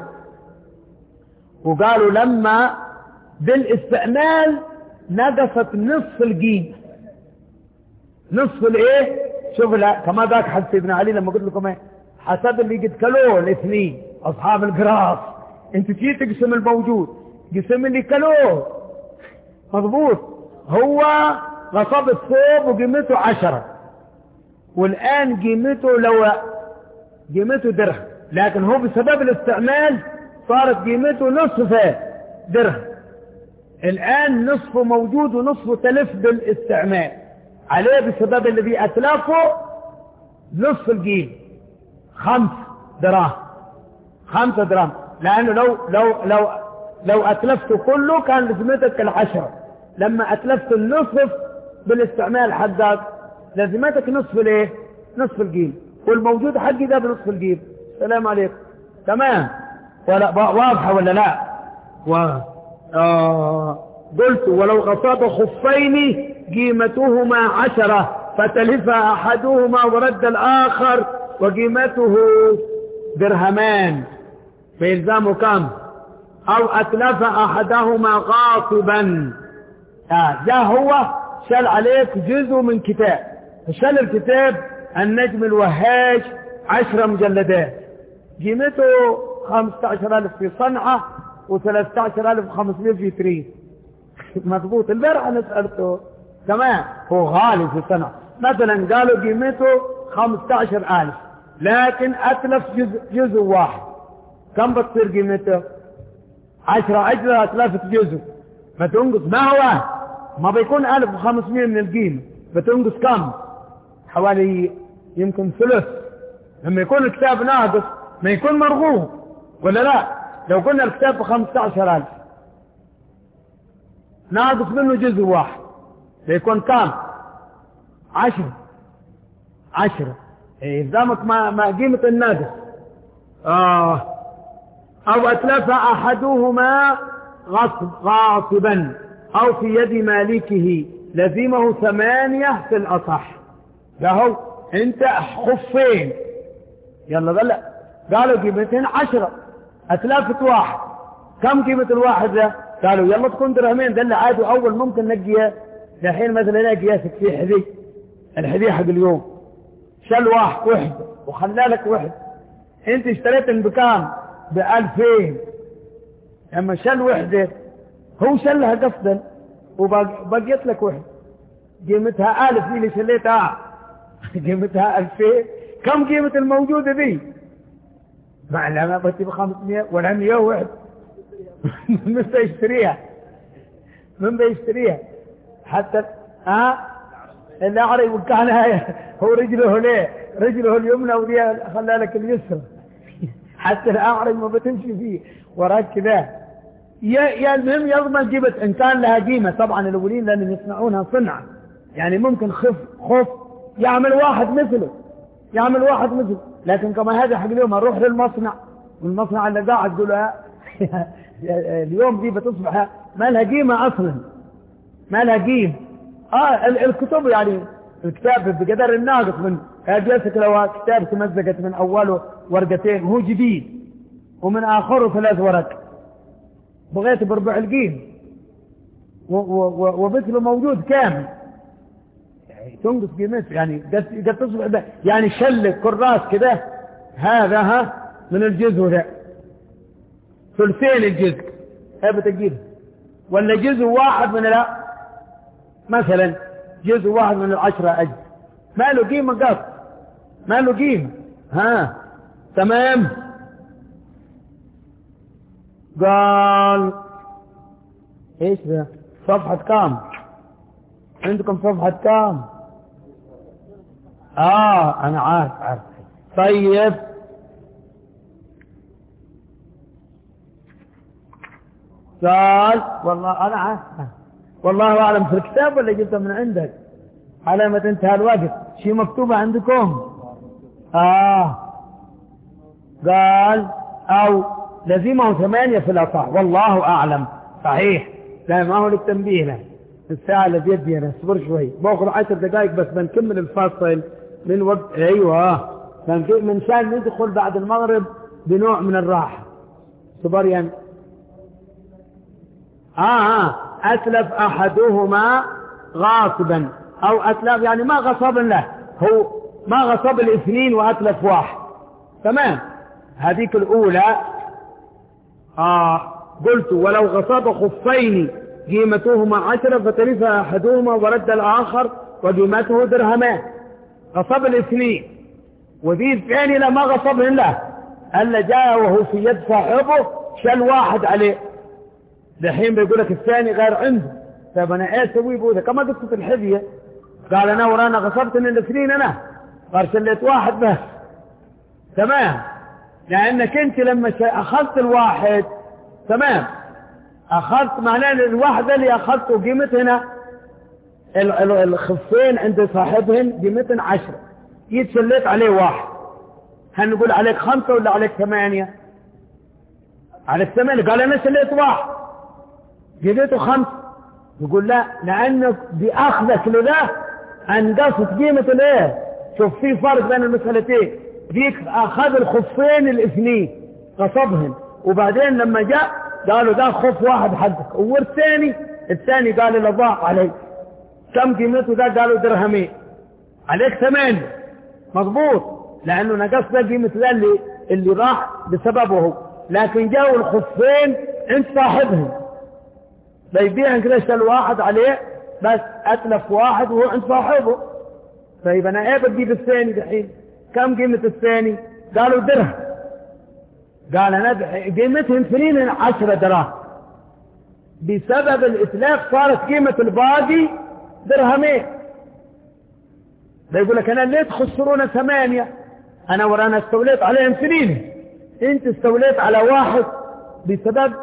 وقالوا لما بالاستعمال نقصت نصف القيمة، نصف الايه؟ شوف لا كما ذاك حد سيدنا علي لما قلت لكم ايه حسب اللي قد كلوه الاثنين اصحاب القراص، انت تجي تقسم الموجود، قسم اللي كلوه مضبوط. هو غصب الثوب وقيمته عشرة والآن قيمته لو قيمته درهم، لكن هو بسبب الاستعمال صارت قيمته نصف درهم. الآن نصفه موجود ونصفه تلف بالاستعمال عليه بسبب الذي أتلفه نصف القيمة خمس دراهم خمسة دراهم، لأنه لو لو لو لو أتلفته كله كان لزمتك العشرة، لما أتلفت النصف بالاستعمال حقك لزمتك نصف الايه؟ نصف القيمة، والموجود حقي ده بنصف القيمة. السلام عليكم. تمام ولا واضحة ولا لا؟ و... آه... قلت ولو غصب خفين قيمتهما عشرة فتلف أحدهما ورد الآخر وقيمته درهمان فيلزامه كم؟ أو أتلف أحدهما غاصبا. آه جاء هو شال عليك جزء من كتاب، شال الكتاب النجم الوهاج عشر مجلدات قيمته خمسة عشر ألف في صنعة وثلاثة عشر ألف وخمسمائة في تريد. مضبوط. البارح أنا سألته كمان هو غالي في صنعة، مثلا قالوا قيمته خمسة عشر ألف لكن أتلف جزء, جزء واحد، كم بتصير قيمته؟ عشرة عشرة أتلفت جزء فتنقص، ما هو ما بيكون ألف وخمسمائة من القيمة، بتنقص كم؟ حوالي يمكن ثلث. لما يكون الكتاب ناقص ما يكون مرغوب ولا لا؟ لو قلنا الكتاب بخمسة عشر ألف ناقص منه جزء واحد بيكون كم؟ عشرة عشرة. إلزامك ما, ما قيمة الناقص. آه. أو أتلف أحدهما غصب غاصبا أو في يد مالكه لزمه ثمانية في الأصح. فهو أنت خفين يلا بلا قالوا قيمتين عشرة أتلافت واحد، كم قيمة الواحد ده؟ قالوا يلا تكون درهمين. ده اللي عادوا أول ممكن نقيه الحين مثلا نلاقي قياسك فيه حذي الحذي حق اليوم شل واحد وحدة وخلالك وحدة، أنت اشتريت بكام؟ بألفين، أما شل وحدة هو شلها قصدا وبقيت لك وحدة قيمتها ألف اللي شليتها قيمتها ألفين، كم قيمة الموجودة دي؟ مع لما بتي بخمسمائة ولا مئة واحد من بيشتريها من بيشتريها حتى ها اللي أعرف كان هو رجله ليه رجله اليمنى ودي خلى لك اليسرى حتى الأعرج ما بتمشي فيه وراك كذا. يا يا المهم يضمن جبت إن كان لها قيمة. طبعا الأولين لأنهم يصنعونها صنعة، يعني ممكن خف خف يعمل واحد مثله يعمل واحد مثله، لكن كما هذا حق اليوم نروح للمصنع والمصنع اللي قاعد تقول له اليوم دي بتصبح ما لها قيمة أصلا، ما لها قيمة. آه الكتب يعني الكتاب بقدر الناقص من جلسك لو كتاب تمزقت من أوله ورقتين هو جديد ومن آخره ثلاث ورق بغيت بربع القيمة ومثله موجود كامل تنقص قيمته، يعني قد تصبح يعني شل كراس كده، هذا ها من الجزء ده ثلثين الجزء هي بتجيبه، ولا جزء واحد من لا مثلا جزء واحد من العشرة أجزاء ما له قيمة قط، ما له قيمة. ها تمام. قال ايش ده؟ صفحة كام عندكم؟ صفحة كام؟ اه انا عارف عارف. طيب قال والله انا عارف، والله اعلم في الكتاب ولا جبته من عندك على ما انتهى الوقت، شيء مكتوبة عندكم؟ اه قال او لزمه ثمانية في الأصح، والله أعلم. صحيح، لا ما هو للتنبيه له، الساعة اللي بيدي أنا اصبر شوي باخذ عشر دقائق بس بنكمل الفاصل من وقت. أيوة من شان ندخل بعد المغرب بنوع من الراحة. صبر يعني آه آه أتلف أحدهما غاصبا أو أتلف يعني ما غصب له، هو ما غصب الاثنين وأتلف واحد. تمام. هذيك الأولى آه قلت ولو غصب خفين قيمتهما عشرة فتلف أحدهما ورد الآخر وقيمته درهمان، غصب الاثنين. وذي الثاني لما غصبهن له ألا جاء وهو في يد صاحبه شل واحد عليه، دحين بيقول لك الثاني غير عنده. طيب أنا إيه أسوي بوذا كما قصة الحذية؟ قال أنا ورانا غصبت من الاثنين، أنا قال شليت واحد بس. تمام. لأنك أنت لما أخذت الواحد تمام أخذت معناه الواحد اللي أخذته قيمته هنا الخفين عند صاحبهن قيمتهن عشرة، يتشليت عليه واحد، هل نقول عليك خمسة ولا عليك ثمانية؟ عليك ثمانية. قال أنا شليت واحد قيمته خمسة، يقول لا لأنك بأخذك لذا أنقصت قيمة الايه. شوف في فرق بين المسألتين، ذيك أخذ الخفين الاثنين غصبهن، وبعدين لما جاء قالوا ده خف واحد حقك، والثاني الثاني قال له ضاع عليك كم قيمته؟ ده قالوا درهمين، عليك ثمانية. مضبوط، لأنه نقص ده قيمة ده اللي, اللي راح بسببه، لكن جاءوا الخفين عند صاحبهم بيبيعن كده شل واحد عليه بس أتلف واحد وهو عند صاحبه. طيب أنا إيه بجيب الثاني دحين؟ كم قيمة الثاني؟ قالوا درهم. قال أنا قيمتهم سنين عشرة دراهم، بسبب الإتلاف صارت قيمة الباقي درهمين. بيقول لك أنا ليه تخسرون ثمانية؟ أنا ورانا استوليت عليهم سنين، أنت استوليت على واحد بسبب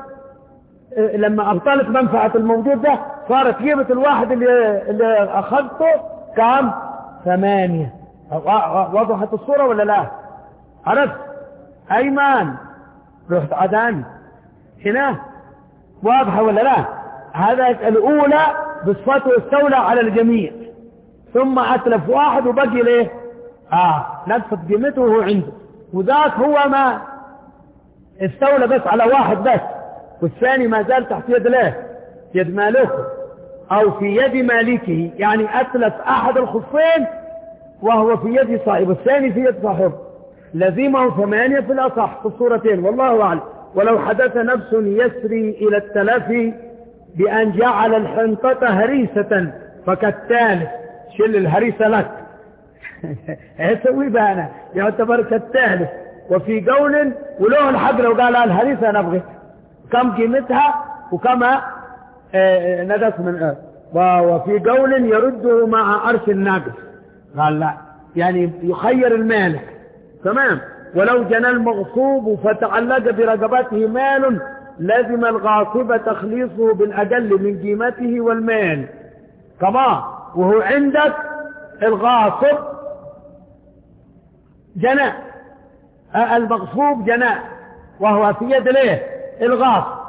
لما أبطلت منفعة الموجود ده صارت قيمة الواحد اللي, اللي أخذته كام؟ ثمانية. وضحت الصورة ولا لا؟ عرفت؟ أيمان رحت عدان هنا واضحة ولا لا؟ هذا الأولى بصفته استولى على الجميع، ثم أتلف واحد وبقي ليه؟ آه نفت قيمته وهو عنده، وذاك هو ما استولى بس على واحد بس، والثاني ما زال تحت يد له يد مالكه أو في يد مالكه، يعني أتلف أحد الخفين وهو في يد صاحبه، الثاني في يد صاحبه، لزمه ثمانية في الأصح في الصورتين والله أعلم. ولو حدث نفس يسري إلى التلف بأن جعل الحنطة هريسة فكالتالف، شل الهريسة لك يسوي بها أنا يعتبر كالتالف. وفي قول وله الحق لو قال الهريسة نبغي كم قيمتها وكما آه ندس من آه. وفي قول يرده مع أرش الناقص، قال لا يعني يخير المالك. تمام. ولو جنى المغصوب فتعلق برقبته مال لازم الغاصب تخليصه بالأقل من قيمته والمال كما وهو عندك الغاصب جنى المغصوب جنى وهو في يد له الغاصب،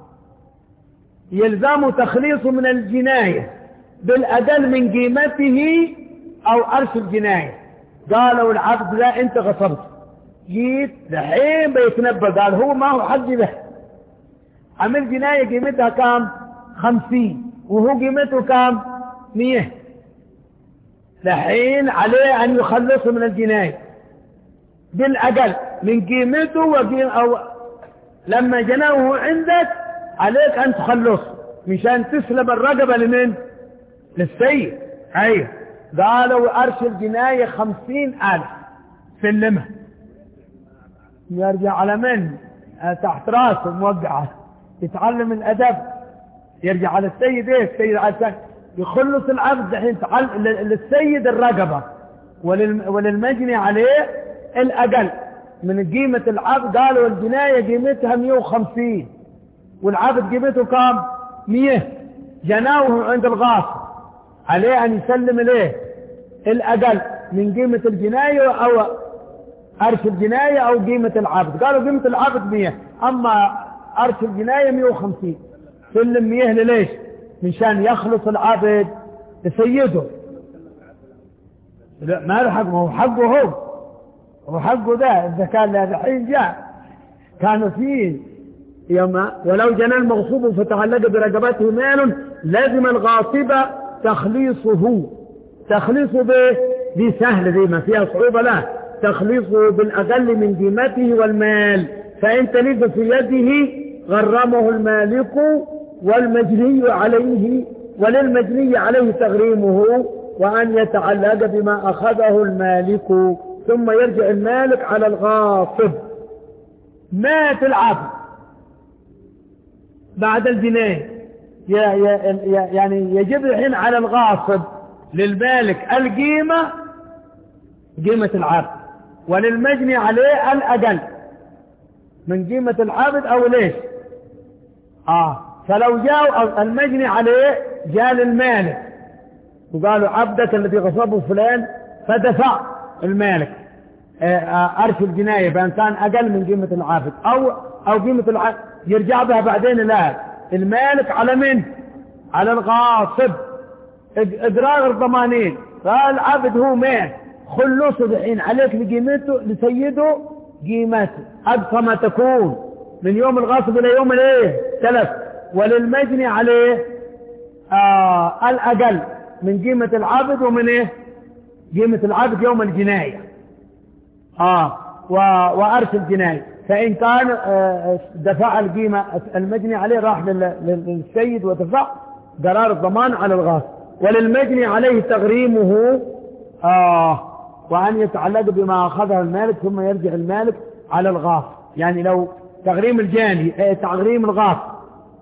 يلزم تخليصه من الجناية بالأقل من قيمته أو أرش الجناية. قالوا العبد لا أنت غصبت، جيت دحين بيتنبه قال هو ما هو حقي به، عمل جناية قيمتها كام؟ خمسين، وهو قيمته كام؟ مية. لحين عليه أن يخلصه من الجناية بالأقل من قيمته وقيم أو لما جناه عندك عليك أن تخلصه مشان تسلب الرقبة لمن؟ للسيد. أيوه قالوا أرش الجناية خمسين ألف سلمها يرجع على من؟ تحت راسه موقعه يتعلم الأدب يرجع على السيد. إيه السيد على السيد يخلص العبد الحين للسيد الرقبة وللمجني عليه الأقل من قيمة العبد. قالوا الجناية قيمتها مية وخمسين والعبد قيمته كام؟ مية. جناوه عند الغاصب عليه أن يسلم إليه الأقل من قيمة الجناية أو أرش الجناية أو قيمة العبد. قالوا قيمة العبد مية أما أرش الجناية مية وخمسين. سلم مية لليش؟ مشان يخلص العبد لسيده. لا ما له حق، هو حقه هو هو حقه ده. إذا كان الحين جاء كانوا فيه يوم ولو جنى المغصوب فتعلق برقبته مال لازم الغاصب تخليصه. تخليصه به دي سهل دي ما فيها صعوبة لا. تخليصه بالأقل من قيمته والمال فإن تلد في يده غرمه المالك والمجني عليه وللمجني عليه تغريمه وأن يتعلق بما أخذه المالك ثم يرجع المالك على الغاصب. مات العبد بعد الجناية يعني يجب الحين على الغاصب للمالك القيمة قيمة العبد وللمجني عليه الأقل من قيمة العبد أو ليش آه فلو جاء المجني عليه جاء للمالك وقالوا عبدك الذي غصبه فلان فدفع المالك أرش الجناية بأن كان أقل من قيمة العبد أو أو قيمة العبد يرجع بها بعدين. لا المالك على من؟ على الغاصب. إدراغ الضمانين فالعبد هو مات خلصه دحين عليك لقيمته لسيده قيمته أقصى ما تكون من يوم الغاصب إلى يوم الايه تلف وللمجني عليه آه الأقل من قيمة العبد ومن ايه قيمة العبد يوم الجناية آه وأرش الجناية. فإن كان آه دفع القيمة المجني عليه راح للسيد ودفع قرار الضمان على الغاصب وللمجني عليه تغريمه آه وأن يتعلق بما أخذه المالك ثم يرجع المالك على الغاصب. يعني لو تغريم الجاني تغريم الغاصب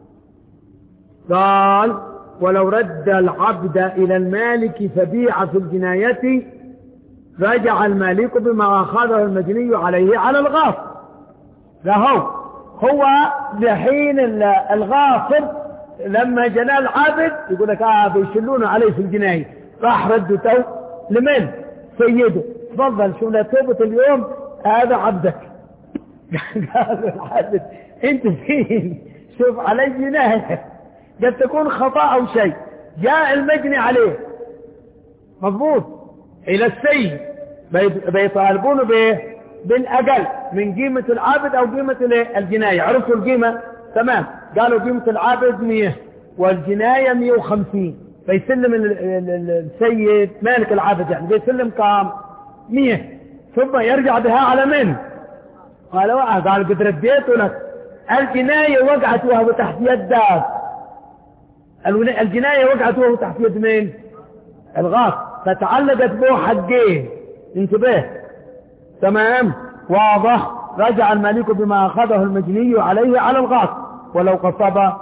قال ولو رد العبد إلى المالك فبيع في الجناية رجع المالك بما أخذه المجني عليه على الغاصب. لا هو هو لحين الغاصب لما جنى العبد يقول لك آه بيشلونه عليه في الجناية راح ردته لمن؟ سيده. تفضل شو توبة اليوم هذا عبدك. قال العبد انت فين؟ شوف علي جناية قد تكون خطأ أو شيء جاء المجني عليه مضبوط إلى السيد بيطالبونه به بالأقل من قيمة العبد أو قيمة الجناية. عرفوا القيمة تمام. قالوا قيمة العبد مية والجناية مية وخمسين فيسلم السيد مالك العبد يعني بيسلم كام؟ مية ثم يرجع بها على من؟ قالوا قال قد رديته لك. الجناية وقعت وهو تحت يدك. الجناية وقعت وهو تحت يد مين؟ الغاصب فتعلقت به حقين. انتبه تمام واضح. رجع المالك بما أخذه المجني عليه على الغاصب ولو قصب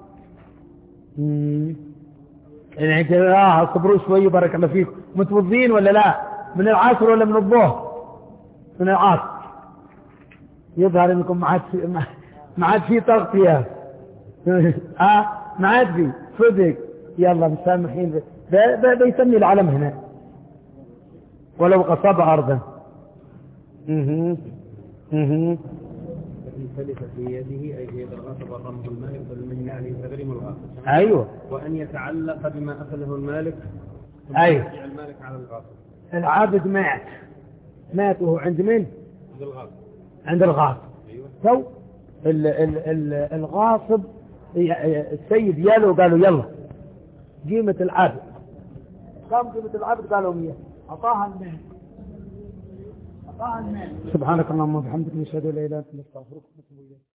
يعني اه صبروا شوي بارك الله فيك. متوضين ولا لا؟ من العصر ولا من الظهر؟ من العصر. يظهر انكم ما عاد في ما عاد في تغطيه. اه ما عاد في صدق. يلا مسامحين بيسمي العلم هنا ولو قصب ارضا. اها اها تلف في يده أي يد الغاصب ورمه المالك والمجني عليه تغريم الغاصب. أيوة. وأن يتعلق بما أخذه المالك ثم أيوة. يرجع المالك على الغاصب. العابد مات مات وهو عند من؟ عند الغاصب. عند الغاصب. أيوة. تو ال ال ال الغاصب السيد ياله قالوا يلا قيمة العبد. كم قيمة العبد؟ قالوا مية. أعطاها المال. أعطاها المال. سبحانك اللهم وبحمدك نشهد أن لا إله إلا أنت نستغفرك ونتوب إليك.